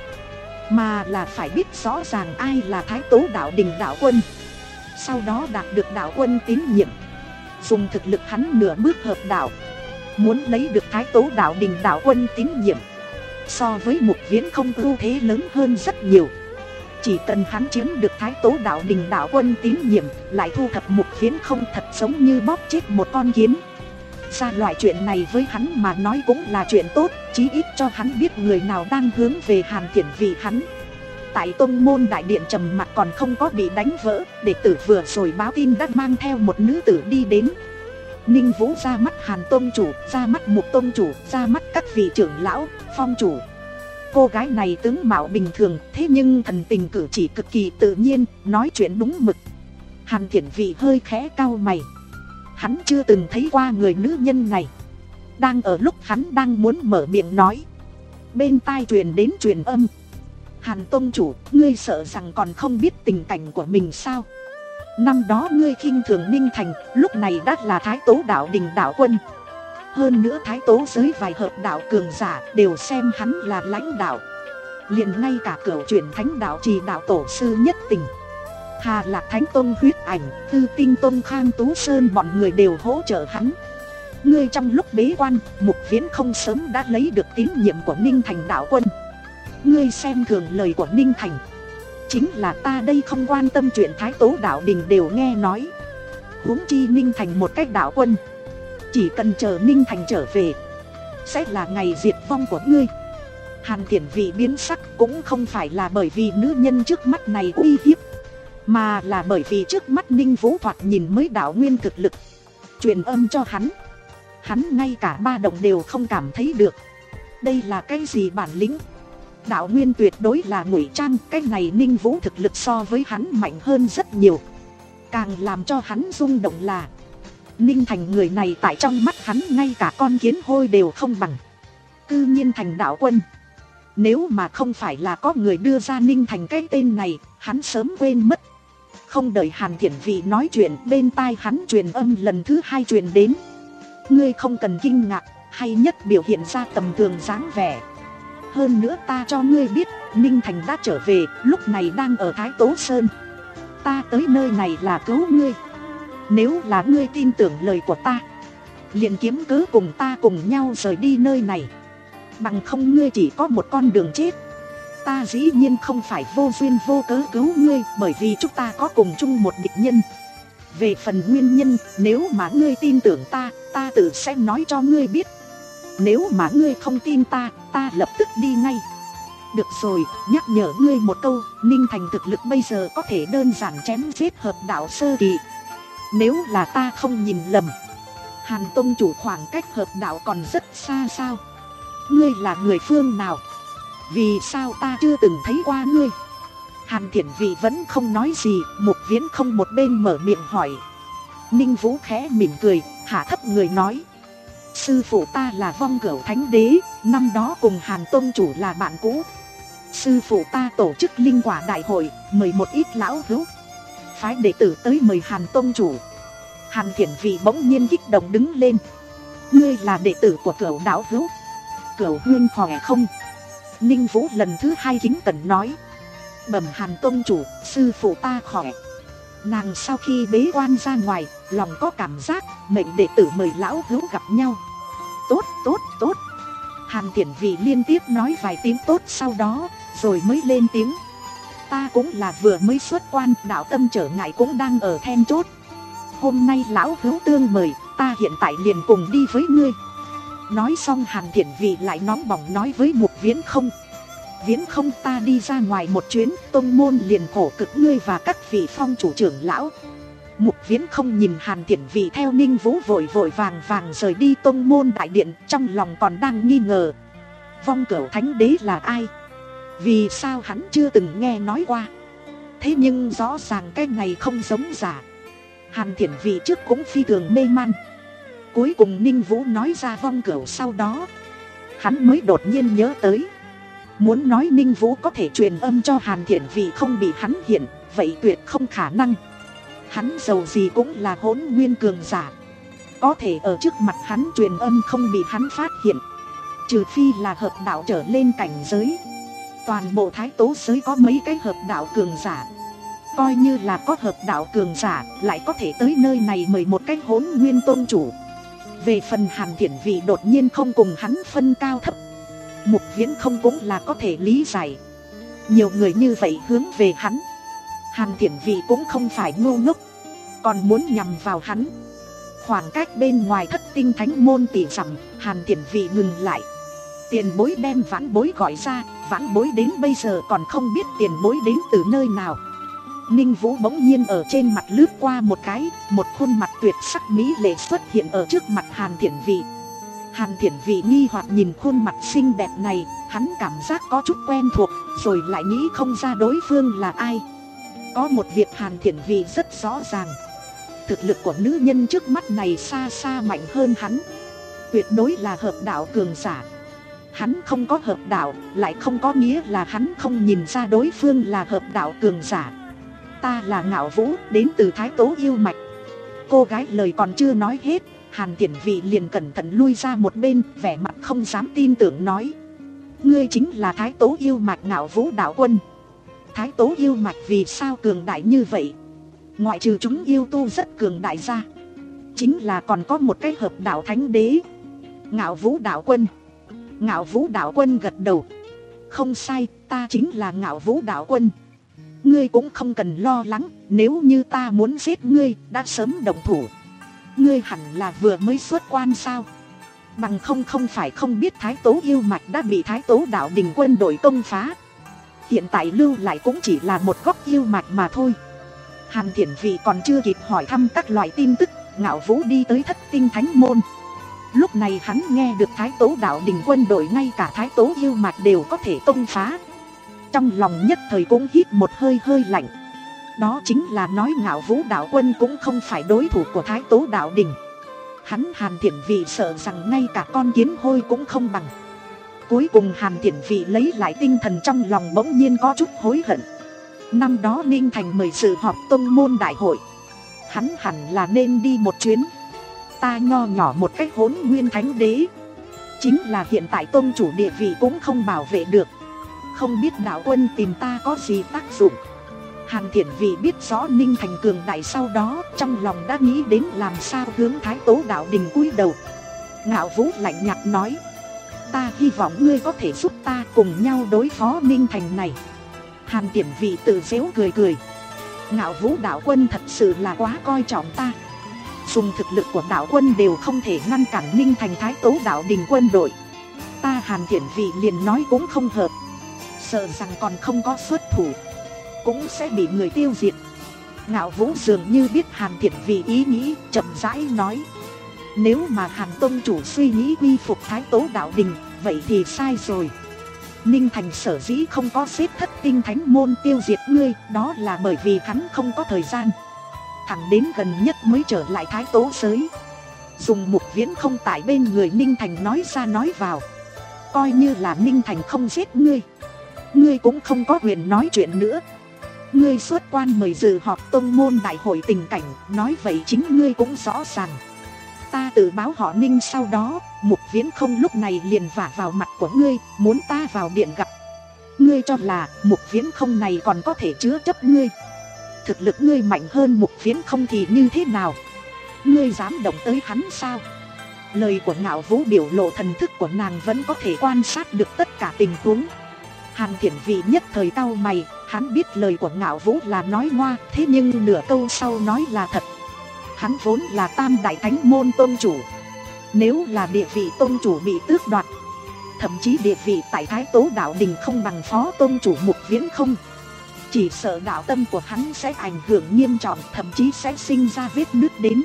mà là phải biết rõ ràng ai là Thái Tố Đạo Đình đạo quân. Sau đó đạt được đạo quân tín nhiệm, dùng thực lực hắn nửa bước hợp đạo. Muốn lấy được Thái Tố Đạo Đình đạo quân tín nhiệm, so với Mục Viễn Không ưu thế lớn hơn rất nhiều. Chỉ cần hắn chiếm được Thái Tố Đạo Đình đạo quân tín nhiệm, lại thu thập Mục Viễn Không, thật giống như bóp chết một con kiến. Ra loại chuyện này với hắn mà nói cũng là chuyện tốt, chí ít cho hắn biết người nào đang hướng về Hàn Thiển vì hắn. Tại tông môn đại điện trầm mặc còn không có bị đánh vỡ, đệ tử vừa rồi báo tin đã mang theo một nữ tử đi đến. Ninh Vũ ra mắt Hàn tông chủ, ra mắt Mục tông chủ, ra mắt các vị trưởng lão, phong chủ. Cô gái này tướng mạo bình thường, thế nhưng thần tình cử chỉ cực kỳ tự nhiên, nói chuyện đúng mực. Hàn Thiển Vị hơi khẽ cau mày. Hắn chưa từng thấy qua người nữ nhân này. Đang ở lúc hắn đang muốn mở miệng nói, bên tai truyền đến truyền âm. Hàn tông chủ, ngươi sợ rằng còn không biết tình cảnh của mình sao? Năm đó ngươi khinh thường Ninh Thành, lúc này đã là Thái Tố Đạo Đình đạo quân. Hơn nữa Thái Tố giới vài hợp đạo cường giả đều xem hắn là lãnh đạo. Liền ngay cả cửu chuyển thánh đạo trì đạo tổ sư nhất tình, Hà Lạc Thánh Tông Huyết Ảnh, Tư Tinh Tông Khang Tú Sơn, bọn người đều hỗ trợ hắn. Ngươi trong lúc bế quan, Mục Viễn Không sớm đã lấy được tín nhiệm của Ninh Thành đạo quân. Ngươi xem thường lời của Ninh Thành. Chính là ta đây không quan tâm chuyện Thái Tố Đạo Đình đều nghe nói, huống chi Ninh Thành một cách đạo quân. Chỉ cần chờ Ninh Thành trở về, sẽ là ngày diệt vong của ngươi. Hàn Thiển Vị biến sắc cũng không phải là bởi vì nữ nhân trước mắt này uy hiếp, mà là bởi vì trước mắt Ninh Vũ thoạt nhìn mới đạo nguyên thực lực. Truyền âm cho hắn, hắn ngay cả ba động đều không cảm thấy được. Đây là cái gì bản lĩnh? Đạo nguyên tuyệt đối là ngụy trang. Cái này Ninh Vũ thực lực so với hắn mạnh hơn rất nhiều. Càng làm cho hắn rung động là Ninh Thành người này tại trong mắt hắn ngay cả con kiến hôi đều không bằng, cư nhiên thành đạo quân. Nếu mà không phải là có người đưa ra Ninh Thành cái tên này, hắn sớm quên mất. Không đợi Hàn Thiển Vị nói chuyện, bên tai hắn truyền âm lần thứ hai truyền đến. Ngươi không cần kinh ngạc, hay nhất biểu hiện ra tầm thường dáng vẻ. Hơn nữa ta cho ngươi biết, Ninh Thành đã trở về, lúc này đang ở Thái Tố Sơn. Ta tới nơi này là cứu ngươi. Nếu là ngươi tin tưởng lời của ta, liền kiếm cớ cùng ta cùng nhau rời đi nơi này. Bằng không ngươi chỉ có một con đường chết. Ta dĩ nhiên không phải vô duyên vô cớ cứu ngươi, bởi vì chúng ta có cùng chung một địch nhân. Về phần nguyên nhân, nếu mà ngươi tin tưởng ta, ta tự sẽ nói cho ngươi biết. Nếu mà ngươi không tin ta, ta lập tức đi ngay. Được rồi, nhắc nhở ngươi một câu, Ninh Thành thực lực bây giờ có thể đơn giản chém giết hợp đạo sơ kỳ. Nếu là ta không nhìn lầm, Hàn tông chủ khoảng cách hợp đạo còn rất xa sao? Ngươi là người phương nào? Vì sao ta chưa từng thấy qua ngươi? Hàn Thiển Vị vẫn không nói gì, Mục Viễn Không một bên mở miệng hỏi. Ninh Vũ khẽ mỉm cười, hạ thấp người nói. Sư phụ ta là Vong Cửu Thánh Đế, năm đó cùng Hàn tông chủ là bạn cũ. Sư phụ ta tổ chức linh quả đại hội, mời một ít lão hữu, phái đệ tử tới mời Hàn tông chủ. Hàn Thiển Vị bỗng nhiên kích động đứng lên. Ngươi là đệ tử của Cửu đạo hữu? Cửu huynh khỏe không? Ninh Vũ lần thứ hai kính cẩn nói. Bẩm Hàn tông chủ, sư phụ ta khỏe. Nàng sau khi bế quan ra ngoài, lòng có cảm giác, mệnh đệ tử mời lão hữu gặp nhau. Tốt, tốt, tốt. Hàn Thiển Vị liên tiếp nói vài tiếng tốt sau đó, rồi mới lên tiếng. Ta cũng là vừa mới xuất quan, đạo tâm trở ngại cũng đang ở then chốt. Hôm nay lão hữu tương mời, ta hiện tại liền cùng đi với ngươi. Nói xong Hàn Thiển Vị lại nóng bỏng nói với Mục Viễn Không. Viễn Không, ta đi ra ngoài một chuyến, tông môn liền khổ cực ngươi và các vị phong chủ trưởng lão. Mục Viễn Không nhìn Hàn Thiển Vị theo Ninh Vũ vội vội vàng vàng rời đi tông môn đại điện, trong lòng còn đang nghi ngờ. Vong Cửu Thánh Đế là ai? Vì sao hắn chưa từng nghe nói qua? Thế nhưng rõ ràng cái này không giống giả. Hàn Thiển Vị trước cũng phi thường mê man. Cuối cùng Ninh Vũ nói ra Vong Cửu sau đó, hắn mới đột nhiên nhớ tới. Muốn nói Ninh Vũ có thể truyền âm cho Hàn Thiển Vị không bị hắn hiện, vậy tuyệt không khả năng. Hắn dầu gì cũng là hỗn nguyên cường giả, có thể ở trước mặt hắn truyền âm không bị hắn phát hiện. Trừ phi là hợp đạo trở lên cảnh giới. Toàn bộ Thái Tố giới có mấy cái hợp đạo cường giả. Coi như là có hợp đạo cường giả, lại có thể tới nơi này mời một cái hỗn nguyên tôn chủ. Về phần Hàn Thiển Vị đột nhiên không cùng hắn phân cao thấp, Mục Viễn không cũng là có thể lý giải. Nhiều người như vậy hướng về hắn, Hàn Thiển Vị cũng không phải ngu ngốc, còn muốn nhằm vào hắn. Khoảng cách bên ngoài thất tinh thánh môn tỷ dặm, Hàn Thiển Vị ngừng lại. Tiền bối đem vãn bối gọi ra, vãn bối đến bây giờ còn không biết tiền bối đến từ nơi nào. Ninh Vũ bỗng nhiên ở trên mặt lướt qua một cái, một khuôn mặt tuyệt sắc mỹ lệ xuất hiện ở trước mặt Hàn Thiển Vị. Hàn Thiển Vị nghi hoặc nhìn khuôn mặt xinh đẹp này, hắn cảm giác có chút quen thuộc, rồi lại nghĩ không ra đối phương là ai. Có một việc Hàn Thiển Vị rất rõ ràng, thực lực của nữ nhân trước mắt này xa xa mạnh hơn hắn, tuyệt đối là hợp đạo cường giả. Hắn không có hợp đạo, lại không có nghĩa là hắn không nhìn ra đối phương là hợp đạo cường giả. Ta là Ngạo Vũ, đến từ Thái Tố yêu mạch. Cô gái lời còn chưa nói hết, Hàn Thiển Vị liền cẩn thận lui ra một bên, vẻ mặt không dám tin tưởng nói: ngươi chính là Thái Tố yêu mạch Ngạo Vũ đạo quân. Thái Tố yêu mạch vì sao cường đại như vậy? Ngoại trừ chúng yêu tu rất cường đại ra, chính là còn có một cái hợp đạo thánh đế, Ngạo Vũ đạo quân. Ngạo Vũ đạo quân gật đầu: không sai, ta chính là Ngạo Vũ đạo quân. Ngươi cũng không cần lo lắng, nếu như ta muốn giết ngươi, đã sớm động thủ. Ngươi hẳn là vừa mới xuất quan sao? Bằng không không phải không biết Thái Tố yêu mạch đã bị Thái Tố đạo đình quân đội công phá. Hiện tại lưu lại cũng chỉ là một góc yêu mạch mà thôi. Hàn Thiển Vị còn chưa kịp hỏi thăm các loại tin tức, Ngạo Vũ đi tới thất tinh thánh môn. Lúc này hắn nghe được Thái Tố đạo đình quân đội ngay cả Thái Tố yêu mạch đều có thể công phá. Trong lòng nhất thời cũng hít một hơi hơi lạnh. Đó chính là nói Ngạo Vũ đạo quân cũng không phải đối thủ của Thái Tố đạo đình. Hắn Hàn Thiển Vị sợ rằng ngay cả con kiến hôi cũng không bằng. Cuối cùng Hàn Thiển Vị lấy lại tinh thần, trong lòng bỗng nhiên có chút hối hận. Năm đó Ninh Thành mời dự họp tông môn đại hội, hắn hẳn là nên đi một chuyến. Ta nho nhỏ một cách hỗn nguyên thánh đế, chính là hiện tại tông chủ địa vị cũng không bảo vệ được. Không biết đạo quân tìm ta có gì tác dụng. Hàn Thiển Vị biết rõ Ninh Thành cường đại sau đó, trong lòng đã nghĩ đến làm sao hướng Thái Tố đạo đình cúi đầu. Ngạo Vũ lạnh nhạt nói: ta hy vọng ngươi có thể giúp ta cùng nhau đối phó Ninh Thành này. Hàn Thiển Vị tự giễu cười cười: Ngạo Vũ đạo quân thật sự là quá coi trọng ta. Dùng thực lực của đạo quân đều không thể ngăn cản Ninh Thành Thái Tố đạo đình quân đội. Ta Hàn Thiển Vị liền nói cũng không hợp, sợ rằng còn không có xuất thủ cũng sẽ bị người tiêu diệt. Ngạo Vũ dường như biết Hàn Thiển Vị ý nghĩ, chậm rãi nói: nếu mà Hàn tông chủ suy nghĩ quy phục Thái Tố đạo đình, vậy thì sai rồi. Ninh Thành sở dĩ không có xếp thất tinh thánh môn tiêu diệt ngươi, đó là bởi vì hắn không có thời gian, thẳng đến gần nhất mới trở lại Thái Tố giới. Dùng Mục Viễn không tại bên người Ninh Thành nói ra nói vào, coi như là Ninh Thành không giết ngươi, ngươi cũng không có quyền nói chuyện nữa. Ngươi xuất quan mời dự họp tông môn đại hội tình cảnh, nói vậy chính ngươi cũng rõ ràng. Ta tự báo họ Ninh, sau đó Mục Viễn không lúc này liền vả vào mặt của ngươi, muốn ta vào điện gặp. Ngươi cho là Mục Viễn không này còn có thể chứa chấp ngươi? Thực lực ngươi mạnh hơn Mục Viễn không thì như thế nào? Ngươi dám động tới hắn sao? Lời của Ngạo Vũ biểu lộ thần thức của nàng vẫn có thể quan sát được tất cả tình huống. Hàn Thiển Vị nhất thời cau mày, hắn biết lời của Ngạo Vũ là nói ngoa, thế nhưng nửa câu sau nói là thật. Hắn vốn là tam đại thánh môn tôn chủ, nếu là địa vị tôn chủ bị tước đoạt, thậm chí địa vị tại Thái Tố đạo đình không bằng phó tôn chủ Mục Viễn không, chỉ sợ đạo tâm của hắn sẽ ảnh hưởng nghiêm trọng, thậm chí sẽ sinh ra vết nứt đến.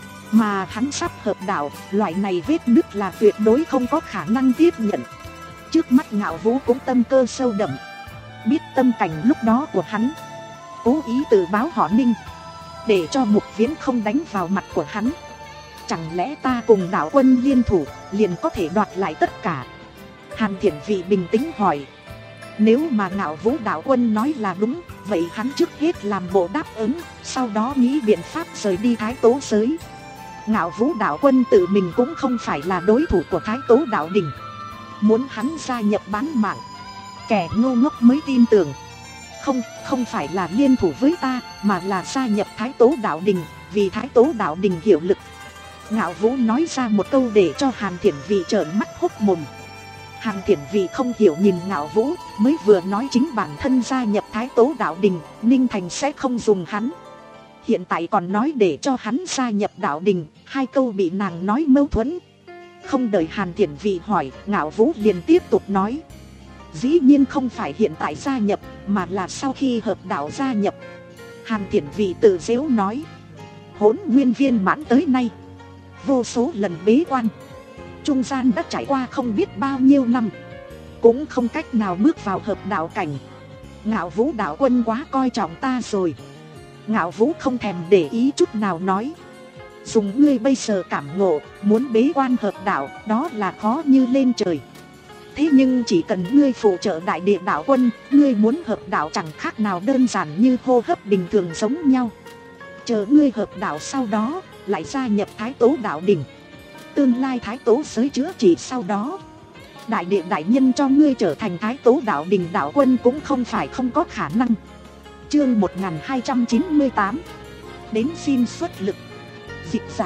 Mà hắn sắp hợp đạo, loại này vết nứt là tuyệt đối không có khả năng tiếp nhận. Trước mắt Ngạo Vũ cũng tâm cơ sâu đậm, biết tâm cảnh lúc đó của hắn, cố ý tự báo họ Ninh, để cho Mục Viễn không đánh vào mặt của hắn. Chẳng lẽ ta cùng đạo quân liên thủ liền có thể đoạt lại tất cả? Hàn Thiển Vị bình tĩnh hỏi. Nếu mà Ngạo Vũ đạo quân nói là đúng, vậy hắn trước hết làm bộ đáp ứng, sau đó nghĩ biện pháp rời đi Thái Tố giới. Ngạo Vũ đạo quân tự mình cũng không phải là đối thủ của Thái Tố đạo đình. Muốn hắn gia nhập bán mạng, kẻ ngu ngốc mới tin tưởng. Không, không phải là liên thủ với ta, mà là gia nhập Thái Tố đạo đình, vì Thái Tố đạo đình hiệu lực. Ngạo Vũ nói ra một câu để cho Hàn Thiển Vị trợn mắt hốc mồm. Hàn Thiển Vị không hiểu nhìn Ngạo Vũ, mới vừa nói chính bản thân gia nhập Thái Tố đạo đình, Ninh Thành sẽ không dùng hắn. Hiện tại còn nói để cho hắn gia nhập đạo đình, hai câu bị nàng nói mâu thuẫn. Không đợi Hàn Thiển Vị hỏi, Ngạo Vũ liền tiếp tục nói. Dĩ nhiên không phải hiện tại gia nhập, mà là sau khi hợp đạo gia nhập. Hàn Thiển Vị tự giễu nói. Hỗn nguyên viên mãn tới nay, vô số lần bế quan, trung gian đã trải qua không biết bao nhiêu năm, cũng không cách nào bước vào hợp đạo cảnh. Ngạo Vũ đạo quân quá coi trọng ta rồi. Ngạo Vũ không thèm để ý chút nào nói. Dùng ngươi bây giờ cảm ngộ, muốn bế quan hợp đạo, đó là khó như lên trời. Thế nhưng chỉ cần ngươi phụ trợ đại địa đạo quân, ngươi muốn hợp đạo chẳng khác nào đơn giản như hô hấp bình thường giống nhau. Chờ ngươi hợp đạo sau đó, lại gia nhập Thái Tố đạo đình. Tương lai Thái Tố giới chữa trị sau đó, đại địa đại nhân cho ngươi trở thành Thái Tố đạo đình đạo quân cũng không phải không có khả năng. Chương một nghìn hai trăm chín mươi tám. Đến xin xuất lực. Dịch giả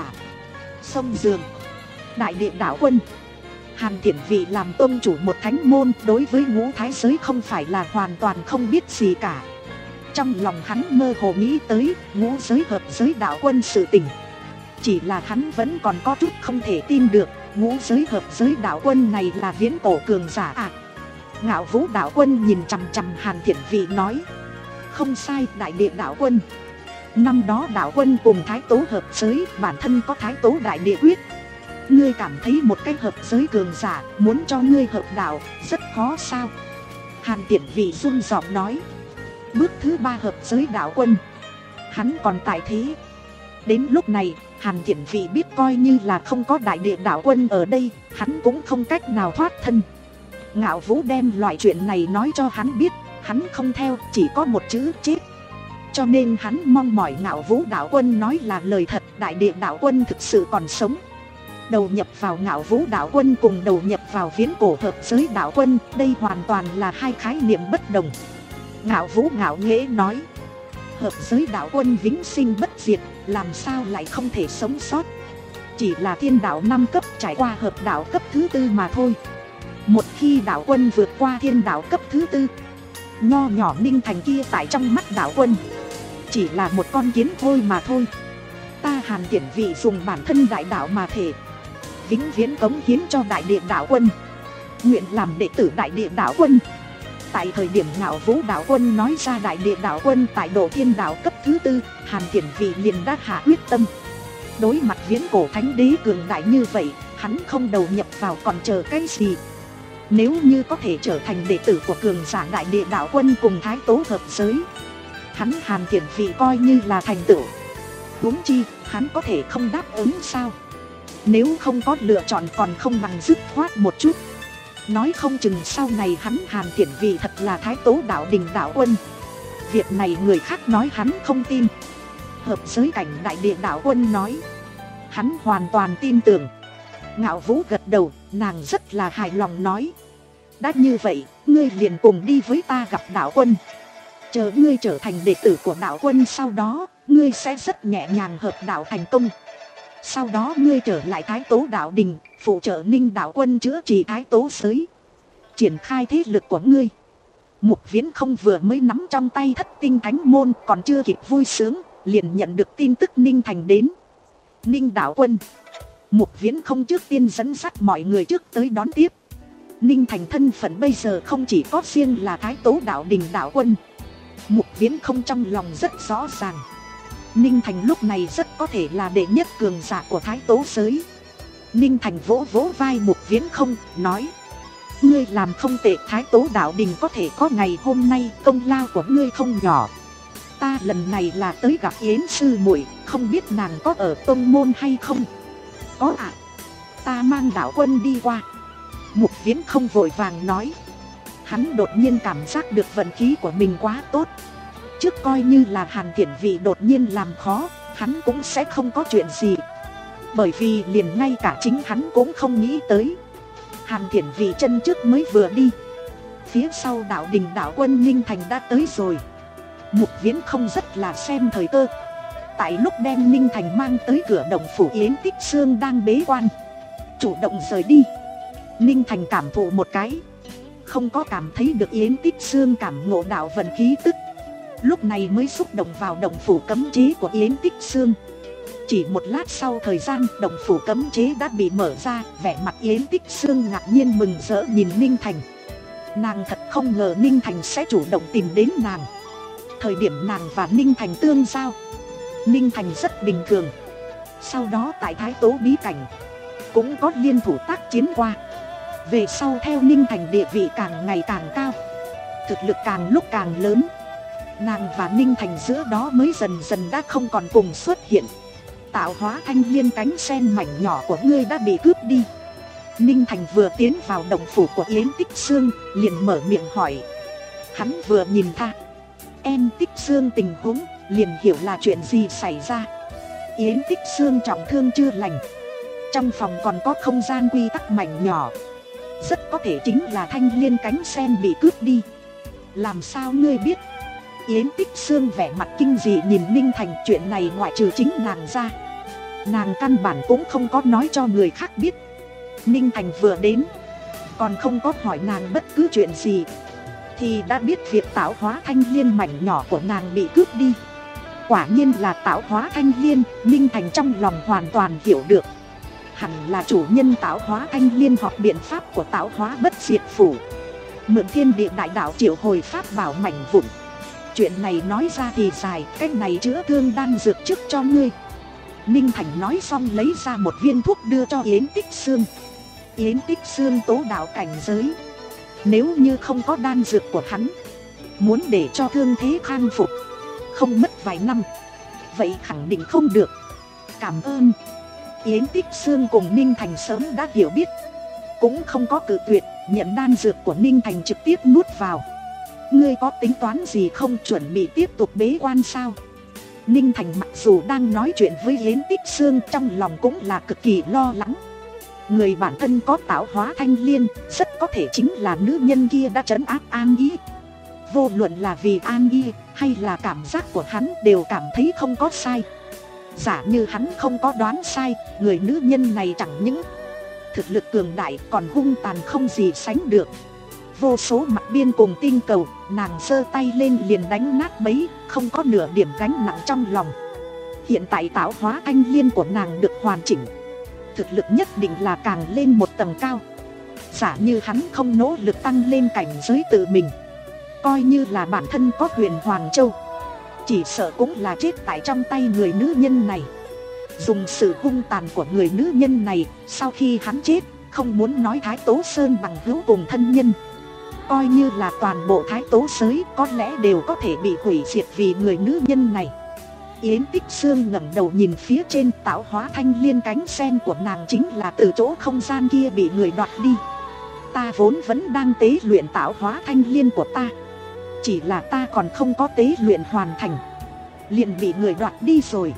Sông Giường. Đại địa đạo quân. Hàn Thiển Vị làm tôn chủ một thánh môn, đối với ngũ thái giới không phải là hoàn toàn không biết gì cả. Trong lòng hắn mơ hồ nghĩ tới ngũ giới hợp giới đạo quân sự tình. Chỉ là hắn vẫn còn có chút không thể tin được, ngũ giới hợp giới đạo quân này là viễn cổ cường giả à. Ngạo Vũ đạo quân nhìn chằm chằm Hàn Thiển Vị nói. Không sai, đại địa đạo quân. Năm đó đạo quân cùng Thái Tố hợp giới, bản thân có Thái Tố đại địa quyết. Ngươi cảm thấy một cái hợp giới cường giả muốn cho ngươi hợp đạo rất khó sao? Hàn Thiển Vị run giọng nói. Bước thứ ba hợp giới đạo quân, hắn còn tại thế. Đến lúc này, Hàn Thiển Vị biết coi như là không có đại địa đạo quân ở đây, hắn cũng không cách nào thoát thân. Ngạo Vũ đem loại chuyện này nói cho hắn biết, hắn không theo, chỉ có một chữ chết. Cho nên hắn mong mỏi Ngạo Vũ đạo quân nói là lời thật, đại địa đạo quân thực sự còn sống. Đầu nhập vào Ngạo Vũ đạo quân cùng đầu nhập vào viễn cổ hợp giới đạo quân, đây hoàn toàn là hai khái niệm bất đồng. Ngạo Vũ ngạo nghễ nói. Hợp giới đạo quân vĩnh sinh bất diệt, làm sao lại không thể sống sót. Chỉ là thiên đạo năm cấp trải qua hợp đạo cấp thứ tư mà thôi. Một khi đạo quân vượt qua thiên đạo cấp thứ tư, nho nhỏ Ninh Thành kia tại trong mắt đạo quân chỉ là một con kiến thôi mà thôi. Ta Hàn Thiển Vị dùng bản thân đại đạo mà thể, vĩnh viễn cống hiến cho đại địa đạo quân, nguyện làm đệ tử đại địa đạo quân. Tại thời điểm Ngạo Vũ đạo quân nói ra đại địa đạo quân tại độ thiên đạo cấp thứ tư, Hàn Thiển Vị liền đã hạ quyết tâm. Đối mặt viễn cổ thánh đế cường đại như vậy, hắn không đầu nhập vào còn chờ cái gì. Nếu như có thể trở thành đệ tử của cường giả đại địa đạo quân cùng Thái Tố hợp giới, hắn Hàn Thiển Vị coi như là thành tựu. Huống chi, hắn có thể không đáp ứng sao? Nếu không có lựa chọn còn không bằng dứt khoát một chút. Nói không chừng sau này hắn Hàn Thiển Vị thật là Thái Tố đạo đình đạo quân. Việc này người khác nói hắn không tin. Hợp giới cảnh đại địa đạo quân nói, hắn hoàn toàn tin tưởng. Ngạo Vũ gật đầu, nàng rất là hài lòng nói. Đã như vậy, ngươi liền cùng đi với ta gặp đạo quân. Chờ ngươi trở thành đệ tử của đạo quân sau đó, ngươi sẽ rất nhẹ nhàng hợp đạo thành công. Sau đó ngươi trở lại Thái Tố đạo đình, phụ trợ Ninh đạo quân chữa trị Thái Tố giới, triển khai thế lực của ngươi. Mục Viễn không vừa mới nắm trong tay thất tinh thánh môn, còn chưa kịp vui sướng, liền nhận được tin tức Ninh Thành đến. Ninh đạo quân. Mục Viễn không trước tiên dẫn dắt mọi người trước tới đón tiếp. Ninh Thành thân phận bây giờ không chỉ có riêng là Thái Tố đạo đình đạo quân. Mục Viễn không trong lòng rất rõ ràng, Ninh Thành lúc này rất có thể là đệ nhất cường giả của Thái Tố giới. Ninh Thành vỗ vỗ vai Mục Viễn không, nói: ngươi làm không tệ, Thái Tố đạo đình có thể có ngày hôm nay, công lao của ngươi không nhỏ. Ta lần này là tới gặp Yến sư muội, không biết nàng có ở tông môn hay không? Có ạ, à? Ta mang đạo quân đi qua. Mục Viễn không vội vàng nói: Hắn đột nhiên cảm giác được vận khí của mình quá tốt. Trước coi như là Hàn Thiển Vị đột nhiên làm khó, hắn cũng sẽ không có chuyện gì. Bởi vì liền ngay cả chính hắn cũng không nghĩ tới. Hàn Thiển Vị chân trước mới vừa đi, phía sau đạo đình đạo quân Ninh Thành đã tới rồi. Mục Viễn không rất là xem thời cơ. Tại lúc đem Ninh Thành mang tới cửa động phủ, Yến Tích Xương đang bế quan, chủ động rời đi. Ninh Thành cảm thụ một cái, không có cảm thấy được Yến Tích Xương cảm ngộ đạo vận khí tức. Lúc này mới xúc động vào động phủ cấm chế của Yến Tích Xương. Chỉ một lát sau thời gian, động phủ cấm chế đã bị mở ra. Vẻ mặt Yến Tích Xương ngạc nhiên mừng rỡ nhìn Ninh Thành. Nàng thật không ngờ Ninh Thành sẽ chủ động tìm đến nàng. Thời điểm nàng và Ninh Thành tương giao, Ninh Thành rất bình thường. Sau đó tại Thái Tố bí cảnh cũng có liên thủ tác chiến qua. Về sau theo Ninh Thành địa vị càng ngày càng cao, thực lực càng lúc càng lớn, nàng và Ninh Thành giữa đó mới dần dần đã không còn cùng xuất hiện. Tạo hóa thanh liên cánh sen mảnh nhỏ của ngươi đã bị cướp đi. Ninh Thành vừa tiến vào động phủ của Yến Tích Xương liền mở miệng hỏi. Hắn vừa nhìn tha Yến Tích Xương tình huống, liền hiểu là chuyện gì xảy ra. Yến Tích Xương trọng thương chưa lành, trong phòng còn có không gian quy tắc mảnh nhỏ, rất có thể chính là thanh liên cánh sen bị cướp đi. Làm sao ngươi biết? Yến Tích Xương vẻ mặt kinh dị nhìn Ninh Thành. Chuyện này ngoại trừ chính nàng ra, nàng căn bản cũng không có nói cho người khác biết. Ninh Thành vừa đến, còn không có hỏi nàng bất cứ chuyện gì, thì đã biết việc tạo hóa thanh liên mảnh nhỏ của nàng bị cướp đi. Quả nhiên là tạo hóa thanh liên. Ninh Thành trong lòng hoàn toàn hiểu được. Hẳn là chủ nhân tạo hóa thanh liên hoặc biện pháp của tạo hóa bất diệt phủ, mượn thiên địa đại đạo triệu hồi pháp bảo mảnh vụn. Chuyện này nói ra thì dài, cách này chữa thương đan dược trước cho ngươi. Ninh Thành nói xong lấy ra một viên thuốc đưa cho Yến Tích Xương. Yến Tích Xương tố đạo cảnh giới, nếu như không có đan dược của hắn, muốn để cho thương thế khang phục không mất vài năm, vậy khẳng định không được. Cảm ơn. Yến Tích Xương cùng Ninh Thành sớm đã hiểu biết, cũng không có cự tuyệt, nhận đan dược của Ninh Thành trực tiếp nuốt vào. Ngươi có tính toán gì không, chuẩn bị tiếp tục bế quan sao? Ninh Thành mặc dù đang nói chuyện với Yến Tích Xương, trong lòng cũng là cực kỳ lo lắng. Người bản thân có tạo hóa thanh liên, rất có thể chính là nữ nhân kia đã trấn áp An Y. Vô luận là vì An Y hay là cảm giác của hắn, đều cảm thấy không có sai. Giả như hắn không có đoán sai, người nữ nhân này chẳng những thực lực cường đại, còn hung tàn không gì sánh được. Vô số mặt biên cùng tinh cầu, nàng giơ tay lên liền đánh nát bấy, không có nửa điểm gánh nặng trong lòng. Hiện tại tạo hóa thanh liên của nàng được hoàn chỉnh, thực lực nhất định là càng lên một tầng cao. Giả như hắn không nỗ lực tăng lên cảnh giới tự mình, coi như là bản thân có huyền Hoàng Châu, chỉ sợ cũng là chết tại trong tay người nữ nhân này. Dùng sự hung tàn của người nữ nhân này, sau khi hắn chết, không muốn nói Thái Tố Sơn bằng hữu cùng thân nhân, coi như là toàn bộ Thái Tố giới có lẽ đều có thể bị hủy diệt vì người nữ nhân này. Yến Tích Xương ngẩng đầu nhìn phía trên, tạo hóa thanh liên cánh sen của nàng chính là từ chỗ không gian kia bị người đoạt đi. Ta vốn vẫn đang tế luyện tạo hóa thanh liên của ta, chỉ là ta còn không có tế luyện hoàn thành, liền bị người đoạt đi rồi.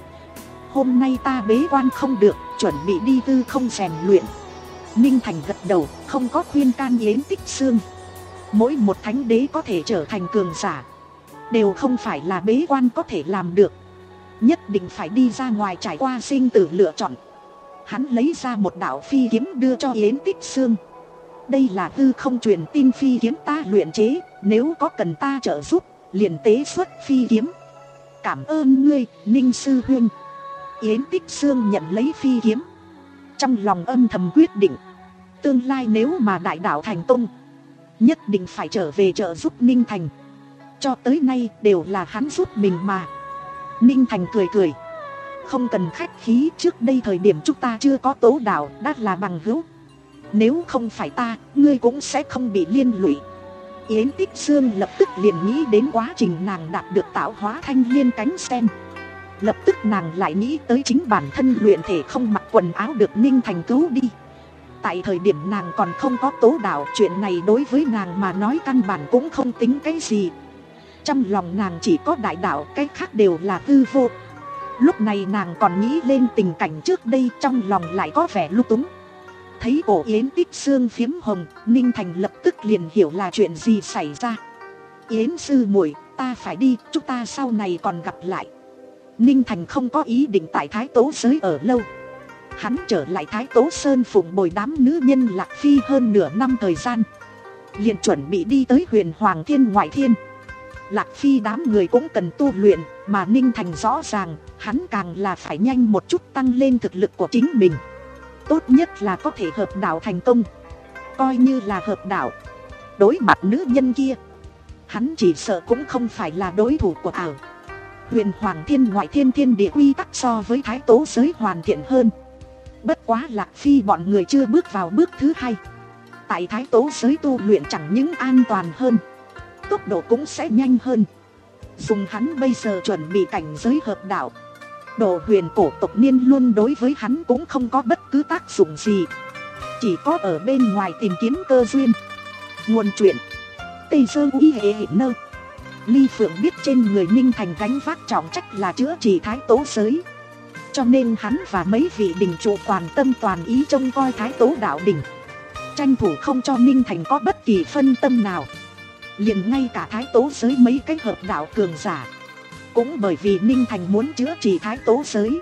Hôm nay ta bế quan không được, chuẩn bị đi tư không rèn luyện. Ninh Thành gật đầu, không có khuyên can Yến Tích Xương. Mỗi một thánh đế có thể trở thành cường giả, đều không phải là bế quan có thể làm được, nhất định phải đi ra ngoài trải qua sinh tử lựa chọn. Hắn lấy ra một đạo phi kiếm đưa cho Yến Tích Xương. Đây là hư không truyền tin phi kiếm ta luyện chế, nếu có cần ta trợ giúp, liền tế xuất phi kiếm. Cảm ơn ngươi, Ninh sư huynh. Yến Tích Xương nhận lấy phi kiếm, trong lòng âm thầm quyết định, tương lai nếu mà đại đạo thành công, nhất định phải trở về trợ giúp Ninh Thành. Cho tới nay đều là hắn giúp mình mà. Ninh Thành cười cười, không cần khách khí, trước đây thời điểm chúng ta chưa có tố đạo đã là bằng hữu, nếu không phải ta, ngươi cũng sẽ không bị liên lụy. Yến Tích Xương lập tức liền nghĩ đến quá trình nàng đạt được tạo hóa thanh liên cánh sen. Lập tức nàng lại nghĩ tới chính bản thân luyện thể không mặc quần áo được Ninh Thành cứu đi. Tại thời điểm nàng còn không có tố đạo, chuyện này đối với nàng mà nói căn bản cũng không tính cái gì. Trong lòng nàng chỉ có đại đạo, cái khác đều là hư vô. Lúc này nàng còn nghĩ lên tình cảnh trước đây, trong lòng lại có vẻ lung túng. Thấy cổ Yến Tích xương phiếm hồng, Ninh Thành lập tức liền hiểu là chuyện gì xảy ra. Yến sư muội, ta phải đi, chúng ta sau này còn gặp lại. Ninh Thành không có ý định tại Thái Tố giới ở lâu. Hắn trở lại Thái Tố Sơn phụng bồi đám nữ nhân Lạc Phi hơn nửa năm thời gian, liền chuẩn bị đi tới huyền Hoàng Thiên ngoại thiên. Lạc Phi đám người cũng cần tu luyện, mà Ninh Thành rõ ràng, hắn càng là phải nhanh một chút tăng lên thực lực của chính mình. Tốt nhất là có thể hợp đạo thành công. Coi như là hợp đạo, đối mặt nữ nhân kia, hắn chỉ sợ cũng không phải là đối thủ của ảo. Huyền Hoàng Thiên ngoại thiên thiên địa quy tắc so với Thái Tố giới hoàn thiện hơn. Bất quá Lạc Phi bọn người chưa bước vào bước thứ hai. Tại Thái Tố giới tu luyện chẳng những an toàn hơn, tốc độ cũng sẽ nhanh hơn. Dùng hắn bây giờ chuẩn bị cảnh giới hợp đạo, Độ huyền cổ tộc niên luôn đối với hắn cũng không có bất cứ tác dụng gì. Chỉ có ở bên ngoài tìm kiếm cơ duyên. Nguồn chuyện Tây Sơ Uy Hệ Hệ Nơ. Ly Phượng biết trên người Ninh Thành gánh vác trọng trách là chữa trị Thái Tố giới, cho nên hắn và mấy vị đình trụ toàn tâm toàn ý trông coi Thái Tố đạo đình, tranh thủ không cho Ninh Thành có bất kỳ phân tâm nào. Liền ngay cả Thái Tố giới mấy cái hợp đạo cường giả, cũng bởi vì Ninh Thành muốn chữa trị Thái Tố giới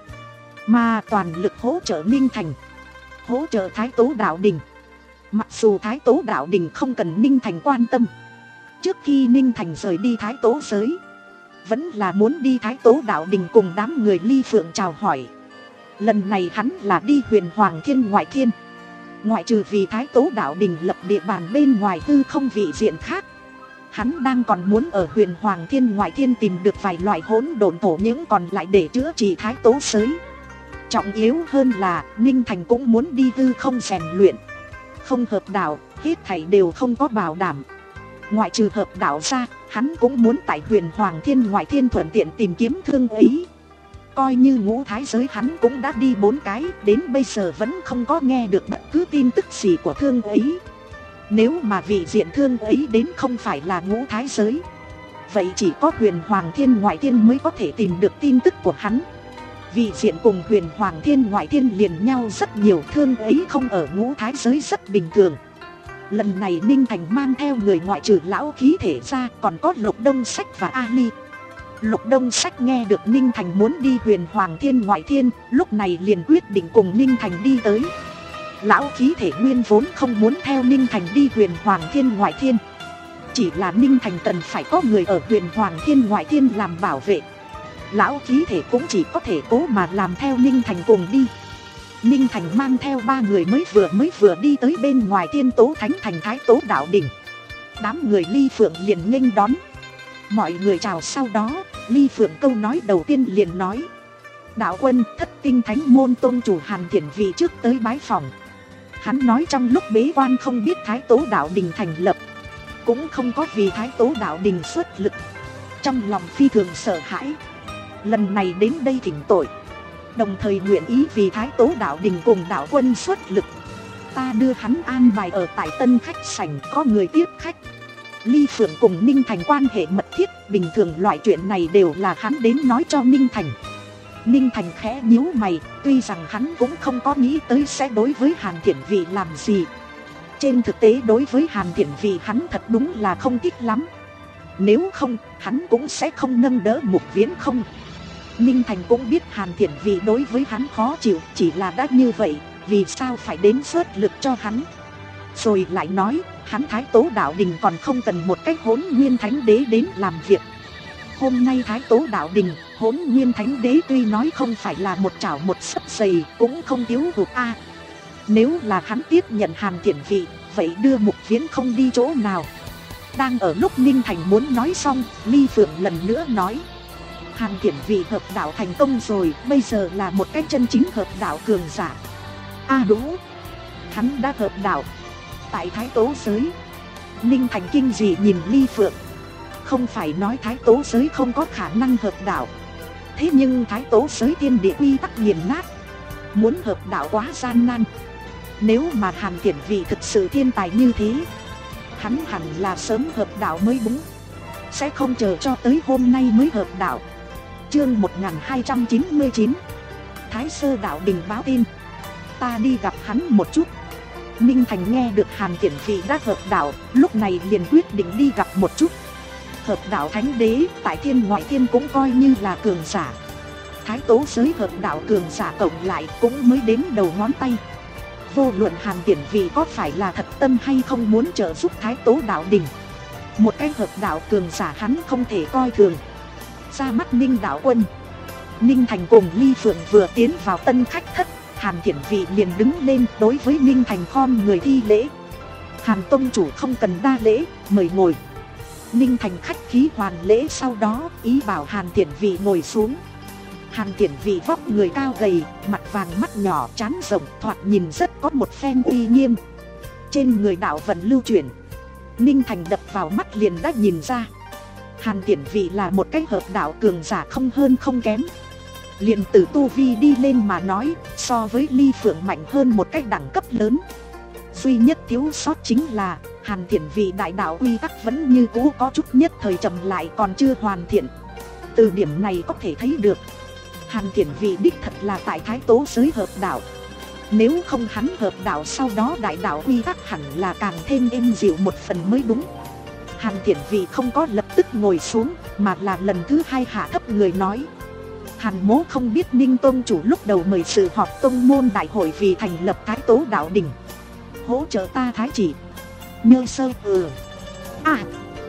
mà toàn lực hỗ trợ Ninh Thành, hỗ trợ Thái Tố đạo đình. Mặc dù Thái Tố đạo đình không cần Ninh Thành quan tâm, trước khi Ninh Thành rời đi Thái Tố giới, vẫn là muốn đi Thái Tố đạo đình cùng đám người Ly Phượng chào hỏi. Lần này hắn là đi huyền Hoàng Thiên ngoại thiên, ngoại trừ vì Thái Tố đạo đình lập địa bàn bên ngoài hư không vị diện khác, hắn đang còn muốn ở huyền Hoàng Thiên ngoại thiên tìm được vài loại hỗn độn thổ những còn lại để chữa trị Thái Tố giới. Trọng yếu hơn là Ninh Thành cũng muốn đi hư không rèn luyện. Không hợp đạo, hết thảy đều không có bảo đảm. Ngoại trừ hợp đạo ra, hắn cũng muốn tại huyền Hoàng Thiên ngoại thiên thuận tiện tìm kiếm thương ấy. Coi như ngũ thái giới hắn cũng đã đi bốn cái, đến bây giờ vẫn không có nghe được bất cứ tin tức gì của thương ấy. Nếu mà vị diện thương ấy đến không phải là ngũ thái giới, vậy chỉ có huyền Hoàng Thiên ngoại thiên mới có thể tìm được tin tức của hắn. Vị diện cùng huyền Hoàng Thiên ngoại thiên liền nhau rất nhiều, thương ấy không ở ngũ thái giới rất bình thường. Lần này Ninh Thành mang theo người ngoại trừ lão khí thể ra, còn có Lục Đông Sách và Ali. Lục Đông Sách nghe được Ninh Thành muốn đi huyền Hoàng Thiên ngoại thiên, lúc này liền quyết định cùng Ninh Thành đi tới. Lão khí thể nguyên vốn không muốn theo Ninh Thành đi huyền Hoàng Thiên ngoại thiên, chỉ là Ninh Thành cần phải có người ở huyền Hoàng Thiên ngoại thiên làm bảo vệ. Lão khí thể cũng chỉ có thể cố mà làm theo Ninh Thành cùng đi. Ninh Thành mang theo ba người mới vừa mới vừa đi tới bên ngoài Thiên Tố Thánh Thành Thái Tố đạo đình. Đám người Ly Phượng liền nghênh đón. Mọi người chào sau đó, Ly Phượng câu nói đầu tiên liền nói: đạo quân, Thất Tinh Thánh môn tôn chủ Hàn Thiển vị trước tới bái phòng. Hắn nói trong lúc bế quan không biết Thái Tố đạo đình thành lập, cũng không có vì Thái Tố đạo đình xuất lực, trong lòng phi thường sợ hãi. Lần này đến đây thỉnh tội, đồng thời nguyện ý vì Thái Tố đạo đình cùng đạo quân xuất lực. Ta đưa hắn an bài ở tại tân khách sảnh, có người tiếp khách. Ly Phượng cùng Ninh Thành quan hệ mật thiết, bình thường loại chuyện này đều là hắn đến nói cho Ninh Thành. Ninh Thành khẽ nhíu mày, tuy rằng hắn cũng không có nghĩ tới sẽ đối với Hàn Thiển Vị làm gì. Trên thực tế đối với Hàn Thiển Vị hắn thật đúng là không thích lắm. Nếu không, hắn cũng sẽ không nâng đỡ Mục Viễn không. Ninh Thành cũng biết Hàn Thiển Vị đối với hắn khó chịu, chỉ là đã như vậy, vì sao phải đến xuất lực cho hắn. Rồi lại nói, hắn Thái Tố đạo đình còn không cần một cái Hỗn Nguyên Thánh Đế đến làm việc. Hôm nay Thái Tố đạo đình, Hỗn Nguyên Thánh Đế tuy nói không phải là một chảo một sấp giày, cũng không thiếu hụt a. Nếu là hắn tiếp nhận Hàn Thiển Vị, vậy đưa Mục Viễn không đi chỗ nào. Đang ở lúc Ninh Thành muốn nói xong, Ly Phượng lần nữa nói: Hàn Thiển Vị hợp đạo thành công rồi, bây giờ là một cái chân chính hợp đạo cường giả. A à đúng, hắn đã hợp đạo tại Thái Tố giới. Ninh Thành kinh dị nhìn Ly Phượng. Không phải nói Thái Tố giới không có khả năng hợp đạo, thế nhưng Thái Tố giới thiên địa quy tắc nghiền nát, muốn hợp đạo quá gian nan. Nếu mà Hàn Thiển Vị thực sự thiên tài như thế, hắn hẳn là sớm hợp đạo mới đúng, sẽ không chờ cho tới hôm nay mới hợp đạo. Chương một nghìn hai trăm chín mươi chín, Thái Sơ Đạo Đình báo tin. Ta đi gặp hắn một chút. Ninh Thành nghe được Hàn Thiển Vị đã hợp đạo, lúc này liền quyết định đi gặp một chút. Hợp đạo thánh đế tại thiên ngoại thiên cũng coi như là cường giả. Thái tố giới hợp đạo cường giả cộng lại cũng mới đếm đầu ngón tay. Vô luận Hàn Thiển Vị có phải là thật tâm hay không muốn trợ giúp Thái tố đạo đình, một cái hợp đạo cường giả hắn không thể coi thường. Ra mắt Ninh đạo quân, Ninh Thành cùng Ly Phượng vừa tiến vào tân khách thất, Hàn Thiển Vị liền đứng lên đối với Ninh Thành khom người thi lễ. Hàn tông chủ không cần đa lễ, mời ngồi. Ninh Thành khách khí hoàn lễ, sau đó ý bảo Hàn Thiển Vị ngồi xuống. Hàn Thiển Vị vóc người cao gầy, mặt vàng mắt nhỏ, trán rộng, thoạt nhìn rất có một phen uy nghiêm. Trên người đạo vận lưu chuyển, Ninh Thành đập vào mắt liền đã nhìn ra. Hàn Thiển Vị là một cái hợp đạo cường giả không hơn không kém. Liền từ tu vi đi lên mà nói, so với Ly Phượng mạnh hơn một cái đẳng cấp lớn. Duy nhất thiếu sót chính là Hàn Thiển Vị đại đạo quy tắc vẫn như cũ có chút nhất thời chậm lại, còn chưa hoàn thiện. Từ điểm này có thể thấy được, Hàn Thiển Vị đích thật là tại Thái tố giới hợp đạo. Nếu không hắn hợp đạo sau đó đại đạo quy tắc hẳn là càng thêm êm dịu một phần mới đúng. Hàn Thiển Vị không có lập tức ngồi xuống, mà là lần thứ hai hạ thấp người nói. Hàn mỗ không biết Ninh tông chủ lúc đầu mời sự họp tông môn đại hội vì thành lập Thái tố đạo đình, hỗ trợ ta Thái chỉ, nhơ sơ ừ à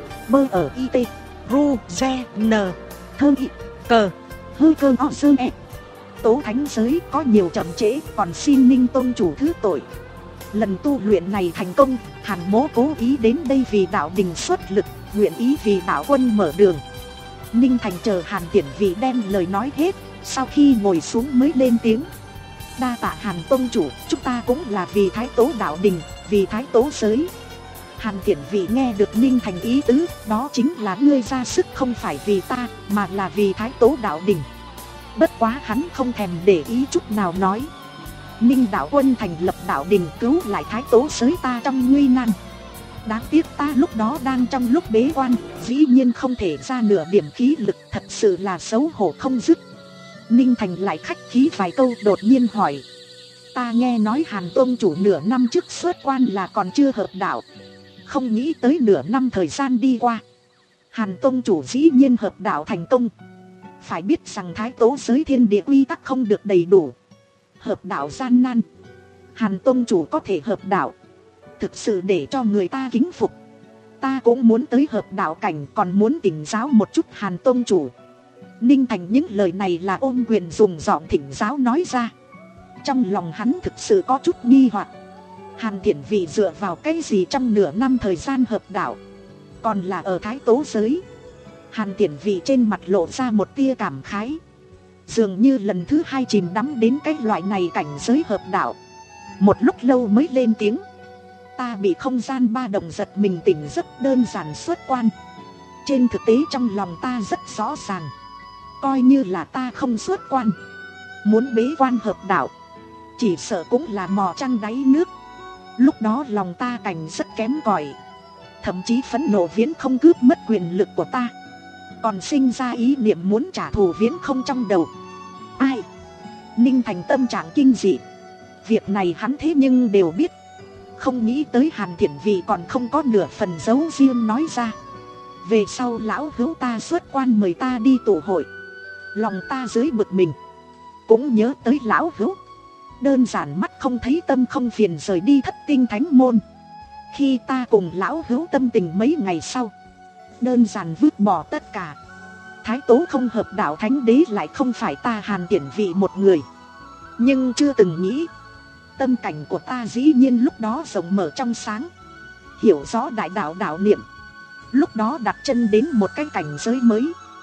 bơ ở it ru ze n thơ y cờ hư cơ o sơ e tố thánh giới có nhiều chậm trễ, còn xin Ninh tông chủ thứ tội. Lần tu luyện này thành công, Hàn mỗ cố ý đến đây vì đạo đình xuất lực, nguyện ý vì đạo quân mở đường. Ninh Thành chờ Hàn Thiển Vị đem lời nói hết, sau khi ngồi xuống mới lên tiếng. Đa tạ Hàn tông chủ, chúng ta cũng là vì Thái tố đạo đình, vì Thái tố giới. Hàn Thiển Vị nghe được Ninh Thành ý tứ, đó chính là ngươi ra sức không phải vì ta, mà là vì Thái tố đạo đình. Bất quá hắn không thèm để ý chút nào, nói. Ninh đạo quân thành lập đạo đình cứu lại Thái tố giới ta trong nguy nan. Đáng tiếc ta lúc đó đang trong lúc bế quan, dĩ nhiên không thể ra nửa điểm khí lực, thật sự là xấu hổ không dứt. Ninh Thành lại khách khí vài câu, đột nhiên hỏi. Ta nghe nói Hàn tông chủ nửa năm trước xuất quan là còn chưa hợp đạo, không nghĩ tới nửa năm thời gian đi qua, Hàn tông chủ dĩ nhiên hợp đạo thành công. Phải biết rằng Thái tố giới thiên địa quy tắc không được đầy đủ, hợp đạo gian nan. Hàn tông chủ có thể hợp đạo, thực sự để cho người ta kính phục. Ta cũng muốn tới hợp đạo cảnh, còn muốn thỉnh giáo một chút Hàn tông chủ. Ninh Thành những lời này là ôm quyền dùng giọng thỉnh giáo nói ra. Trong lòng hắn thực sự có chút nghi hoặc. Hàn Thiển Vị dựa vào cái gì trong nửa năm thời gian hợp đạo, còn là ở Thái tố giới? Hàn Thiển Vị trên mặt lộ ra một tia cảm khái, dường như lần thứ hai chìm đắm đến cái loại này cảnh giới hợp đạo. Một lúc lâu mới lên tiếng. Ta bị không gian ba động giật mình tỉnh giấc, đơn giản xuất quan. Trên thực tế trong lòng ta rất rõ ràng, coi như là ta không xuất quan, muốn bế quan hợp đạo, chỉ sợ cũng là mò trăng đáy nước. Lúc đó lòng ta cảnh rất kém cỏi, thậm chí phẫn nộ Viễn Không cướp mất quyền lực của ta, còn sinh ra ý niệm muốn trả thù Viễn Không trong đầu. Ai? Ninh Thành tâm trạng kinh dị. Việc này hắn thế nhưng đều biết, không nghĩ tới Hàn Thiển Vị còn không có nửa phần giấu riêng nói ra. Về sau lão hữu ta xuất quan mời ta đi tụ hội, lòng ta dưới bực mình, cũng nhớ tới lão hữu, đơn giản mắt không thấy tâm không phiền rời đi Thất Tinh Thánh Môn. Khi ta cùng lão hữu tâm tình mấy ngày sau, đơn giản vứt bỏ tất cả. Thái tố không hợp đạo thánh đế lại không phải ta Hàn Thiển Vị một người. Nhưng chưa từng nghĩ, tâm cảnh của ta dĩ nhiên lúc đó rộng mở trong sáng, hiểu rõ đại đạo đạo niệm. Lúc đó đặt chân đến một cái cảnh giới mới.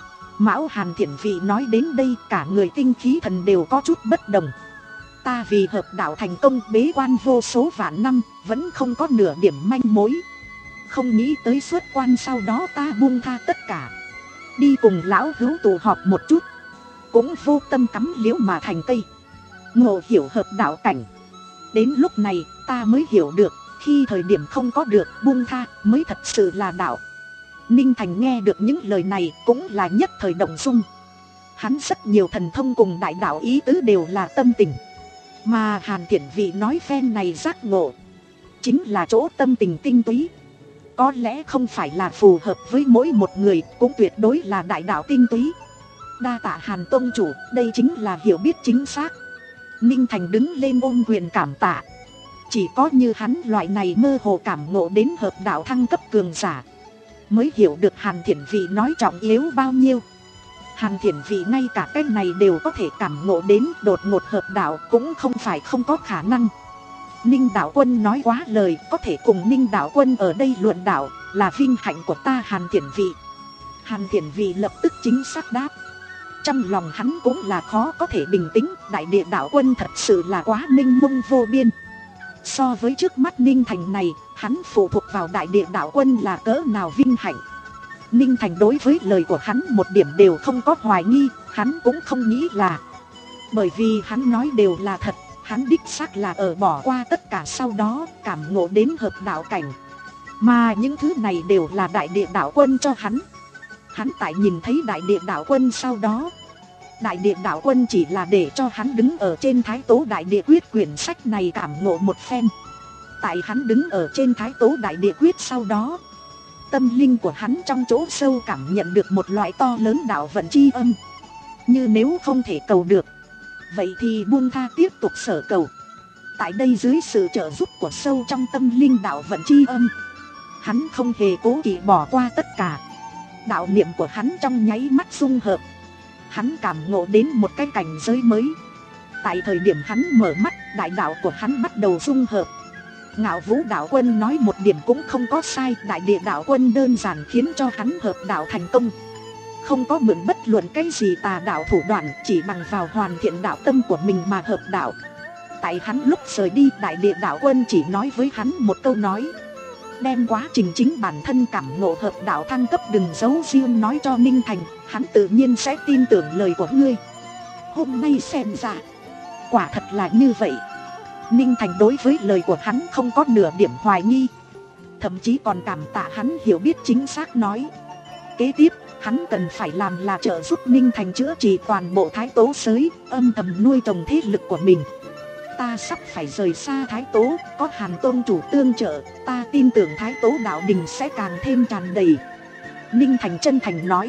Mão Hàn Thiển Vị nói đến đây, cả người tinh khí thần đều có chút bất đồng. Ta vì hợp đạo thành công bế quan vô số vạn năm, vẫn không có nửa điểm manh mối. Không nghĩ tới xuất quan sau đó ta buông tha tất cả, đi cùng lão hữu tụ họp một chút, cũng vô tâm cắm liễu mà thành cây, ngộ hiểu hợp đạo cảnh. Đến lúc này ta mới hiểu được, khi thời điểm không có được buông tha mới thật sự là đạo. Ninh Thành nghe được những lời này cũng là nhất thời động dung. Hắn rất nhiều thần thông cùng đại đạo ý tứ đều là tâm tình, mà Hàn Thiển Vị nói phen này giác ngộ chính là chỗ tâm tình tinh túy. Có lẽ không phải là phù hợp với mỗi một người, cũng tuyệt đối là đại đạo tinh túy. Đa tạ Hàn tông chủ, đây chính là hiểu biết chính xác. Ninh Thành đứng lên ôm quyền cảm tạ. Chỉ có như hắn loại này mơ hồ cảm ngộ đến hợp đạo thăng cấp cường giả mới hiểu được Hàn Thiển Vị nói trọng yếu bao nhiêu. Hàn Thiển Vị ngay cả cái này đều có thể cảm ngộ đến đột ngột hợp đạo cũng không phải không có khả năng. Ninh đạo quân nói quá lời, có thể cùng Ninh đạo quân ở đây luận đạo là vinh hạnh của ta Hàn Thiển Vị. Hàn Thiển Vị lập tức chính xác đáp. Trong lòng hắn cũng là khó có thể bình tĩnh, đại địa đạo quân thật sự là quá minh mông vô biên. So với trước mắt Ninh Thành này, hắn phụ thuộc vào đại địa đạo quân là cỡ nào vinh hạnh. Ninh Thành đối với lời của hắn một điểm đều không có hoài nghi, hắn cũng không nghĩ là. Bởi vì hắn nói đều là thật, hắn đích xác là ở bỏ qua tất cả sau đó cảm ngộ đến hợp đạo cảnh. Mà những thứ này đều là đại địa đạo quân cho hắn. Hắn tại nhìn thấy đại địa đạo quân sau đó, đại địa đạo quân chỉ là để cho hắn đứng ở trên Thái Tố Đại Địa Quyết quyển sách này cảm ngộ một phen. Tại hắn đứng ở trên Thái Tố Đại Địa Quyết sau đó, tâm linh của hắn trong chỗ sâu cảm nhận được một loại to lớn đạo vận chi âm. Như nếu không thể cầu được, vậy thì buông tha tiếp tục sở cầu. Tại đây dưới sự trợ giúp của sâu trong tâm linh đạo vận chi âm, hắn không hề cố kỵ bỏ qua tất cả. Đạo niệm của hắn trong nháy mắt dung hợp, hắn cảm ngộ đến một cái cảnh giới mới. Tại thời điểm hắn mở mắt, đại đạo của hắn bắt đầu dung hợp. Ngạo Vũ đạo quân nói một điểm cũng không có sai, đại địa đạo quân đơn giản khiến cho hắn hợp đạo thành công. Không có mượn bất luận cái gì tà đạo thủ đoạn, chỉ bằng vào hoàn thiện đạo tâm của mình mà hợp đạo. Tại hắn lúc rời đi, đại địa đạo quân chỉ nói với hắn một câu nói: đem quá trình chính bản thân cảm ngộ hợp đạo thăng cấp đừng giấu riêng nói cho Ninh Thành, hắn tự nhiên sẽ tin tưởng lời của ngươi. Hôm nay xem ra, quả thật là như vậy. Ninh Thành đối với lời của hắn không có nửa điểm hoài nghi, thậm chí còn cảm tạ hắn hiểu biết chính xác nói. Kế tiếp, hắn cần phải làm là trợ giúp Ninh Thành chữa trị toàn bộ Thái Tố giới, âm thầm nuôi trồng thế lực của mình. Ta sắp phải rời xa Thái Tố, có Hàn tôn chủ tương trợ, ta tin tưởng Thái Tố đạo đình sẽ càng thêm tràn đầy. Ninh Thành chân thành nói.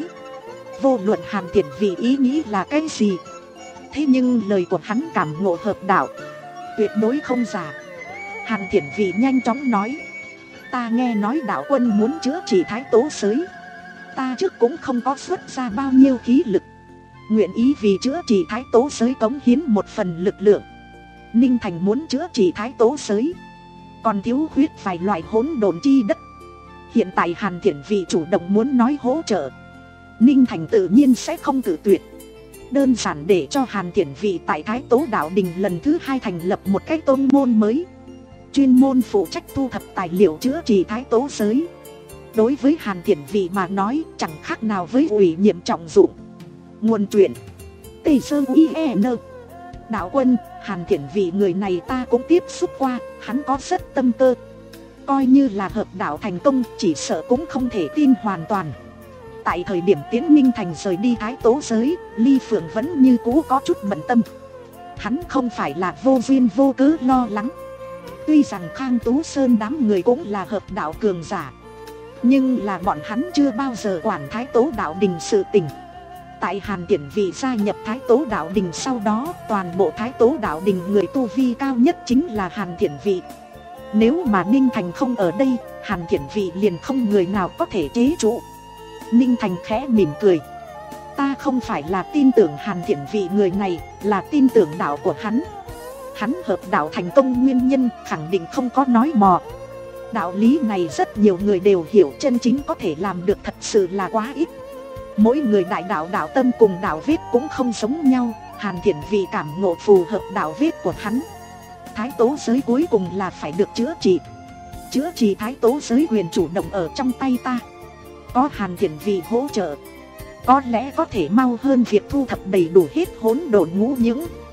Vô luận Hàn Thiển Vị ý nghĩ là cái gì, thế nhưng lời của hắn cảm ngộ hợp đạo tuyệt đối không giả. Hàn Thiển Vị nhanh chóng nói: ta nghe nói đạo quân muốn chữa trị Thái Tố giới, ta trước cũng không có xuất ra bao nhiêu khí lực, nguyện ý vì chữa trị Thái Tố giới cống hiến một phần lực lượng. Ninh Thành muốn chữa trị Thái Tố giới, còn thiếu khuyết vài loại hỗn độn chi đất. Hiện tại Hàn Thiển Vị chủ động muốn nói hỗ trợ, Ninh Thành tự nhiên sẽ không cự tuyệt. Đơn giản để cho Hàn Thiển Vị tại Thái Tố đạo đình lần thứ hai thành lập một cái tôn môn mới, chuyên môn phụ trách thu thập tài liệu chữa trị Thái Tố giới. Đối với Hàn Thiển Vị mà nói chẳng khác nào với ủy nhiệm trọng dụng. Nguồn truyện Tây Sơn i e n. Đạo quân, Hàn Thiển Vị người này ta cũng tiếp xúc qua, hắn có rất tâm cơ. Coi như là hợp đạo thành công, chỉ sợ cũng không thể tin hoàn toàn. Tại thời điểm Tiến Ninh Thành rời đi Thái Tố giới, Ly Phượng vẫn như cũ có chút bận tâm. Hắn không phải là vô duyên vô cớ lo lắng. Tuy rằng Khang Tú Sơn đám người cũng là hợp đạo cường giả, nhưng là bọn hắn chưa bao giờ quản Thái Tố đạo đình sự tình. Tại Hàn Thiển Vị gia nhập Thái Tố đạo đình sau đó, toàn bộ Thái Tố đạo đình người tu vi cao nhất chính là Hàn Thiển Vị. Nếu mà Ninh Thành không ở đây, Hàn Thiển Vị liền không người nào có thể chế trụ. Ninh Thành khẽ mỉm cười. Ta không phải là tin tưởng Hàn Thiển Vị người này, là tin tưởng đạo của hắn. Hắn hợp đạo thành công nguyên nhân khẳng định không có nói mò. Đạo lý này rất nhiều người đều hiểu, chân chính có thể làm được thật sự là quá ít. Mỗi người đại đạo đạo tâm cùng đạo vết cũng không giống nhau. Hàn Thiển Vị cảm ngộ phù hợp đạo vết của hắn. Thái Tố giới cuối cùng là phải được chữa trị. Chữa trị Thái Tố giới quyền chủ động ở trong tay ta. Có Hàn Thiển Vị hỗ trợ, có lẽ có thể mau hơn việc thu thập đầy đủ hết hỗn độn ngũ những.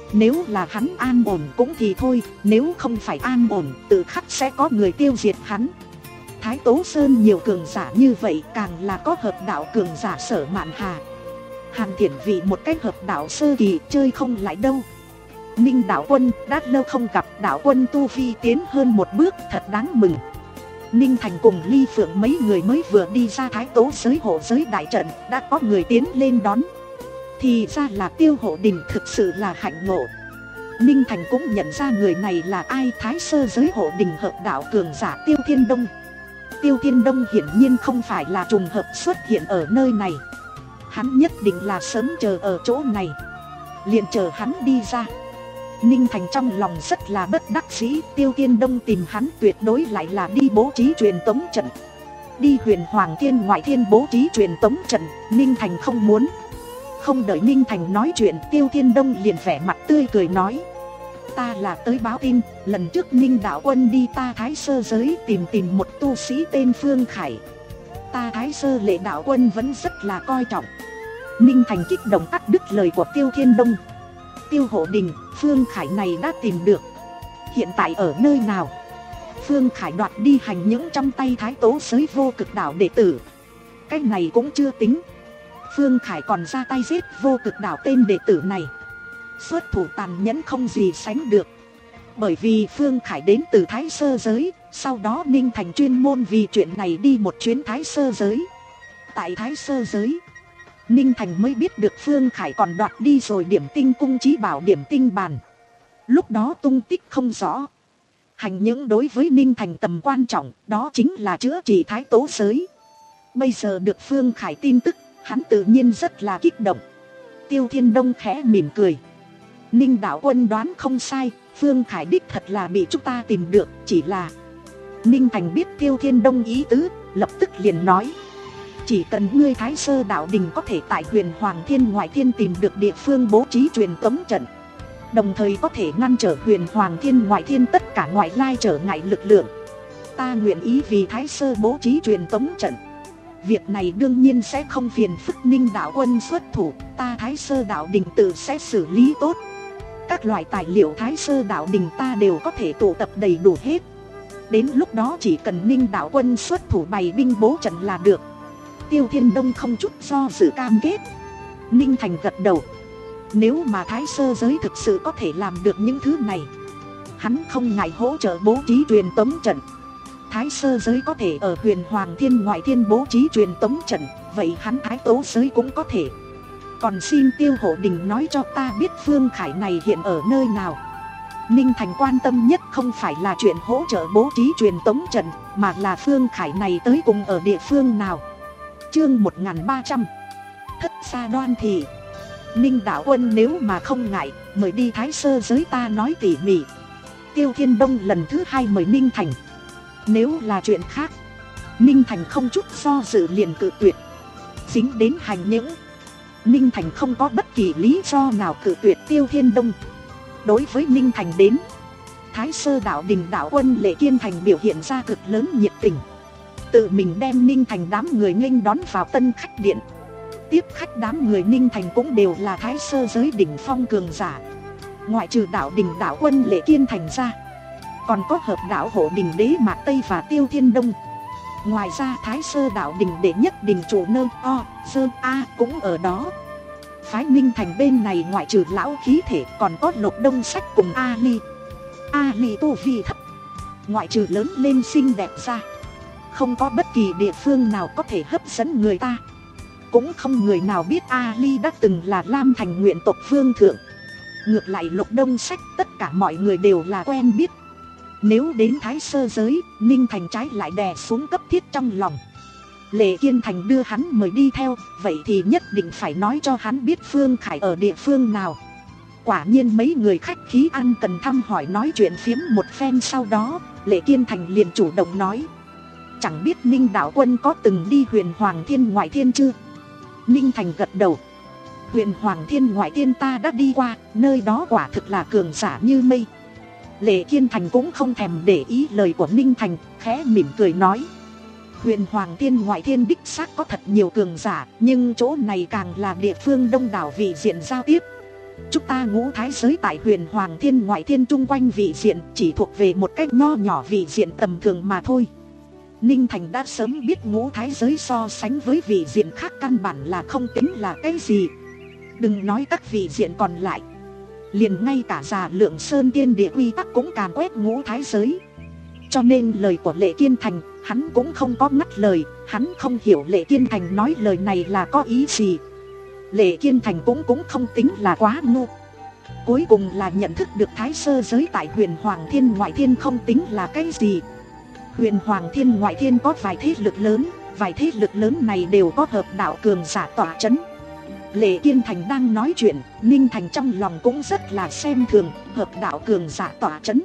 Nếu là hắn an ổn cũng thì thôi, nếu không phải an ổn tự khắc sẽ có người tiêu diệt hắn. Thái Tố Sơn nhiều cường giả như vậy, càng là có hợp đạo cường giả Sở Mạn Hà. Hàn Thiển Vị một cách hợp đạo sơ kỳ chơi không lại đâu. Ninh đạo quân đã lâu không gặp, đạo quân tu vi tiến hơn một bước, thật đáng mừng. Ninh Thành cùng Ly Phượng mấy người mới vừa đi ra Thái Tố giới hộ giới đại trận, đã có người tiến lên đón. Thì ra là Tiêu Hộ Đình, thực sự là hạnh ngộ. Ninh Thành cũng nhận ra người này là ai, Thái Sơ giới hộ đình hợp đạo cường giả Tiêu Thiên Đông. Tiêu Thiên Đông hiển nhiên không phải là trùng hợp xuất hiện ở nơi này. Hắn nhất định là sớm chờ ở chỗ này, liền chờ hắn đi ra. Ninh Thành trong lòng rất là bất đắc dĩ, Tiêu Thiên Đông tìm hắn tuyệt đối lại là đi bố trí truyền tống trận. Đi Huyền Hoàng Thiên Ngoại Thiên bố trí truyền tống trận, Ninh Thành không muốn. Không đợi Ninh Thành nói chuyện, Tiêu Thiên Đông liền vẻ mặt tươi cười nói: ta là tới báo tin, lần trước Ninh đạo quân đi ta Thái Sơ giới tìm tìm một tu sĩ tên Phương Khải. Ta Thái Sơ lệ đạo quân vẫn rất là coi trọng. Ninh Thành kích động cắt đứt lời của Tiêu Thiên Đông. Tiêu Hộ Đình, Phương Khải này đã tìm được, hiện tại ở nơi nào? Phương Khải đoạt đi hành những trong tay Thái Tố giới vô cực đạo đệ tử. Cái này cũng chưa tính, Phương Khải còn ra tay giết vô cực đạo tên đệ tử này. Xuất thủ tàn nhẫn không gì sánh được. Bởi vì Phương Khải đến từ Thái Sơ giới, sau đó Ninh Thành chuyên môn vì chuyện này đi một chuyến Thái Sơ giới. Tại Thái Sơ giới, Ninh Thành mới biết được Phương Khải còn đoạt đi rồi điểm tinh cung chí bảo điểm tinh bàn. Lúc đó tung tích không rõ. Hành những đối với Ninh Thành tầm quan trọng, đó chính là chữa trị Thái Tố giới. Bây giờ được Phương Khải tin tức, hắn tự nhiên rất là kích động. Tiêu Thiên Đông khẽ mỉm cười: Ninh đạo quân đoán không sai, Phương Khải đích thật là bị chúng ta tìm được, chỉ là... Ninh Thành biết Tiêu Thiên Đông ý tứ, lập tức liền nói: chỉ cần ngươi Thái Sơ đạo đình có thể tại Huyền Hoàng Thiên Ngoại Thiên tìm được địa phương bố trí truyền tống trận, đồng thời có thể ngăn trở Huyền Hoàng Thiên Ngoại Thiên tất cả ngoại lai trở ngại lực lượng, ta nguyện ý vì Thái Sơ bố trí truyền tống trận. Việc này đương nhiên sẽ không phiền phức Ninh đạo quân xuất thủ, ta Thái Sơ đạo đình tự sẽ xử lý tốt. Các loại tài liệu Thái Sơ đạo đình ta đều có thể tụ tập đầy đủ hết. Đến lúc đó chỉ cần Ninh đạo quân xuất thủ bày binh bố trận là được. Tiêu Thiên Đông không chút do dự cam kết. Ninh Thành gật đầu. Nếu mà Thái Sơ giới thực sự có thể làm được những thứ này, hắn không ngại hỗ trợ bố trí truyền tống trận. Thái Sơ giới có thể ở Huyền Hoàng Thiên Ngoại Thiên bố trí truyền tống trận, vậy hắn Thái Tố giới cũng có thể. Còn xin Tiêu Hộ Đình nói cho ta biết Phương Khải này hiện ở nơi nào. Ninh Thành quan tâm nhất không phải là chuyện hỗ trợ bố trí truyền tống trận, mà là Phương Khải này tới cùng ở địa phương nào. Chương một nghìn ba trăm, Thất Xa Đoan Thị. Ninh đạo quân nếu mà không ngại, mời đi Thái Sơ giới ta nói tỉ mỉ. Tiêu Thiên Đông lần thứ hai mời Ninh Thành. Nếu là chuyện khác, Ninh Thành không chút do dự liền cự tuyệt. Dính đến hành những, Ninh Thành không có bất kỳ lý do nào cự tuyệt Tiêu Thiên Đông. Đối với Ninh Thành đến, Thái Sơ đạo đình đạo quân Lệ Kiên Thành biểu hiện ra cực lớn nhiệt tình, tự mình đem Ninh Thành đám người nghênh đón vào tân khách điện. Tiếp khách đám người Ninh Thành cũng đều là Thái Sơ giới đỉnh phong cường giả. Ngoại trừ đạo đình đạo quân Lệ Kiên Thành ra, còn có hợp đạo hộ đình Đế Mạc Tây và Tiêu Thiên Đông. Ngoài ra Thái Sơ đạo đình đệ nhất đình chủ Nơ O Sơ A cũng ở đó. Phái Ninh Thành bên này ngoại trừ lão khí thể còn có Lục Đông Sách cùng A Ly. A Ly tu vi thấp, ngoại trừ lớn lên xinh đẹp ra, không có bất kỳ địa phương nào có thể hấp dẫn người ta. Cũng không người nào biết A Ly đã từng là Lam Thành nguyện tộc vương thượng. Ngược lại Lục Đông Sách tất cả mọi người đều là quen biết. Nếu đến Thái Sơ giới, Ninh Thành trái lại đè xuống cấp thiết trong lòng. Lệ Kiên Thành đưa hắn mời đi theo, vậy thì nhất định phải nói cho hắn biết Phương Khải ở địa phương nào. Quả nhiên mấy người khách khí ăn cần thăm hỏi nói chuyện phiếm một phen, sau đó Lệ Kiên Thành liền chủ động nói: chẳng biết Ninh đạo quân có từng đi Huyền Hoàng Thiên Ngoại Thiên chưa? Ninh Thành gật đầu. Huyền Hoàng Thiên Ngoại Thiên ta đã đi qua, nơi đó quả thực là cường giả như mây. Lệ Kiên Thành cũng không thèm để ý lời của Ninh Thành, khẽ mỉm cười nói: Huyền Hoàng Thiên Ngoại Thiên đích xác có thật nhiều cường giả, nhưng chỗ này càng là địa phương đông đảo vị diện giao tiếp. Chúng ta ngũ thái giới tại huyền hoàng thiên ngoại thiên chung quanh vị diện chỉ thuộc về một cách nho nhỏ vị diện tầm thường mà thôi. Ninh Thành đã sớm biết ngũ thái giới so sánh với vị diện khác căn bản là không tính là cái gì. Đừng nói các vị diện còn lại, liền ngay cả Già Lượng Sơn Tiên Địa quy tắc cũng càn quét ngũ thái giới. Cho nên lời của Lệ Kiên Thành hắn cũng không có ngắt lời. Hắn không hiểu Lệ Kiên Thành nói lời này là có ý gì. Lệ Kiên Thành cũng cũng không tính là quá ngu. Cuối cùng là nhận thức được thái sơ giới tại huyền hoàng thiên ngoại thiên không tính là cái gì. Huyền hoàng thiên ngoại thiên có vài thế lực lớn, vài thế lực lớn này đều có hợp đạo cường giả tỏa chấn. Lệ Kiên Thành đang nói chuyện, Ninh Thành trong lòng cũng rất là xem thường hợp đạo cường giả tỏa chấn.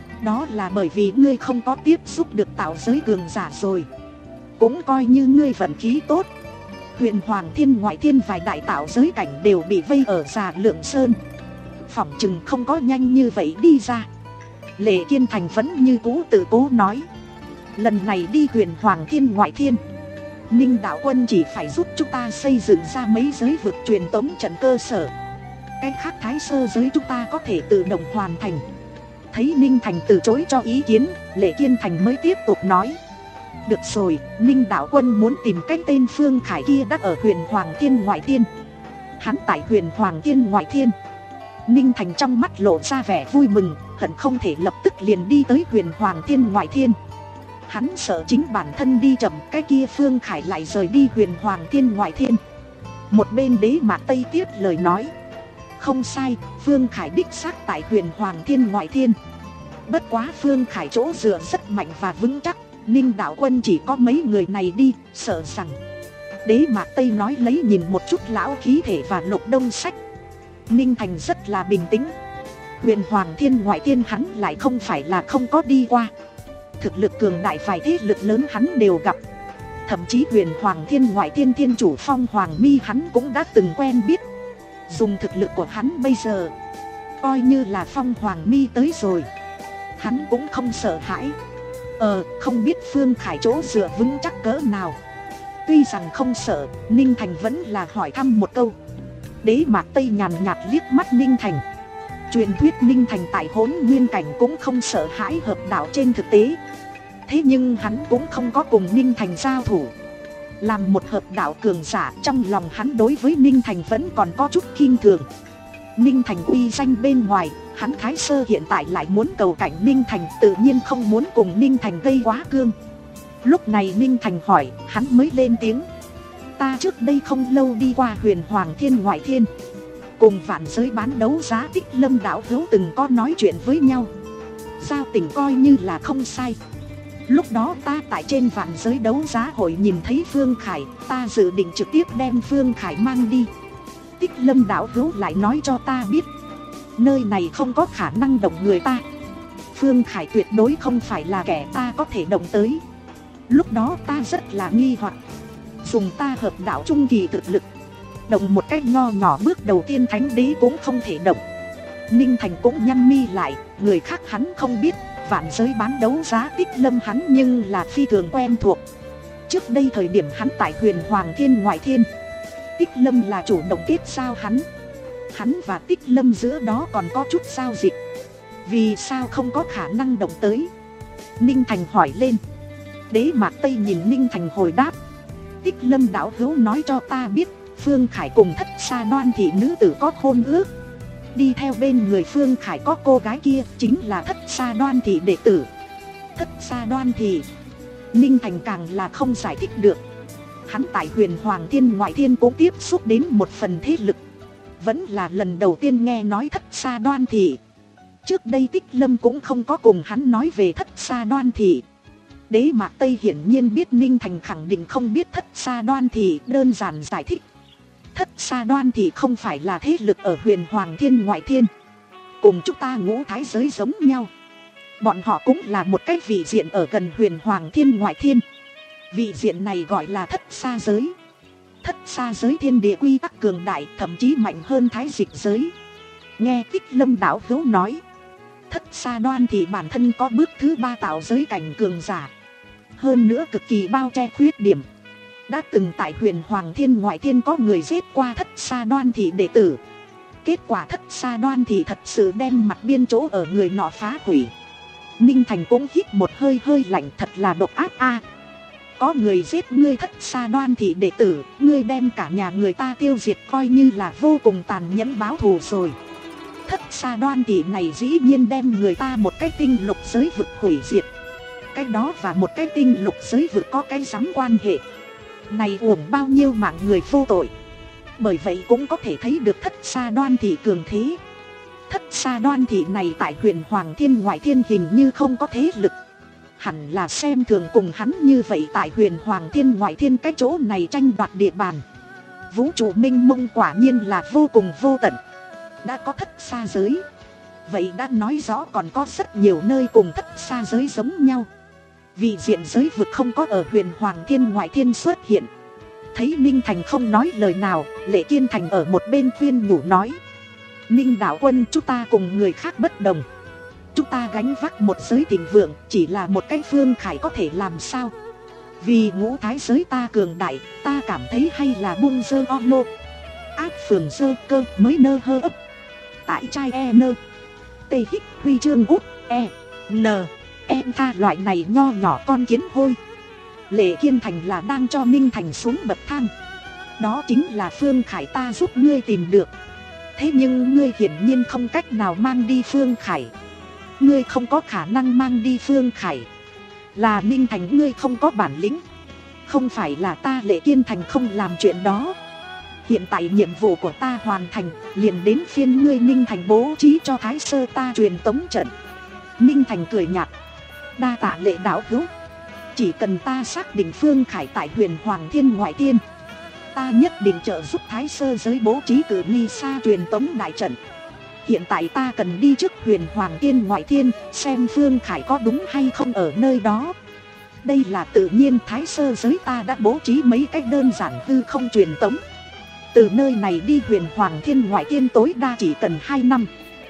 Đó là bởi vì ngươi không có tiếp xúc được tạo giới cường giả rồi. Cũng coi như ngươi vận khí tốt. Huyền hoàng thiên ngoại thiên vài đại tạo giới cảnh đều bị vây ở Già Lượng Sơn, phỏng chừng không có nhanh như vậy đi ra. Lệ Kiên Thành vẫn như cũ tự cố nói, lần này đi huyền hoàng thiên ngoại thiên, Ninh đạo quân chỉ phải giúp chúng ta xây dựng ra mấy giới vực truyền tống trận cơ sở. Cái khác thái sơ giới chúng ta có thể tự động hoàn thành. Thấy Ninh Thành từ chối cho ý kiến, Lệ Kiên Thành mới tiếp tục nói, được rồi, Ninh đạo quân muốn tìm cái tên Phương Khải kia đã ở huyền hoàng thiên ngoại thiên. Hắn tại huyền hoàng thiên ngoại thiên. Ninh Thành trong mắt lộ ra vẻ vui mừng, hận không thể lập tức liền đi tới huyền hoàng thiên ngoại thiên. Hắn sợ chính bản thân đi chậm, cái kia Phương Khải lại rời đi huyền hoàng thiên ngoại thiên. Một bên Đế Mạc Tây tiếp lời nói, không sai, Phương Khải đích xác tại huyền hoàng thiên ngoại thiên. Bất quá Phương Khải chỗ dựa rất mạnh và vững chắc, Ninh đạo quân chỉ có mấy người này đi, sợ rằng. Đế Mạc Tây nói lấy nhìn một chút lão khí thể và Lục Đông Sách. Ninh Thành rất là bình tĩnh. Huyền hoàng thiên ngoại thiên hắn lại không phải là không có đi qua. Thực lực cường đại vài thế lực lớn hắn đều gặp. Thậm chí huyền hoàng thiên ngoại thiên thiên chủ Phong Hoàng Mi hắn cũng đã từng quen biết. Dùng thực lực của hắn bây giờ, coi như là Phong Hoàng Mi tới rồi, hắn cũng không sợ hãi. Ờ, không biết Phương Khải chỗ dựa vững chắc cỡ nào. Tuy rằng không sợ, Ninh Thành vẫn là hỏi thăm một câu. Đế Mạc Tây nhàn nhạt liếc mắt Ninh Thành. Truyền thuyết Ninh Thành tại Hỗn Nguyên cảnh cũng không sợ hãi hợp đạo trên thực tế. Thế nhưng hắn cũng không có cùng Ninh Thành giao thủ. Làm một hợp đạo cường giả, trong lòng hắn đối với Ninh Thành vẫn còn có chút khinh thường. Ninh Thành uy danh bên ngoài, hắn Thái Sơ hiện tại lại muốn cầu cảnh Ninh Thành, tự nhiên không muốn cùng Ninh Thành gây quá cương. Lúc này Ninh Thành hỏi, hắn mới lên tiếng. Ta trước đây không lâu đi qua huyền hoàng thiên ngoại thiên, cùng vạn giới bán đấu giá Tích Lâm đạo hữu từng có nói chuyện với nhau. Giao tình coi như là không sai. Lúc đó ta tại trên vạn giới đấu giá hội nhìn thấy Phương Khải, ta dự định trực tiếp đem Phương Khải mang đi. Tích Lâm đạo hữu lại nói cho ta biết, nơi này không có khả năng động người ta. Phương Khải tuyệt đối không phải là kẻ ta có thể động tới. Lúc đó ta rất là nghi hoặc, dùng ta hợp đạo trung kỳ thực lực, động một cách nho nhỏ bước đầu tiên thánh đế cũng không thể động. Ninh Thành cũng nhăn mi lại, người khác hắn không biết, vạn giới bán đấu giá Tích Lâm hắn nhưng là phi thường quen thuộc. Trước đây thời điểm hắn tại huyền hoàng thiên ngoại thiên, Tích Lâm là chủ động kết giao hắn. Hắn và Tích Lâm giữa đó còn có chút giao dịch. Vì sao không có khả năng động tới? Ninh Thành hỏi lên. Đế Mạc Tây nhìn Ninh Thành hồi đáp. Tích Lâm đạo hữu nói cho ta biết, Phương Khải cùng Thất Sa Đoan thị nữ tử có hôn ước. Đi theo bên người Phương Khải có cô gái kia, chính là Thất Sa Đoan thị đệ tử. Thất Sa Đoan thị. Ninh Thành càng là không giải thích được. Hắn tại huyền hoàng thiên ngoại thiên cũng tiếp xúc đến một phần thế lực, vẫn là lần đầu tiên nghe nói Thất Sa Đoan thị. Trước đây Tích Lâm cũng không có cùng hắn nói về Thất Sa Đoan thị. Đế Mạc Tây hiển nhiên biết Ninh Thành khẳng định không biết Thất Sa Đoan thị, đơn giản giải thích. Thất Sa Đoan thị không phải là thế lực ở huyền hoàng thiên ngoại thiên, cùng chúng ta ngũ thái giới giống nhau. Bọn họ cũng là một cái vị diện ở gần huyền hoàng thiên ngoại thiên. Vị diện này gọi là Thất Sa giới. Thất Sa giới thiên địa quy tắc cường đại, thậm chí mạnh hơn thái dịch giới. Nghe Tích Lâm đạo hữu nói, Thất Sa Đoan thì bản thân có bước thứ ba tạo giới cảnh cường giả, hơn nữa cực kỳ bao che khuyết điểm. Đã từng tại huyền hoàng thiên ngoại thiên có người giết qua Thất Sa Đoan thị đệ tử. kết quả Thất Xa Đoan thì thật sự đem mặt biên chỗ ở người nọ phá hủy. Ninh Thành cũng hít một hơi hơi lạnh, thật là độc ác a. Có người giết ngươi Thất Xa Đoan thì đệ tử, ngươi đem cả nhà người ta tiêu diệt coi như là vô cùng tàn nhẫn báo thù rồi. Thất Xa Đoan thì này dĩ nhiên đem người ta một cái tinh lục giới vực hủy diệt. Cái đó và một cái tinh lục giới vực có cái rắm quan hệ. Này uổng bao nhiêu mạng người vô tội. Bởi vậy cũng có thể thấy được Thất Xa Đoan thị cường thế. Thất Xa Đoan thị này tại huyện Hoàng Thiên ngoại thiên hình như không có thế lực. Hẳn là xem thường cùng hắn như vậy tại huyền Hoàng Thiên ngoại thiên cái chỗ này tranh đoạt địa bàn. Vũ trụ minh mông quả nhiên là vô cùng vô tận. Đã có Thất Xa giới, vậy đã nói rõ còn có rất nhiều nơi cùng Thất Xa giới giống nhau. Vị diện giới vực không có ở huyền Hoàng Thiên ngoại thiên xuất hiện. Thấy Ninh Thành không nói lời nào, Lệ Kiên Thành ở một bên khuyên nhủ nói: Ninh đạo quân, chúng ta cùng người khác bất đồng. Chúng ta gánh vác một giới thịnh vượng, chỉ là một cái Phương Khải có thể làm sao. Vì ngũ thái giới ta cường đại, ta cảm thấy hay là buông dơ o lô ác phường dơ cơ mới nơ hơ ấp. Tại trai e nơ tê hích huy chương út e n em tha loại này nho nhỏ con kiến hôi. Lệ Kiên Thành là đang cho Ninh Thành xuống bậc thang. Đó chính là Phương Khải ta giúp ngươi tìm được. Thế nhưng ngươi hiển nhiên không cách nào mang đi Phương Khải. Ngươi không có khả năng mang đi Phương Khải. Là Ninh Thành ngươi không có bản lĩnh. Không phải là ta Lệ Kiên Thành không làm chuyện đó. Hiện tại nhiệm vụ của ta hoàn thành, liền đến phiên ngươi Ninh Thành bố trí cho Thái Sơ ta truyền tống trận. Ninh Thành cười nhạt: đa tạ Lệ đạo hữu. Chỉ cần ta xác định Phương Khải tại huyền Hoàng Thiên ngoại thiên, ta nhất định trợ giúp Thái Sơ giới bố trí cử ly xa truyền tống đại trận. Hiện tại ta cần đi trước huyền Hoàng Thiên ngoại thiên, xem Phương Khải có đúng hay không ở nơi đó. Đây là tự nhiên, Thái Sơ giới ta đã bố trí mấy cách đơn giản hư không truyền tống. Từ nơi này đi huyền Hoàng Thiên ngoại thiên tối đa chỉ cần hai năm.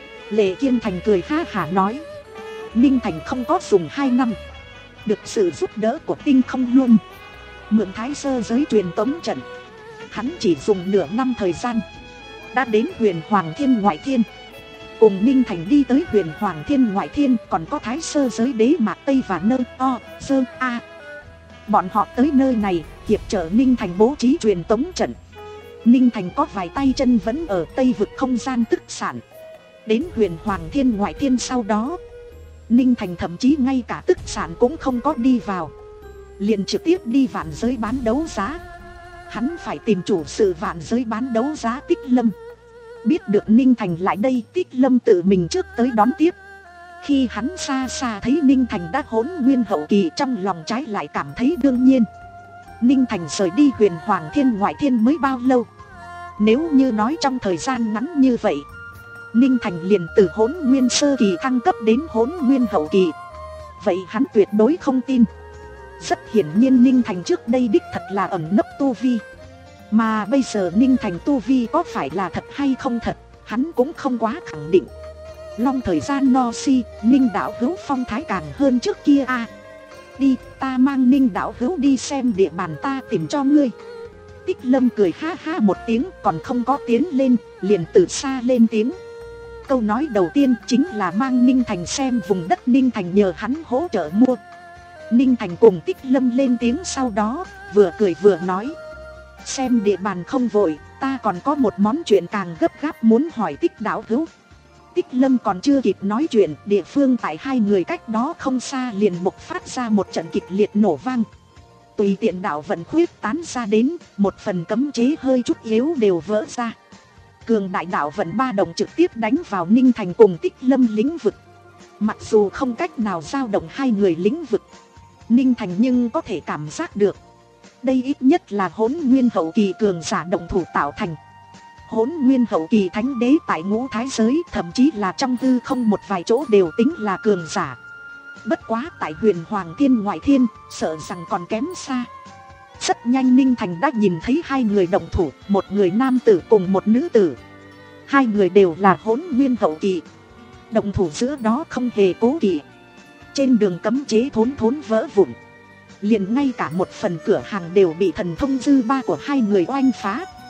Lệ Kiên Thành cười ha hả nói: Ninh Thành không có dùng hai năm. Được sự giúp đỡ của Tinh Không Luân, mượn Thái Sơ giới truyền tống trận, hắn chỉ dùng nửa năm thời gian đã đến huyền Hoàng Thiên ngoại thiên. Cùng Ninh Thành đi tới huyền Hoàng Thiên ngoại thiên còn có Thái Sơ giới đế mạc Tây và nơ o sơ a. Bọn họ tới nơi này hiệp trợ Ninh Thành bố trí truyền tống trận. Ninh Thành có vài tay chân vẫn ở Tây vực không gian tức sản. Đến huyền Hoàng Thiên ngoại thiên sau đó, Ninh Thành thậm chí ngay cả tức sản cũng không có đi vào, liền trực tiếp đi vạn giới bán đấu giá. Hắn phải tìm chủ sự vạn giới bán đấu giá Tích Lâm. Biết được Ninh Thành lại đây, Tích Lâm tự mình trước tới đón tiếp. Khi hắn xa xa thấy Ninh Thành đã hỗn nguyên hậu kỳ, trong lòng trái lại cảm thấy đương nhiên. Ninh Thành rời đi huyền Hoàng Thiên ngoại thiên mới bao lâu? Nếu như nói trong thời gian ngắn như vậy, Ninh Thành liền từ hỗn nguyên sơ kỳ thăng cấp đến hỗn nguyên hậu kỳ, vậy hắn tuyệt đối không tin. Rất hiển nhiên Ninh Thành trước đây đích thật là ẩn nấp tu vi. Mà bây giờ Ninh Thành tu vi có phải là thật hay không thật, hắn cũng không quá khẳng định. Long thời gian no si, Ninh đạo hữu phong thái càng hơn trước kia a. À, đi, ta mang Ninh đạo hữu đi xem địa bàn ta tìm cho ngươi. Tích Lâm cười ha ha một tiếng, còn không có tiến lên, liền từ xa lên tiếng. Câu nói đầu tiên chính là mang Ninh Thành xem vùng đất Ninh Thành nhờ hắn hỗ trợ mua. Ninh Thành cùng Tích Lâm lên tiếng sau đó, vừa cười vừa nói: xem địa bàn không vội, ta còn có một món chuyện càng gấp gáp muốn hỏi Tích đạo hữu. Tích Lâm còn chưa kịp nói chuyện, địa phương tại hai người cách đó không xa liền bộc phát ra một trận kịch liệt nổ vang. Tùy tiện đạo vận khuyết tán ra đến, một phần cấm chế hơi chút yếu đều vỡ ra. Cường đại đạo vận ba đồng trực tiếp đánh vào Ninh Thành cùng Tích Lâm lĩnh vực. Mặc dù không cách nào dao động hai người lĩnh vực, Ninh Thành nhưng có thể cảm giác được đây ít nhất là hỗn nguyên hậu kỳ cường giả động thủ tạo thành. Hỗn nguyên hậu kỳ thánh đế tại ngũ thái giới, thậm chí là trong hư không một vài chỗ đều tính là cường giả. Bất quá tại huyền Hoàng Thiên ngoại thiên, sợ rằng còn kém xa. Rất nhanh Ninh Thành đã nhìn thấy hai người động thủ, một người nam tử cùng một nữ tử. Hai người đều là hỗn nguyên hậu kỳ. Động thủ giữa đó không hề cố kỵ. Trên đường cấm chế thốn thốn vỡ vụn. Liền ngay cả một phần cửa hàng đều bị thần thông dư ba của hai người oanh phá.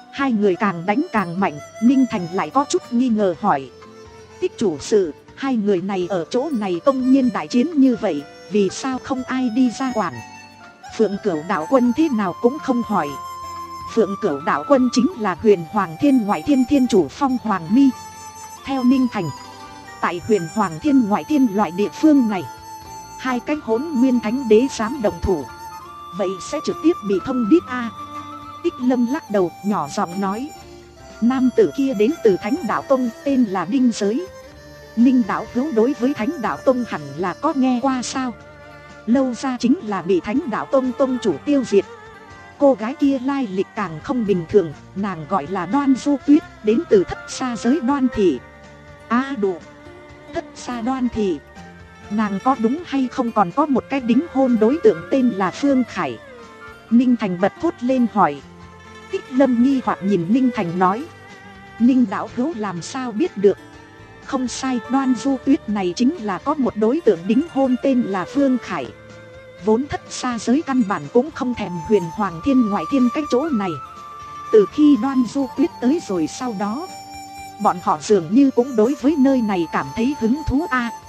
Hai người càng đánh càng mạnh, Ninh Thành lại có chút nghi ngờ hỏi. Tích chủ sự, hai người này ở chỗ này công nhiên đại chiến như vậy, vì sao không ai đi ra quản? Phượng Cửu đạo quân thế nào cũng không hỏi. Phượng Cửu đạo quân chính là Huyền Hoàng Thiên Ngoại Thiên Thiên chủ Phong Hoàng Mi. Theo Ninh Thành, tại Huyền Hoàng Thiên Ngoại Thiên loại địa phương này, hai cái Hỗn Nguyên Thánh Đế dám đồng thủ, vậy sẽ trực tiếp bị thông điết a. Tích Lâm lắc đầu nhỏ giọng nói. Nam tử kia đến từ Thánh Đạo Tông, tên là Đinh Giới. Ninh đạo hữu đối với Thánh Đạo Tông hẳn là có nghe qua sao? Lâu ra chính là bị Thánh Đạo Tông tông chủ tiêu diệt. Cô gái kia lai lịch càng không bình thường, nàng gọi là Đoan Du Tuyết, đến từ thất xa giới Đoan Thị. A à, đủ, thất xa Đoan Thị. Nàng có đúng hay không còn có một cái đính hôn đối tượng tên là Phương Khải? Ninh Thành bật thốt lên hỏi. Tích Lâm nghi hoặc nhìn Ninh Thành nói. Ninh đạo hữu làm sao biết được? Không sai, Đoan Du Tuyết này chính là có một đối tượng đính hôn tên là Phương Khải. Vốn thất xa giới căn bản cũng không thèm Huyền Hoàng Thiên Ngoại Thiên cái chỗ này. Từ khi Đoan Du Tuyết tới rồi sau đó, bọn họ dường như cũng đối với nơi này cảm thấy hứng thú a.